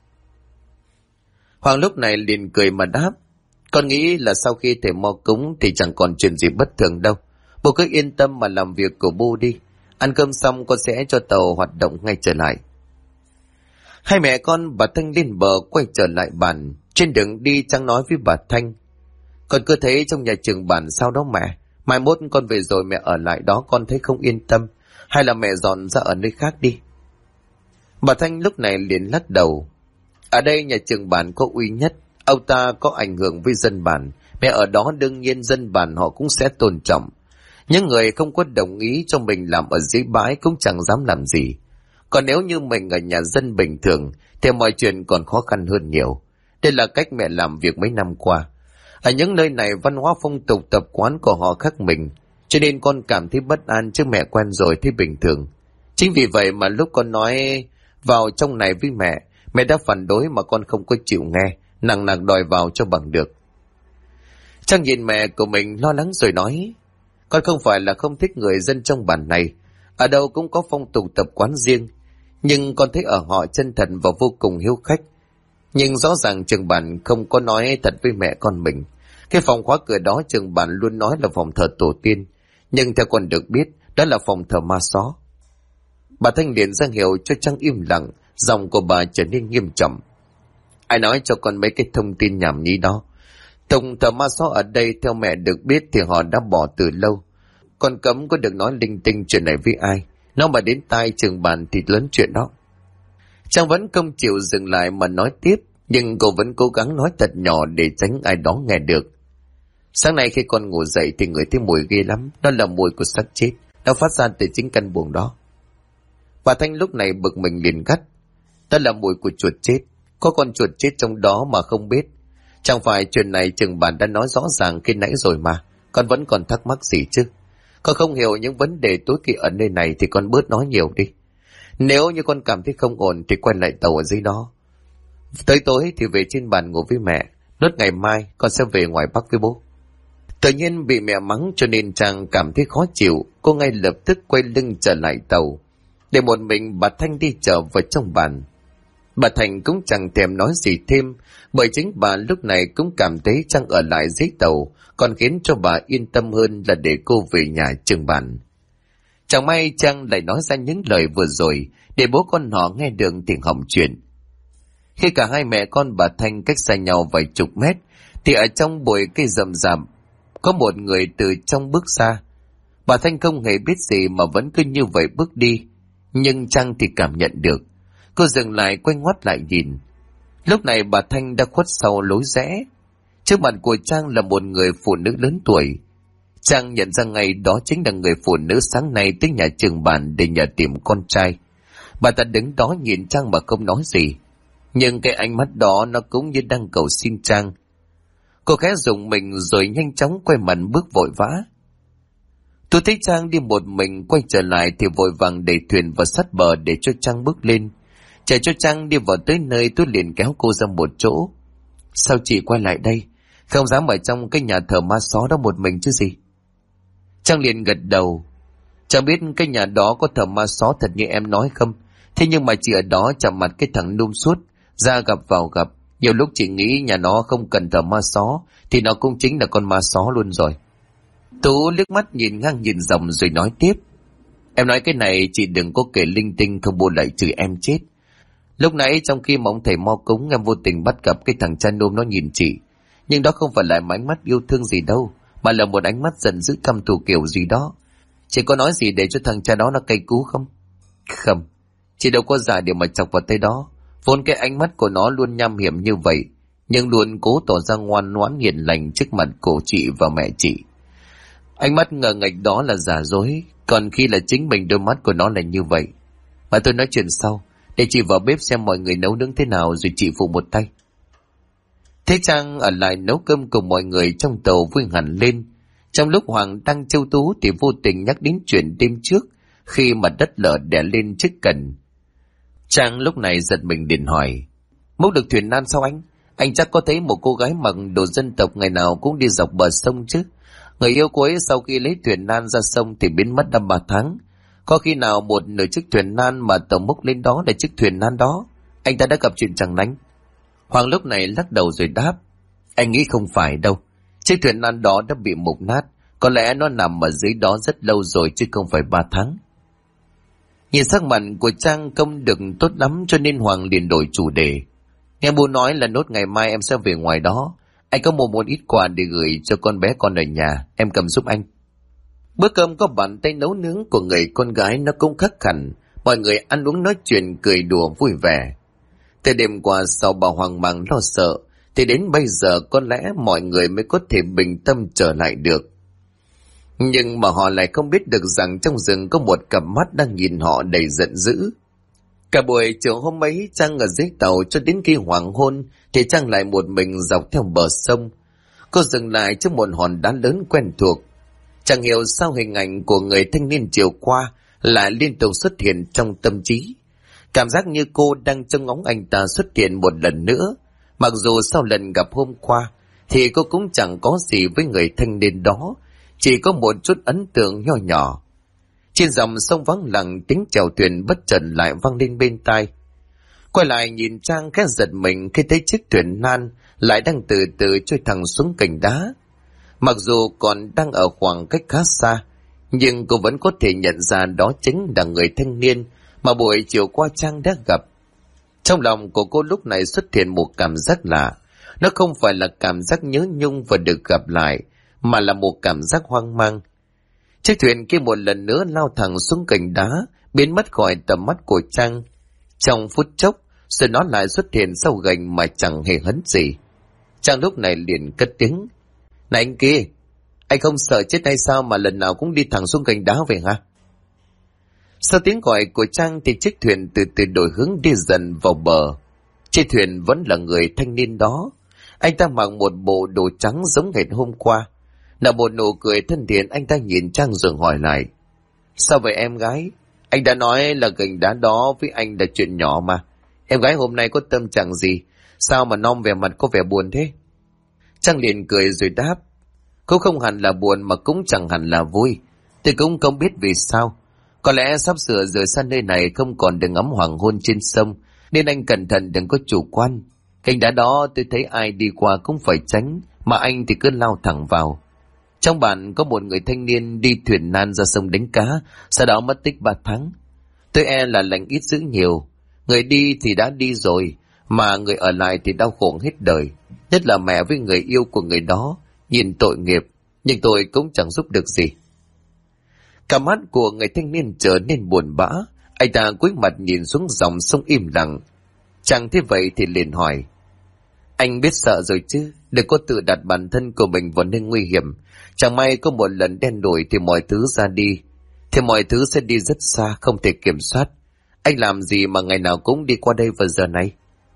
Hoàng lúc này liền cười mà đáp: con nghĩ là sau khi thầy Mo cúng thì chẳng còn chuyện gì bất thường đâu. Bố cứ yên tâm mà làm việc của bố đi. Ăn cơm xong con sẽ cho tàu hoạt động ngay trở lại. Hai mẹ con bà Thanh lên bờ quay trở lại bàn. Trên đường đi Trang nói với bà Thanh: con cứ thấy trong nhà Trường Bản sao đó mẹ. Mai mốt con về rồi mẹ ở lại đó con thấy không yên tâm. Hay là mẹ dọn ra ở nơi khác đi. Bà Thanh lúc này liền lắc đầu: ở đây nhà Trường Bản có uy nhất, ông ta có ảnh hưởng với dân bản, mẹ ở đó đương nhiên dân bản họ cũng sẽ tôn trọng. Những người không có đồng ý cho mình làm ở dưới bãi cũng chẳng dám làm gì. Còn nếu như mình ở nhà dân bình thường thì mọi chuyện còn khó khăn hơn nhiều. Đây là cách mẹ làm việc mấy năm qua. Ở những nơi này văn hóa phong tục tập quán của họ khác mình, cho nên con cảm thấy bất an, chứ mẹ quen rồi thì bình thường. Chính vì vậy mà lúc con nói vào trong này với mẹ đã phản đối mà con không có chịu nghe, nặng nặc đòi vào cho bằng được. Trang nhìn mẹ của mình lo lắng rồi nói: con không phải là không thích người dân trong bản này, ở đâu cũng có phong tục tập quán riêng, nhưng con thấy ở họ chân thật và vô cùng hiếu khách. Nhưng rõ ràng Trường Bản không có nói thật với mẹ con mình. Cái phòng khóa cửa đó Trường Bản luôn nói là phòng thờ tổ tiên, nhưng theo con được biết đó là phòng thờ ma xó. Bà Thanh liền ra hiệu cho Trang im lặng, giọng của bà trở nên nghiêm trọng: ai nói cho con mấy cái thông tin nhảm nhí đó? Tổng thờ ma xó ở đây theo mẹ được biết thì họ đã bỏ từ lâu. Con cấm có được nói linh tinh chuyện này với ai, nó mà đến tai Trường Bản thì lớn chuyện đó. Trang vẫn không chịu dừng lại mà nói tiếp, nhưng cô vẫn cố gắng nói thật nhỏ để tránh ai đó nghe được. Sáng nay khi con ngủ dậy thì ngửi thấy mùi ghê lắm, đó là mùi của xác chết, nó phát ra từ chính căn buồng đó. Bà Thanh lúc này bực mình liền gắt, đó là mùi của chuột chết, có con chuột chết trong đó mà không biết. Chẳng phải chuyện này chừng bạn đã nói rõ ràng khi nãy rồi mà, con vẫn còn thắc mắc gì chứ? Con không hiểu những vấn đề tối kỵ ở nơi này thì con bớt nói nhiều đi. Nếu như con cảm thấy không ổn thì quay lại tàu ở dưới đó. Tới tối thì về trên bàn ngủ với mẹ, nốt ngày mai con sẽ về ngoài Bắc với bố. Tự nhiên bị mẹ mắng cho nên Trang cảm thấy khó chịu, cô ngay lập tức quay lưng trở lại tàu, để một mình bà Thanh đi trở vào trong bàn. Bà Thành cũng chẳng thèm nói gì thêm, bởi chính bà lúc này cũng cảm thấy Trang ở lại dưới tàu còn khiến cho bà yên tâm hơn là để cô về nhà trừng bàn. Chẳng may Trang lại nói ra những lời vừa rồi để bố con họ nghe được thì hỏng chuyện. Khi cả hai mẹ con bà Thanh cách xa nhau vài chục mét thì ở trong bụi cây rậm rạp có một người từ trong bước ra. Bà Thanh không hề biết gì mà vẫn cứ như vậy bước đi, nhưng Trang thì cảm nhận được. Cô dừng lại quay ngoắt lại nhìn. Lúc này bà Thanh đã khuất sau lối rẽ. Trước mặt của Trang là một người phụ nữ lớn tuổi. Trang nhận ra ngay đó chính là người phụ nữ sáng nay tới nhà trường bản để nhờ tìm con trai. Bà ta đứng đó nhìn Trang mà không nói gì, nhưng cái ánh mắt đó nó cũng như đang cầu xin Trang. Cô khẽ rùng mình rồi nhanh chóng quay mặt bước vội vã. Tôi thấy Trang đi một mình quay trở lại thì vội vàng đẩy thuyền vào sát bờ để cho Trang bước lên. Chạy cho Trang đi vào tới nơi, tôi liền kéo cô ra một chỗ. Sao chị quay lại đây? Không dám ở trong cái nhà thờ ma xó đó một mình chứ gì? Trang liền gật đầu. Chẳng biết cái nhà đó có thờ ma xó thật như em nói không? Thế nhưng mà chị ở đó chạm mặt cái thằng num suốt, ra gặp vào gặp. Nhiều lúc chị nghĩ nhà nó không cần thờ ma xó thì nó cũng chính là con ma xó luôn rồi. Tú liếc mắt nhìn ngang nhìn dòng rồi nói tiếp. Em nói cái này chị đừng có kể linh tinh không bố lại chửi em chết. Lúc nãy trong khi mà ông thầy mo cúng em vô tình bắt gặp cái thằng cha nôm nó nhìn chị. Nhưng đó không phải là ánh mắt yêu thương gì đâu, mà là một ánh mắt giận dữ căm thù kiểu gì đó. Chị có nói gì để cho thằng cha đó nó cay cú không? Không, chị đâu có giả điều mà chọc vào tay đó. Vốn cái ánh mắt của nó luôn nham hiểm như vậy, nhưng luôn cố tỏ ra ngoan ngoãn hiền lành trước mặt cô chị và mẹ chị. Ánh mắt ngờ nghệch đó là giả dối, còn khi là chính mình đôi mắt của nó là như vậy. Mà tôi nói chuyện sau, để chị vào bếp xem mọi người nấu nướng thế nào rồi chị phụ một tay. Thế Trang ở lại nấu cơm cùng mọi người trong tàu vui hẳn lên. Trong lúc Hoàng đang châu tú thì vô tình nhắc đến chuyện đêm trước khi mà đất lở đè lên chiếc cần. Trang lúc này giật mình liền hỏi, múc được thuyền nan sao anh? Anh chắc có thấy một cô gái mặc đồ dân tộc ngày nào cũng đi dọc bờ sông chứ. Người yêu cô ấy sau khi lấy thuyền nan ra sông thì biến mất 3 tháng. Có khi nào một nửa chiếc thuyền nan mà tàu múc lên đó là chiếc thuyền nan đó? Anh ta đã gặp chuyện chẳng lành. Hoàng lúc này lắc đầu rồi đáp, anh nghĩ không phải đâu. Chiếc thuyền nan đó đã bị mục nát, có lẽ nó nằm ở dưới đó rất lâu rồi chứ không phải 3 tháng. Nhìn sắc mặt của Trang không được tốt lắm cho nên Hoàng liền đổi chủ đề. Nghe bố nói là nốt ngày mai em sẽ về ngoài đó. Anh có mua một ít quà để gửi cho con bé con ở nhà, em cầm giúp anh. Bữa cơm có bàn tay nấu nướng của người con gái nó cũng khắc hẳn. Mọi người ăn uống nói chuyện cười đùa vui vẻ. Từ đêm qua sau bà hoang mang lo sợ thì đến bây giờ có lẽ mọi người mới có thể bình tâm trở lại được. Nhưng mà họ lại không biết được rằng trong rừng có một cặp mắt đang nhìn họ đầy giận dữ. Cả buổi chiều hôm ấy Trang ở dưới tàu cho đến khi hoàng hôn thì Trang lại một mình dọc theo bờ sông. Cô dừng lại trước một hòn đá lớn quen thuộc. Chẳng hiểu sao hình ảnh của người thanh niên chiều qua lại liên tục xuất hiện trong tâm trí. Cảm giác như cô đang trông ngóng anh ta xuất hiện một lần nữa. Mặc dù sau lần gặp hôm qua thì cô cũng chẳng có gì với người thanh niên đó, chỉ có một chút ấn tượng nho nhỏ. Trên dòng sông vắng lặng, tiếng chèo thuyền bất chợt lại vang lên bên tai. Quay lại nhìn Trang khẽ giật mình khi thấy chiếc thuyền nan lại đang từ từ trôi thẳng xuống cành đá. Mặc dù còn đang ở khoảng cách khá xa, nhưng cô vẫn có thể nhận ra đó chính là người thanh niên mà buổi chiều qua Trang đã gặp. Trong lòng của cô lúc này xuất hiện một cảm giác lạ. Nó không phải là cảm giác nhớ nhung và được gặp lại, mà là một cảm giác hoang mang. Chiếc thuyền kia một lần nữa lao thẳng xuống cành đá, biến mất khỏi tầm mắt của Trang. Trong phút chốc, rồi nó lại xuất hiện sau gành mà chẳng hề hấn gì. Chàng lúc này liền cất tiếng: "Này anh kia, anh không sợ chết hay sao mà lần nào cũng đi thẳng xuống gành đá vậy hả?" Sau tiếng gọi của Trang thì chiếc thuyền từ từ đổi hướng đi dần vào bờ. Trên thuyền vẫn là người thanh niên đó. Anh ta mặc một bộ đồ trắng giống hệt hôm qua. Nở một nụ cười thân thiện, anh ta nhìn Trang rồi hỏi lại: "Sao vậy em gái? Anh đã nói là gành đá đó với anh là chuyện nhỏ mà. Em gái hôm nay có tâm trạng gì? Sao mà non vẻ mặt có vẻ buồn thế?" Trang liền cười rồi đáp: "Cũng không hẳn là buồn mà cũng chẳng hẳn là vui. Tôi cũng không biết vì sao. Có lẽ sắp sửa rời xa nơi này không còn được ngắm hoàng hôn trên sông, nên anh cẩn thận đừng có chủ quan. Gành đá đó tôi thấy ai đi qua cũng phải tránh, mà anh thì cứ lao thẳng vào. Trong bản có một người thanh niên đi thuyền nan ra sông đánh cá, sau đó mất tích 3 tháng. Tôi e là lành ít dữ nhiều. Người đi thì đã đi rồi, mà người ở lại thì đau khổ hết đời. Nhất là mẹ với người yêu của người đó, nhìn tội nghiệp, nhưng tôi cũng chẳng giúp được gì." Cả mắt của người thanh niên trở nên buồn bã. Anh ta cúi mặt nhìn xuống dòng sông im lặng. Chàng thế vậy thì liền hỏi: "Anh biết sợ rồi chứ? Đừng có tự đặt bản thân của mình vào nơi nguy hiểm. Chẳng may có một lần đen đủi thì mọi thứ ra đi. Thì mọi thứ sẽ đi rất xa, không thể kiểm soát. Anh làm gì mà ngày nào cũng đi qua đây vào giờ này?"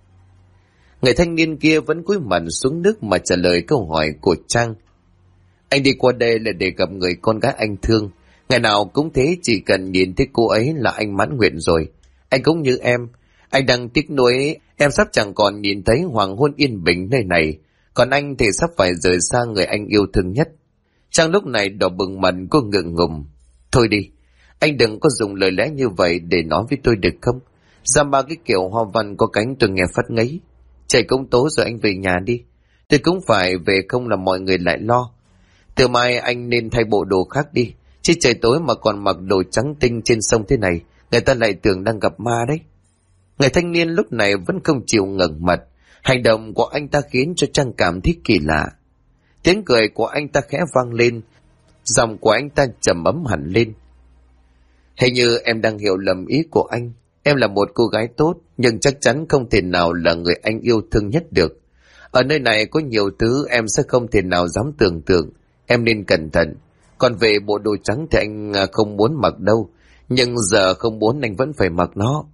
Người thanh niên kia vẫn cúi mặt xuống nước mà trả lời câu hỏi của Trang: "Anh đi qua đây là để gặp người con gái anh thương. Ngày nào cũng thế, chỉ cần nhìn thấy cô ấy là anh mãn nguyện rồi. Anh cũng như em, anh đang tiếc nuối em sắp chẳng còn nhìn thấy hoàng hôn yên bình nơi này, còn anh thì sắp phải rời xa người anh yêu thương nhất." Trang lúc này đỏ bừng mặt, cô ngượng ngùng: "Thôi đi, anh đừng có dùng lời lẽ như vậy để nói với tôi được không? Ra ba cái kiểu hoa văn có cánh tôi nghe phát ngấy. Trời cũng tối rồi, anh về nhà đi. Tôi cũng phải về, không là mọi người lại lo. Từ mai anh nên thay bộ đồ khác đi, chứ trời tối mà còn mặc đồ trắng tinh trên sông thế này, người ta lại tưởng đang gặp ma đấy." Người thanh niên lúc này vẫn không chịu ngẩng mặt. Hành động của anh ta khiến cho Trang cảm thấy kỳ lạ. Tiếng cười của anh ta khẽ vang lên, giọng của anh ta trầm ấm hẳn lên: "Hình như em đang hiểu lầm ý của anh. Em là một cô gái tốt, nhưng chắc chắn không thể nào là người anh yêu thương nhất được. Ở nơi này có nhiều thứ em sẽ không thể nào dám tưởng tượng. Em nên cẩn thận. Còn về bộ đồ trắng thì anh không muốn mặc đâu, nhưng giờ không muốn anh vẫn phải mặc nó."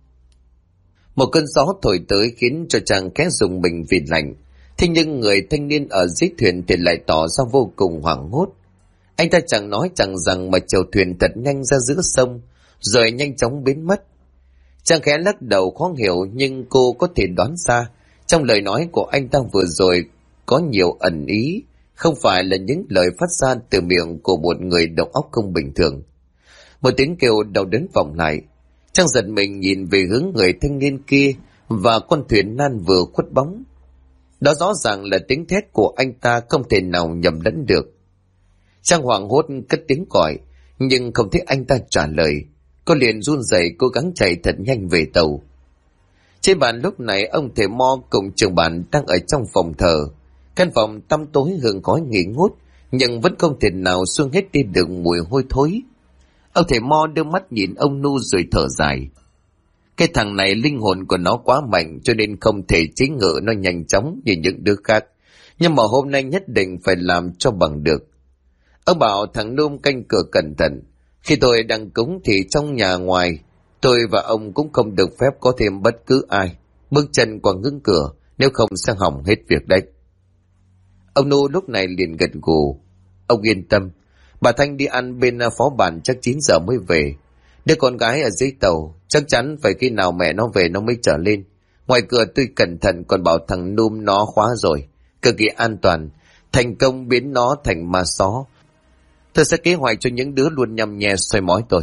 Một cơn gió thổi tới khiến cho chàng khẽ rùng mình vì lạnh. Thế nhưng người thanh niên ở dưới thuyền thì lại tỏ ra vô cùng hoảng hốt. Anh ta chẳng nói chẳng rằng mà chèo thuyền thật nhanh ra giữa sông, rồi nhanh chóng biến mất. Chàng khẽ lắc đầu khó hiểu, nhưng cô có thể đoán ra trong lời nói của anh ta vừa rồi có nhiều ẩn ý, không phải là những lời phát ra từ miệng của một người đầu óc không bình thường. Một tiếng kêu đau đớn vọng lại. Trang giật mình nhìn về hướng người thanh niên kia và con thuyền nan vừa khuất bóng. Đó rõ ràng là tiếng thét của anh ta, không thể nào nhầm lẫn được. Trang hoảng hốt cất tiếng gọi, nhưng không thấy anh ta trả lời. Cô liền run rẩy cố gắng chạy thật nhanh về tàu. Trên bàn lúc này ông thầy Mo cùng trường bản đang ở trong phòng thờ. Căn phòng tăm tối hương khói nghỉ ngút, nhưng vẫn không thể nào xua hết đi được mùi hôi thối. Ông thầy Mo đưa mắt nhìn ông Nu rồi thở dài. Cái thằng này linh hồn của nó quá mạnh, cho nên không thể chế ngự nó nhanh chóng như những đứa khác. Nhưng mà hôm nay nhất định phải làm cho bằng được. Ông bảo thằng Nôm canh cửa cẩn thận. Khi tôi đang cúng thì trong nhà ngoài, tôi và ông cũng không được phép có thêm bất cứ ai bước chân qua ngưỡng cửa, nếu không sẽ hỏng hết việc đấy. Ông Nu lúc này liền gật gù. Ông yên tâm, bà Thanh đi ăn bên phó bản chắc 9 giờ mới về. Đứa con gái ở dưới tàu, chắc chắn phải khi nào mẹ nó về nó mới trở lên. Ngoài cửa tôi cẩn thận còn bảo thằng Nôm nó khóa rồi, cực kỳ an toàn, thành công biến nó thành ma só. Tôi sẽ kế hoạch cho những đứa luôn nhăm nhe soi mói tôi.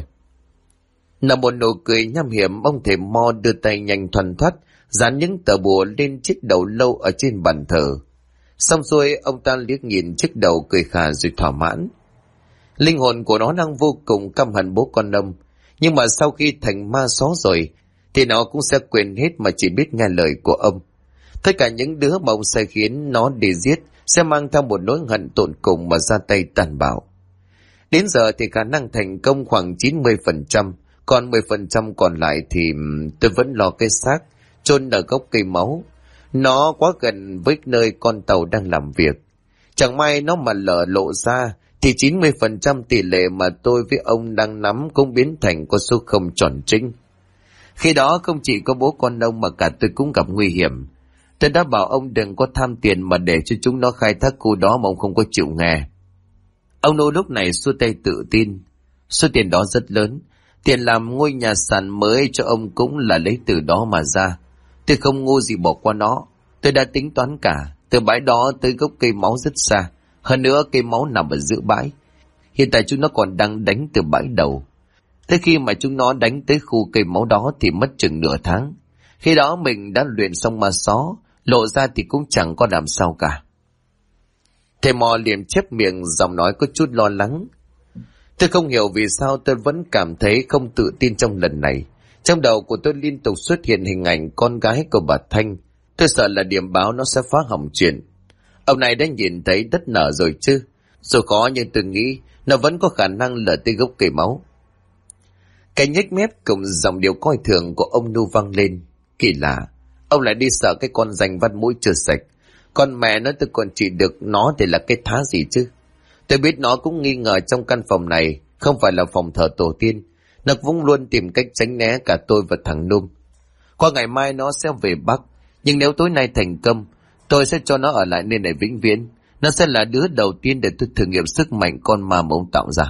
Nở một nụ cười nham hiểm, ông thầy Mo đưa tay nhanh thoăn thoắt dán những tờ bùa lên chiếc đầu lâu ở trên bàn thờ. Xong xuôi, ông ta liếc nhìn chiếc đầu cười khà rồi thỏa mãn. Linh hồn của nó đang vô cùng căm hận bố con ông, nhưng mà sau khi thành ma só rồi thì nó cũng sẽ quên hết mà chỉ biết nghe lời của ông. Tất cả những đứa mà ông sai khiến nó đi giết sẽ mang theo một nỗi hận tột cùng mà ra tay tàn bạo. Đến giờ thì khả năng thành công khoảng 90%, còn 10% còn lại thì tôi vẫn lo cái xác, chôn ở gốc cây máu. Nó quá gần với nơi con tàu đang làm việc. Chẳng may nó mà lở lộ ra thì 90% tỷ lệ mà tôi với ông đang nắm cũng biến thành con số không tròn trĩnh. Khi đó không chỉ có bố con ông mà cả tôi cũng gặp nguy hiểm. Tôi đã bảo ông đừng có tham tiền mà để cho chúng nó khai thác khu đó mà ông không có chịu nghe. Ông Nô lúc này xua tay tự tin. Số tiền đó rất lớn. Tiền làm ngôi nhà sàn mới cho ông cũng là lấy từ đó mà ra. Tôi không ngu gì bỏ qua nó. Tôi đã tính toán cả. Từ bãi đó tới gốc cây máu rất xa. Hơn nữa cây máu nằm ở giữa bãi. Hiện tại chúng nó còn đang đánh từ bãi đầu. Tới khi mà chúng nó đánh tới khu cây máu đó thì mất chừng nửa tháng. Khi đó mình đã luyện xong ma xó, lộ ra thì cũng chẳng có làm sao cả. Thầy Mò liền chép miệng, giọng nói có chút lo lắng. Tôi không hiểu vì sao tôi vẫn cảm thấy không tự tin trong lần này. Trong đầu của tôi liên tục xuất hiện hình ảnh con gái của bà Thanh. Tôi sợ là điểm báo nó sẽ phá hỏng chuyện. Ông này đã nhìn thấy đất nở rồi chứ. Dù khó nhưng tôi nghĩ nó vẫn có khả năng lở tới gốc cây máu. Cái nhếch mép cùng dòng điệu coi thường của ông Nu vang lên. Kỳ lạ, ông lại đi sợ cái con rành vắt mũi chưa sạch. Con mẹ nó tôi còn chỉ được nó thì là cái thá gì chứ. Tôi biết nó cũng nghi ngờ trong căn phòng này không phải là phòng thờ tổ tiên. Nó cũng luôn tìm cách tránh né cả tôi và thằng Num. Qua ngày mai nó sẽ về Bắc. Nhưng nếu tối nay thành công, tôi sẽ cho nó ở lại nơi này vĩnh viễn. Nó sẽ là đứa đầu tiên để tôi thử nghiệm sức mạnh con ma mà ông tạo ra.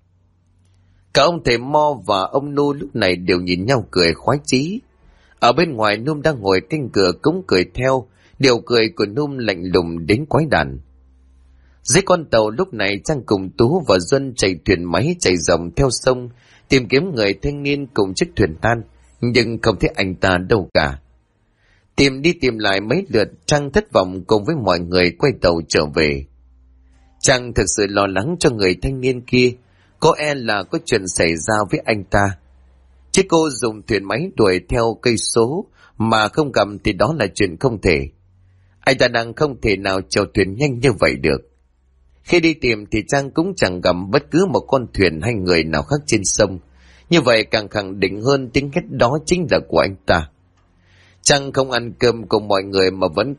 Cả ông thầy Mo và ông Nu lúc này đều nhìn nhau cười khoái chí. Ở bên ngoài Num đang ngồi canh cửa cũng cười theo. Điều cười của Num lạnh lùng đến quái đản. Dưới con tàu lúc này Trang cùng Tú và Duân chạy thuyền máy chạy dòng theo sông tìm kiếm người thanh niên cùng chiếc thuyền tan, nhưng không thấy anh ta đâu cả. Tìm đi tìm lại mấy lượt, Trang thất vọng cùng với mọi người quay tàu trở về. Trang thực sự lo lắng cho người thanh niên kia, có e là có chuyện xảy ra với anh ta. Chứ cô dùng thuyền máy đuổi theo cây số mà không gặp thì đó là chuyện không thể. Anh ta đang không thể nào chèo thuyền nhanh như vậy được. Khi đi tìm thì Trang cũng chẳng gặp bất cứ một con thuyền hay người nào khác trên sông. Như vậy càng khẳng định hơn tiếng hét đó chính là của anh ta. Trang không ăn cơm cùng mọi người mà vẫn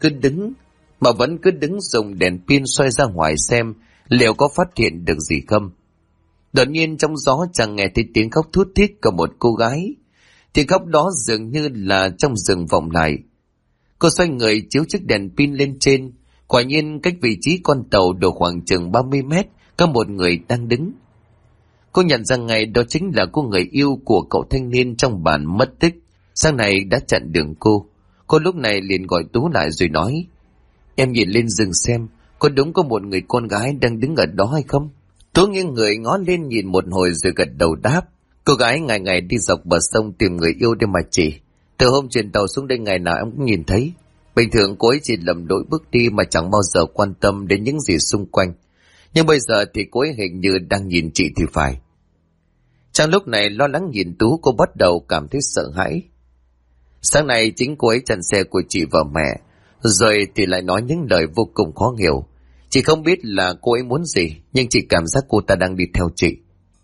cứ đứng dùng đèn pin soi ra ngoài xem liệu có phát hiện được gì không. Đột nhiên trong gió Trang nghe thấy tiếng khóc thút thít của một cô gái. Tiếng khóc đó dường như là trong rừng vọng lại. Cô xoay người chiếu chiếc đèn pin lên trên. Quả nhiên cách vị trí con tàu độ khoảng chừng 30 mét có một người đang đứng. Cô nhận ra ngay đó chính là cô người yêu của cậu thanh niên trong bản mất tích. Sáng nay đã chặn đường cô. Cô lúc này liền gọi Tú lại rồi nói: Em nhìn lên rừng xem, có đúng có một người con gái đang đứng ở đó hay không? Tú nghiêng người ngó lên nhìn một hồi rồi gật đầu đáp. Cô gái ngày ngày đi dọc bờ sông tìm người yêu để mà chỉ. Từ hôm chuyển tàu xuống đây ngày nào em cũng nhìn thấy. Bình thường cô ấy chỉ lầm lỗi bước đi mà chẳng bao giờ quan tâm đến những gì xung quanh. Nhưng bây giờ thì cô ấy hình như đang nhìn chị thì phải. Trong lúc này lo lắng nhìn Tú, cô bắt đầu cảm thấy sợ hãi. Sáng nay chính cô ấy chặn xe của chị và mẹ, rồi thì lại nói những lời vô cùng khó hiểu. Chị không biết là cô ấy muốn gì, nhưng chị cảm giác cô ta đang đi theo chị.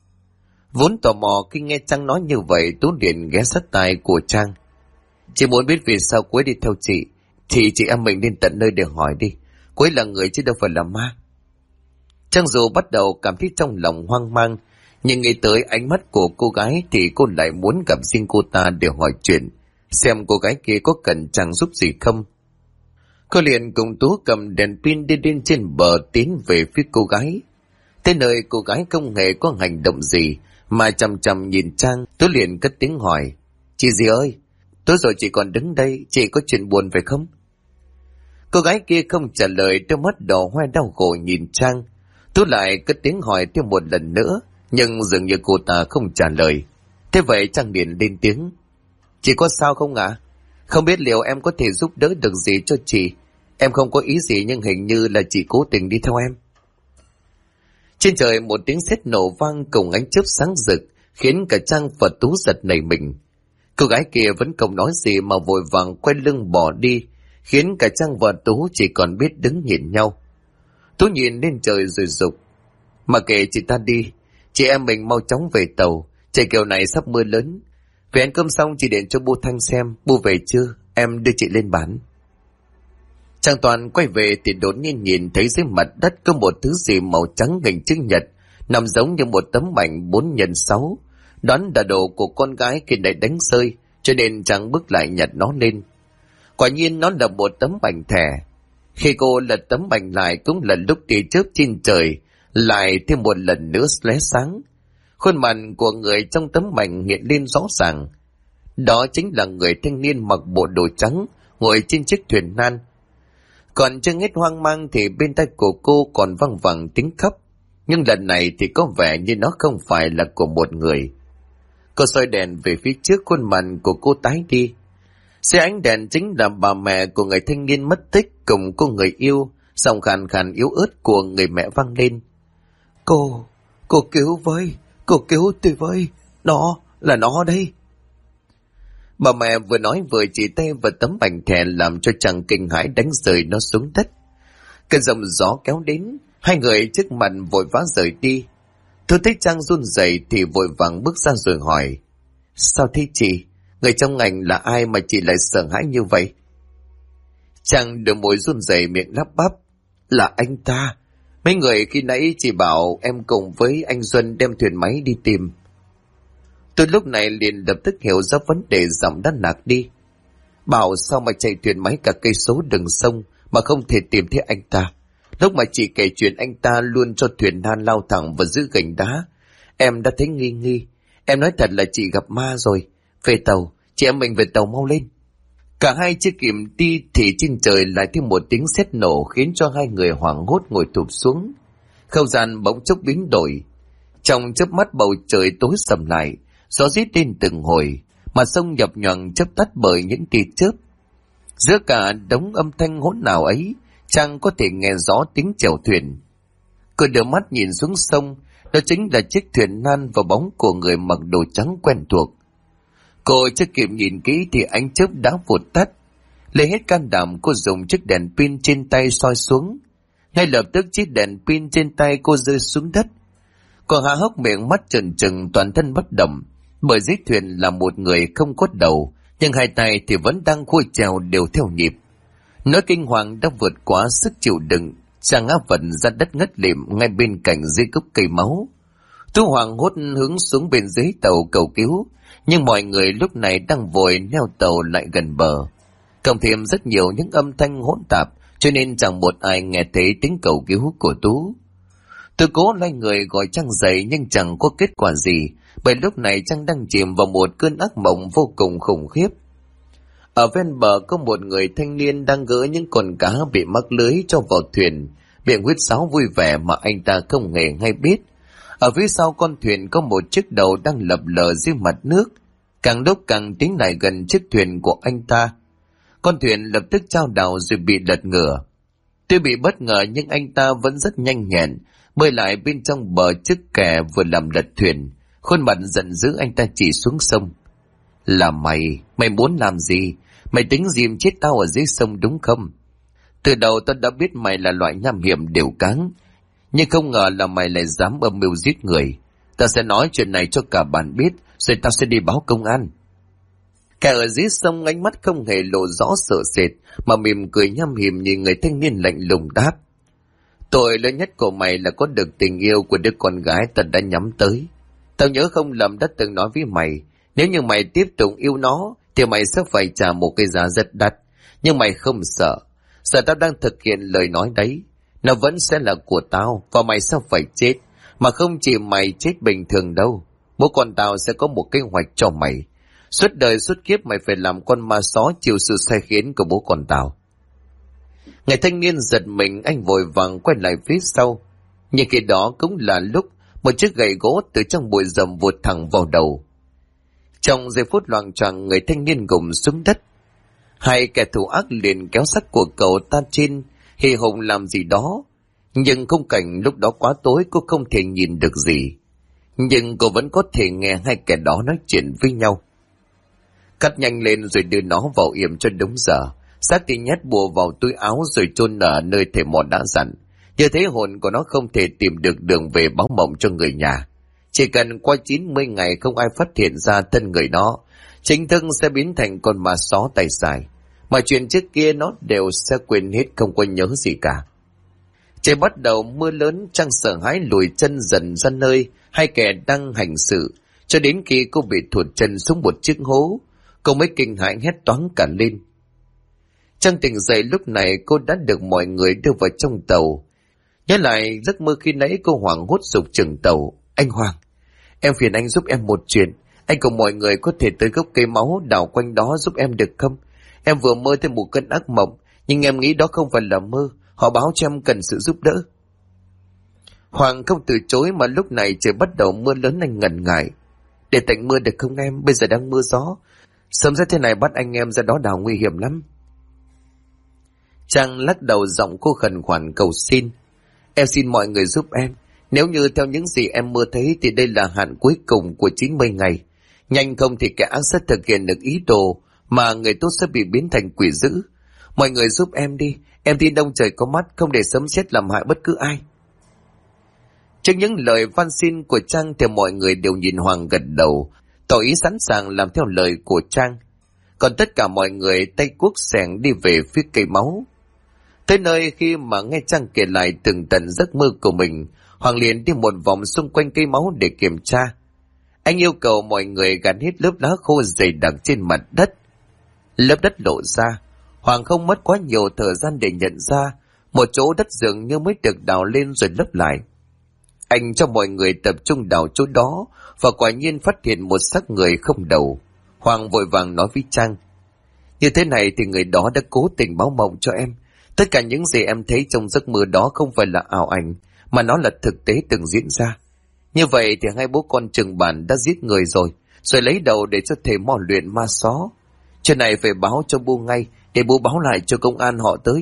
Vốn tò mò khi nghe Trang nói như vậy, Tú liền ghé sát tai của Trang. Chị muốn biết vì sao cô ấy đi theo chị, thì chị em mình đến tận nơi để hỏi đi. Cô ấy là người chứ đâu phải là ma. Trang dù bắt đầu cảm thấy trong lòng hoang mang, nhưng nghĩ tới ánh mắt của cô gái thì cô lại muốn gặp riêng cô ta để hỏi chuyện, xem cô gái kia có cần Trang giúp gì không. Cô liền cùng Tú cầm đèn pin đi lên trên bờ tiến về phía cô gái. Tới nơi cô gái không hề có hành động gì mà chằm chằm nhìn Trang. Tú liền cất tiếng hỏi: Chị gì ơi, tối rồi chị còn đứng đây, chị có chuyện buồn phải không? Cô gái kia không trả lời, đôi mắt đỏ hoe đau khổ nhìn Trang. Tú lại cất tiếng hỏi thêm một lần nữa, nhưng dường như cô ta không trả lời. Thế vậy Trang liền lên tiếng: Chị có sao không ạ? Không biết liệu em có thể giúp đỡ được gì cho chị. Em không có ý gì nhưng hình như là chị cố tình đi theo em. Trên trời một tiếng sét nổ vang cùng ánh chớp sáng rực, khiến cả Trang và Tú giật nảy mình. Cô gái kia vẫn không nói gì mà vội vàng quay lưng bỏ đi, khiến cả Trang và Tú chỉ còn biết đứng nhìn nhau. Tú nhìn lên trời rồi dục: Mà kệ chị ta đi, chị em mình mau chóng về tàu, trời kiểu này sắp mưa lớn. Về ăn cơm xong chị điện cho bu Thanh xem, bu về chưa? em đưa chị lên bàn. Chàng Toàn quay về thì đột nhiên nhìn thấy dưới mặt đất có một thứ gì màu trắng hình chữ nhật, nằm giống như một tấm ảnh 4x6. Đoán là đồ của con gái khi nãy đánh rơi, cho nên chàng bước lại nhặt nó lên. Quả nhiên nó là một tấm ảnh thẻ. Khi cô lật tấm ảnh lại cũng là lúc tia chớp trên trời lại thêm một lần nữa lóe sáng. Khuôn mặt của người trong tấm ảnh hiện lên rõ ràng. Đó chính là người thanh niên mặc bộ đồ trắng ngồi trên chiếc thuyền nan. Còn chưa hết hoang mang thì bên tai của cô còn văng vẳng tiếng khóc, nhưng lần này thì có vẻ như nó không phải là của một người. Cô soi đèn về phía trước, khuôn mặt của cô tái đi. Xe ánh đèn chính là bà mẹ của người thanh niên mất tích cùng cô người yêu, giọng khàn khàn yếu ớt của người mẹ vang lên. Cô cứu với, cô cứu tôi với, nó đây. Bà mẹ vừa nói vừa chỉ tay vào tấm ảnh thẻ làm cho chàng kinh hãi đánh rơi nó xuống đất. Cơn dòng gió kéo đến, hai người trước mặt vội vã rời đi. Tôi thấy Trang run rẩy thì vội vàng bước ra rồi hỏi. Sao thế chị? Người trong ảnh là ai mà chị lại sợ hãi như vậy? Trang đôi môi run rẩy miệng lắp bắp. Là anh ta. Mấy người khi nãy chị bảo em cùng với anh Duân đem thuyền máy đi tìm. Tôi lúc này liền lập tức hiểu ra vấn đề, giọng đã nạc đi. Bảo sao mà chạy thuyền máy cả cây số đường sông mà không thể tìm thấy anh ta. Lúc mà chị kể chuyện anh ta luôn cho thuyền nan lao thẳng vào giữa gành đá, em đã thấy nghi nghi. Em nói thật là chị gặp ma rồi. Về tàu, chị em mình về tàu mau lên. Cả hai chưa kịp đi thì trên trời lại thêm một tiếng sét nổ khiến cho hai người hoảng hốt ngồi thụp xuống. Không gian bỗng chốc biến đổi. Trong chớp mắt bầu trời tối sầm lại, gió rít lên từng hồi, mà sông nhập nhoằng chớp tắt bởi những tia chớp. Giữa cả đống âm thanh hỗn ào ấy, Trang có thể nghe rõ tiếng chèo thuyền. Cô đưa mắt nhìn xuống sông, đó chính là chiếc thuyền nan và bóng của người mặc đồ trắng quen thuộc. Cô chưa kịp nhìn kỹ thì ánh chớp đã vụt tắt. Lấy hết can đảm, cô dùng chiếc đèn pin trên tay soi xuống. Ngay lập tức chiếc đèn pin trên tay cô rơi xuống đất. Cô há hốc miệng, mắt trừng trừng, toàn thân bất động, bởi dưới thuyền là một người không có đầu, nhưng hai tay thì vẫn đang khuôi chèo đều theo nhịp. Nỗi kinh hoàng đã vượt quá sức chịu đựng, Trang ngã vật ra đất ngất lịm ngay bên cạnh dưới gốc cây máu. Tú hoàng hốt hướng xuống bên dưới tàu cầu cứu, nhưng mọi người lúc này đang vội neo tàu lại gần bờ. Cộng thêm rất nhiều những âm thanh hỗn tạp, cho nên chẳng một ai nghe thấy tiếng cầu cứu của Tú. Tôi cố lay người gọi Trang dậy nhưng chẳng có kết quả gì, bởi lúc này Trang đang chìm vào một cơn ác mộng vô cùng khủng khiếp. Ở ven bờ có một người thanh niên đang gỡ những con cá bị mắc lưới cho vào thuyền, miệng huýt sáo vui vẻ mà anh ta không hề hay biết. Ở phía sau con thuyền có một chiếc đầu đang lập lờ dưới mặt nước, càng lúc càng tiến lại gần chiếc thuyền của anh ta. Con thuyền lập tức chao đảo rồi bị lật ngửa. Tuy bị bất ngờ nhưng anh ta vẫn rất nhanh nhẹn, bơi lại bên trong bờ chiếc kè vừa làm lật thuyền. Khuôn mặt giận dữ anh ta chỉ xuống sông. Là mày muốn làm gì? Mày tính dìm chết tao ở dưới sông đúng không? Từ đầu tao đã biết mày là loại nham hiểm đều cáng, nhưng không ngờ là mày lại dám âm mưu giết người. Tao sẽ nói chuyện này cho cả bản biết, rồi tao sẽ đi báo công an. Kẻ ở dưới sông ánh mắt không hề lộ rõ sợ sệt, mà mỉm cười nham hiểm nhìn người thanh niên lạnh lùng đáp. Tội lớn nhất của mày là có được tình yêu của đứa con gái tao đã nhắm tới. Tao nhớ không lầm đã từng nói với mày, nếu như mày tiếp tục yêu nó, thì mày sẽ phải trả một cái giá rất đắt. Nhưng mày không sợ. Giờ tao đang thực hiện lời nói đấy. Nó vẫn sẽ là của tao, và mày sẽ phải chết. Mà không chỉ mày chết bình thường đâu. Bố con tao sẽ có một kế hoạch cho mày. Suốt đời suốt kiếp mày phải làm con ma só chịu sự sai khiến của bố con tao. Người thanh niên giật mình, anh vội vàng quay lại phía sau. Nhưng khi đó cũng là lúc một chiếc gậy gỗ từ trong bụi rậm vụt thẳng vào đầu. Trong giây phút loạng choạng, người thanh niên gục xuống đất. Hai kẻ thù ác liền kéo xác của cậu ta trên, hì hùng làm gì đó. Nhưng khung cảnh lúc đó quá tối, cô không thể nhìn được gì. Nhưng cô vẫn có thể nghe hai kẻ đó nói chuyện với nhau. Cắt nhanh lên rồi đưa nó vào yểm cho đúng giờ. Xác thì nhét bùa vào túi áo rồi chôn ở nơi thầy mò đã dặn. Như thế hồn của nó không thể tìm được đường về báo mộng cho người nhà. Chỉ cần qua 90 ngày không ai phát hiện ra thân người nó, chính thức sẽ biến thành con ma só tay dài. Mà chuyện trước kia nó đều sẽ quên hết, không có nhớ gì cả. Trời bắt đầu mưa lớn, Trang sợ hãi lùi chân dần ra nơi hai kẻ đang hành sự, cho đến khi cô bị thụt chân xuống một chiếc hố, cô mới kinh hãi hét toáng cả lên. Trang tỉnh dậy lúc này cô đã được mọi người đưa vào trong tàu. Nhớ lại giấc mơ khi nãy, cô hoảng hốt giục trưởng tàu: "Anh Hoàng, em phiền anh giúp em một chuyện. Anh cùng mọi người có thể tới gốc cây máu đào quanh đó giúp em được không? Em vừa mơ thấy một cơn ác mộng, nhưng em nghĩ đó không phải là mơ. Họ báo cho em cần sự giúp đỡ." Hoàng không từ chối, mà lúc này trời bắt đầu mưa lớn, anh ngần ngại: "Để tạnh mưa được không em? Bây giờ đang mưa gió. Sớm ra thế này bắt anh em ra đó đào nguy hiểm lắm." Trang lắc đầu, giọng cô khẩn khoản cầu xin: "Em xin mọi người giúp em. Nếu như theo những gì em mơ thấy thì đây là hạn cuối cùng của 90 ngày. Nhanh không thì kẻ ác sẽ thực hiện được ý đồ, mà người tốt sẽ bị biến thành quỷ dữ. Mọi người giúp em đi. Em tin ông trời có mắt, không để sấm sét làm hại bất cứ ai." Trước những lời van xin của Trang thì mọi người đều nhìn Hoàng gật đầu, tỏ ý sẵn sàng làm theo lời của Trang. Còn tất cả mọi người tay cuốc xẻng đi về phía cây máu. Tới nơi, khi mà nghe Trang kể lại từng tận giấc mơ của mình, Hoàng liền đi một vòng xung quanh cây máu để kiểm tra. Anh yêu cầu mọi người gạt hết lớp lá khô dày đặc trên mặt đất. Lớp đất lộ ra, Hoàng không mất quá nhiều thời gian để nhận ra một chỗ đất dường như mới được đào lên rồi lấp lại. Anh cho mọi người tập trung đào chỗ đó, và quả nhiên phát hiện một xác người không đầu. Hoàng vội vàng nói với Trang: "Như thế này thì người đó đã cố tình báo mộng cho em. Tất cả những gì em thấy trong giấc mơ đó không phải là ảo ảnh, mà nó là thực tế từng diễn ra. Như vậy thì hai bố con Trường Bản đã giết người rồi lấy đầu để cho thầy mò luyện ma xó. Chuyện này phải báo cho Bu ngay, để Bu báo lại cho công an họ tới."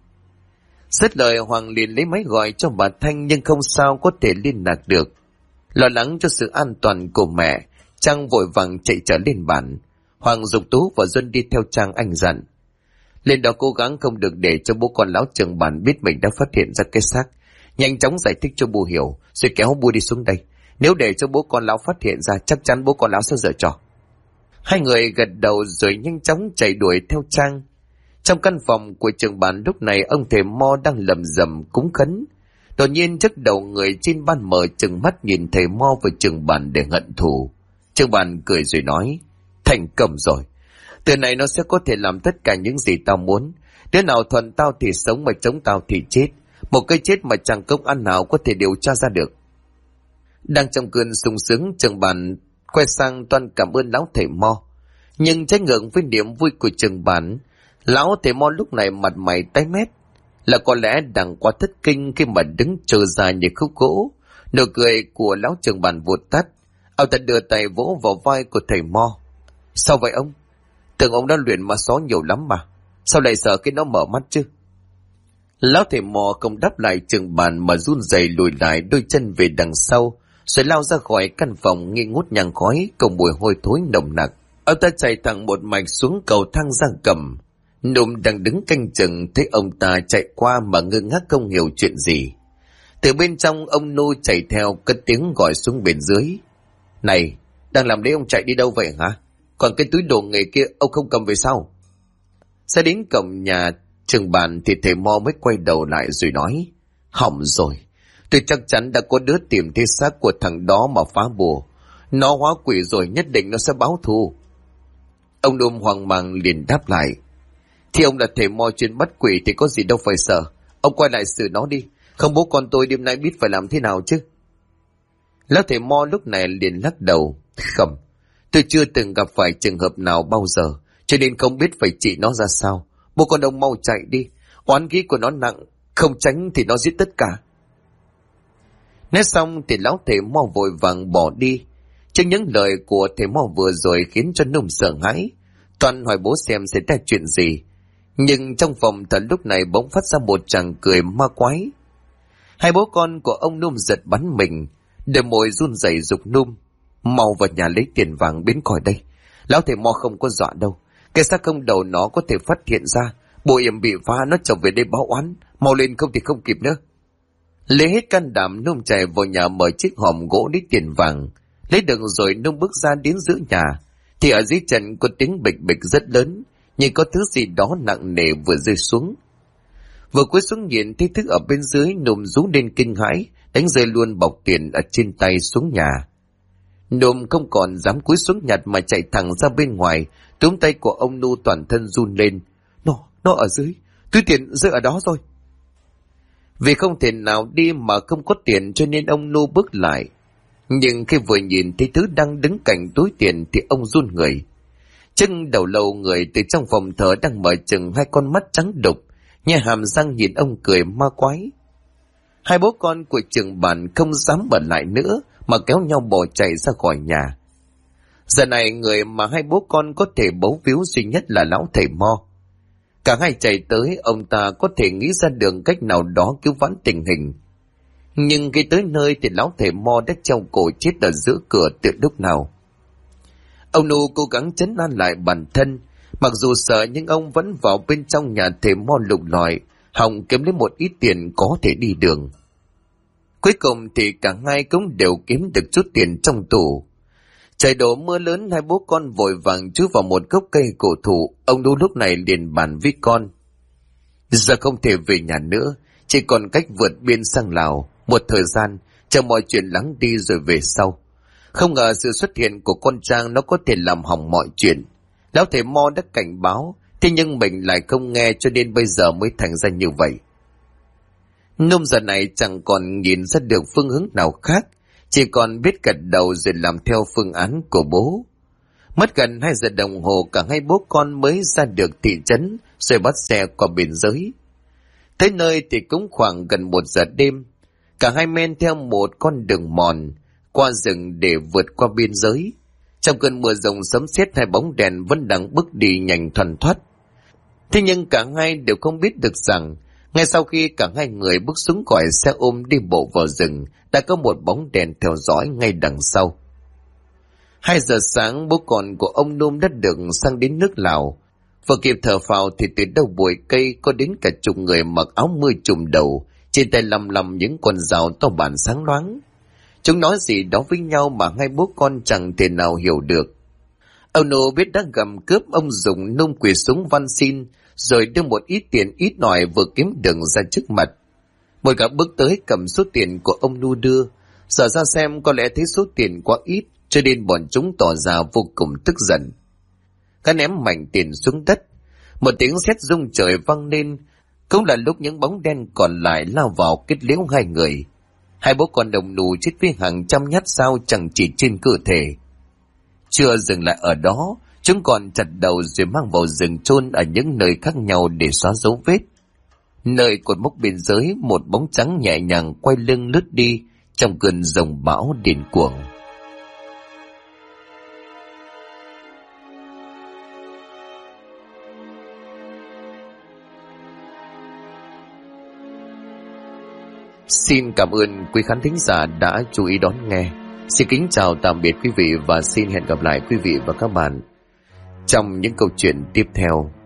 Dứt lời, Hoàng liền lấy máy gọi cho bà Thanh, nhưng không sao có thể liên lạc được. Lo lắng cho sự an toàn của mẹ, Trang vội vàng chạy trở lên bản. Hoàng giục Tú và Duân đi theo Trang, anh dặn: "Lên đó cố gắng không được để cho bố con lão Trường Bản biết mình đã phát hiện ra cái xác. Nhanh chóng giải thích cho Bu hiểu, rồi kéo Bu đi xuống đây. Nếu để cho bố con lão phát hiện ra, chắc chắn bố con lão sẽ giở trò." Hai người gật đầu rồi nhanh chóng chạy đuổi theo Trang. Trong căn phòng của Trường Bản lúc này, ông thầy Mo đang lầm rầm cúng khấn. Đột nhiên trước đầu người trên ban mở trừng mắt nhìn thầy Mo và Trường Bản để hận thù. Trường Bản cười rồi nói: "Thành công rồi. Từ này nó sẽ có thể làm tất cả những gì tao muốn. Đứa nào thuận tao thì sống, mà chống tao thì chết. Một cái chết mà chẳng công an nào có thể điều tra ra được." Đang trong cơn sung sướng, Trường Bản quay sang toan cảm ơn lão thầy Mo. Nhưng trái ngược với niềm vui của Trường Bản, lão thầy Mo lúc này mặt mày tái mét. Là có lẽ đang quá thất kinh khi mà đứng chờ dài như khúc gỗ. Nụ cười của lão Trường Bản vụt tắt. Ông ta đưa tay vỗ vào vai của thầy Mo: "Sao vậy ông? Tưởng ông đã luyện ma xó nhiều lắm mà. Sao lại sợ cái nó mở mắt chứ?" Lão thầy Mo không đáp lại Trường Bản, mà run rẩy lùi lại đôi chân về đằng sau, rồi lao ra khỏi căn phòng nghi ngút nhang khói cùng mùi hôi thối nồng nặc. Ông ta chạy thẳng một mạch xuống cầu thang giang cầm. Nôm đang đứng canh chừng thấy ông ta chạy qua mà ngơ ngác không hiểu chuyện gì. Từ bên trong, ông Nô chạy theo cất tiếng gọi xuống bên dưới: "Này, đang làm đấy, ông chạy đi đâu vậy hả? Còn cái túi đồ nghề kia ông không cầm về sao?" Ra đến cổng nhà Trường Bản thì thầy Mo mới quay đầu lại rồi nói: "Hỏng rồi. Tôi chắc chắn đã có đứa tìm thấy xác của thằng đó mà phá bùa. Nó hóa quỷ rồi, nhất định nó sẽ báo thù." Ông Nôm hoang mang liền đáp lại: "Thì ông là thầy Mo chuyên bắt quỷ thì có gì đâu phải sợ. Ông quay lại xử nó đi, không bố con tôi đêm nay biết phải làm thế nào chứ." Lão thầy Mo lúc này liền lắc đầu: "Không, tôi chưa từng gặp phải trường hợp nào bao giờ, cho nên không biết phải trị nó ra sao. Bố con ông mau chạy đi, oán khí của nó nặng, không tránh thì nó giết tất cả." Nói xong thì lão thầy Mo vội vàng bỏ đi. Trước những lời của thầy Mo vừa rồi khiến cho Nôm sợ hãi, toàn hỏi bố xem xảy ra chuyện gì. Nhưng trong phòng thật lúc này bỗng phát ra một tràng cười ma quái. Hai bố con của ông Nôm giật bắn mình, đôi môi run rẩy giục Nôm: "Mau vào nhà lấy tiền vàng biến khỏi đây. Lão thầy Mo không có dọa đâu. Cái xác không đầu nó có thể phát hiện ra, bộ yểm bị phá, nó trở về đây báo oán. Mau lên không thì không kịp nữa." Lấy hết can đảm, Nôm chạy vào nhà mở chiếc hòm gỗ lấy tiền vàng. Lấy được rồi, Nôm bước ra đến giữa nhà thì ở dưới chân có tiếng bịch bịch rất lớn, nhưng có thứ gì đó nặng nề vừa rơi xuống. Vừa cúi xuống nhìn thấy thứ ở bên dưới, Nôm rú lên kinh hãi, đánh rơi luôn bọc tiền ở trên tay xuống nhà. Nôm không còn dám cúi xuống nhặt mà chạy thẳng ra bên ngoài, túm tay của ông Nu toàn thân run lên. Nó ở dưới, túi tiền rơi ở đó rồi. Vì không thể nào đi mà không có tiền cho nên ông Nu bước lại. Nhưng khi vừa nhìn thấy thứ đang đứng cạnh túi tiền thì ông run người. Chân đầu lâu người từ trong phòng thờ đang mở chừng hai con mắt trắng đục, nhe hàm răng nhìn ông cười ma quái. Hai bố con của trưởng bản không dám ở lại nữa mà kéo nhau bỏ chạy ra khỏi nhà. Giờ này người mà hai bố con có thể bấu víu duy nhất là lão thầy Mo. Cả hai chạy tới, ông ta có thể nghĩ ra đường cách nào đó cứu vãn tình hình. Nhưng khi tới nơi thì lão thầy Mo đã treo cổ chết ở giữa cửa từ lúc nào. Ông Nu cố gắng trấn an lại bản thân, mặc dù sợ nhưng ông vẫn vào bên trong nhà thầy Mo lục lọi, hòng kiếm lấy một ít tiền có thể đi đường. Cuối cùng thì cả hai cũng đều kiếm được chút tiền trong tủ. Trời đổ mưa lớn, hai bố con vội vàng chui vào một gốc cây cổ thụ. Ông Nu lúc này liền bàn với con: giờ không thể về nhà nữa, chỉ còn cách vượt biên sang Lào. Một thời gian chờ mọi chuyện lắng đi rồi về sau. Không ngờ sự xuất hiện của con Trang nó có thể làm hỏng mọi chuyện. Lão thầy Mo đã cảnh báo, thế nhưng mình lại không nghe cho nên bây giờ mới thành ra như vậy. Nôm giờ này chẳng còn nhìn ra được phương hướng nào khác, chỉ còn biết gật đầu rồi làm theo phương án của bố. Mất gần 2 giờ đồng hồ cả hai bố con mới ra được thị trấn rồi bắt xe qua biên giới. Tới nơi thì cũng khoảng gần 1 giờ đêm. Cả hai men theo một con đường mòn qua rừng để vượt qua biên giới. Trong cơn mưa rồng sấm sét, hai bóng đèn vẫn đang bước đi nhanh thoăn thoắt. Thế nhưng cả hai đều không biết được rằng ngay sau khi cả hai người bước xuống khỏi xe ôm đi bộ vào rừng, đã có một bóng đèn theo dõi ngay đằng sau. 2 giờ sáng, bố con của ông Nôm đã được sang đến nước Lào. Vừa kịp thở phào thì từ đầu bụi cây có đến cả chục người mặc áo mưa trùm đầu, trên tay lầm lầm những con dao to bản sáng loáng. Chúng nói gì đó với nhau mà hai bố con chẳng thể nào hiểu được. Ông Nô biết đã gầm cướp, ông dùng Nôm quỳ xuống van xin, rồi đưa một ít tiền ít ỏi vừa kiếm được ra trước mặt. Một gã bước tới cầm số tiền của ông Nu đưa, sợ ra xem có lẽ thấy số tiền quá ít, cho nên bọn chúng tỏ ra vô cùng tức giận. Gã ném mạnh tiền xuống đất, một tiếng sét rung trời vang lên, cũng là lúc những bóng đen còn lại lao vào kết liễu hai người. Hai bố con đồng nù chết với hàng trăm nhát dao chẳng chỉ trên cơ thể. Chưa dừng lại ở đó, chúng còn chặt đầu rồi mang vào rừng chôn ở những nơi khác nhau để xóa dấu vết. Nơi cột mốc biên giới, một bóng trắng nhẹ nhàng quay lưng lướt đi trong cơn giông bão điên cuồng. Xin cảm ơn quý khán thính giả đã chú ý đón nghe. Xin kính chào tạm biệt quý vị và xin hẹn gặp lại quý vị và các bạn trong những câu chuyện tiếp theo.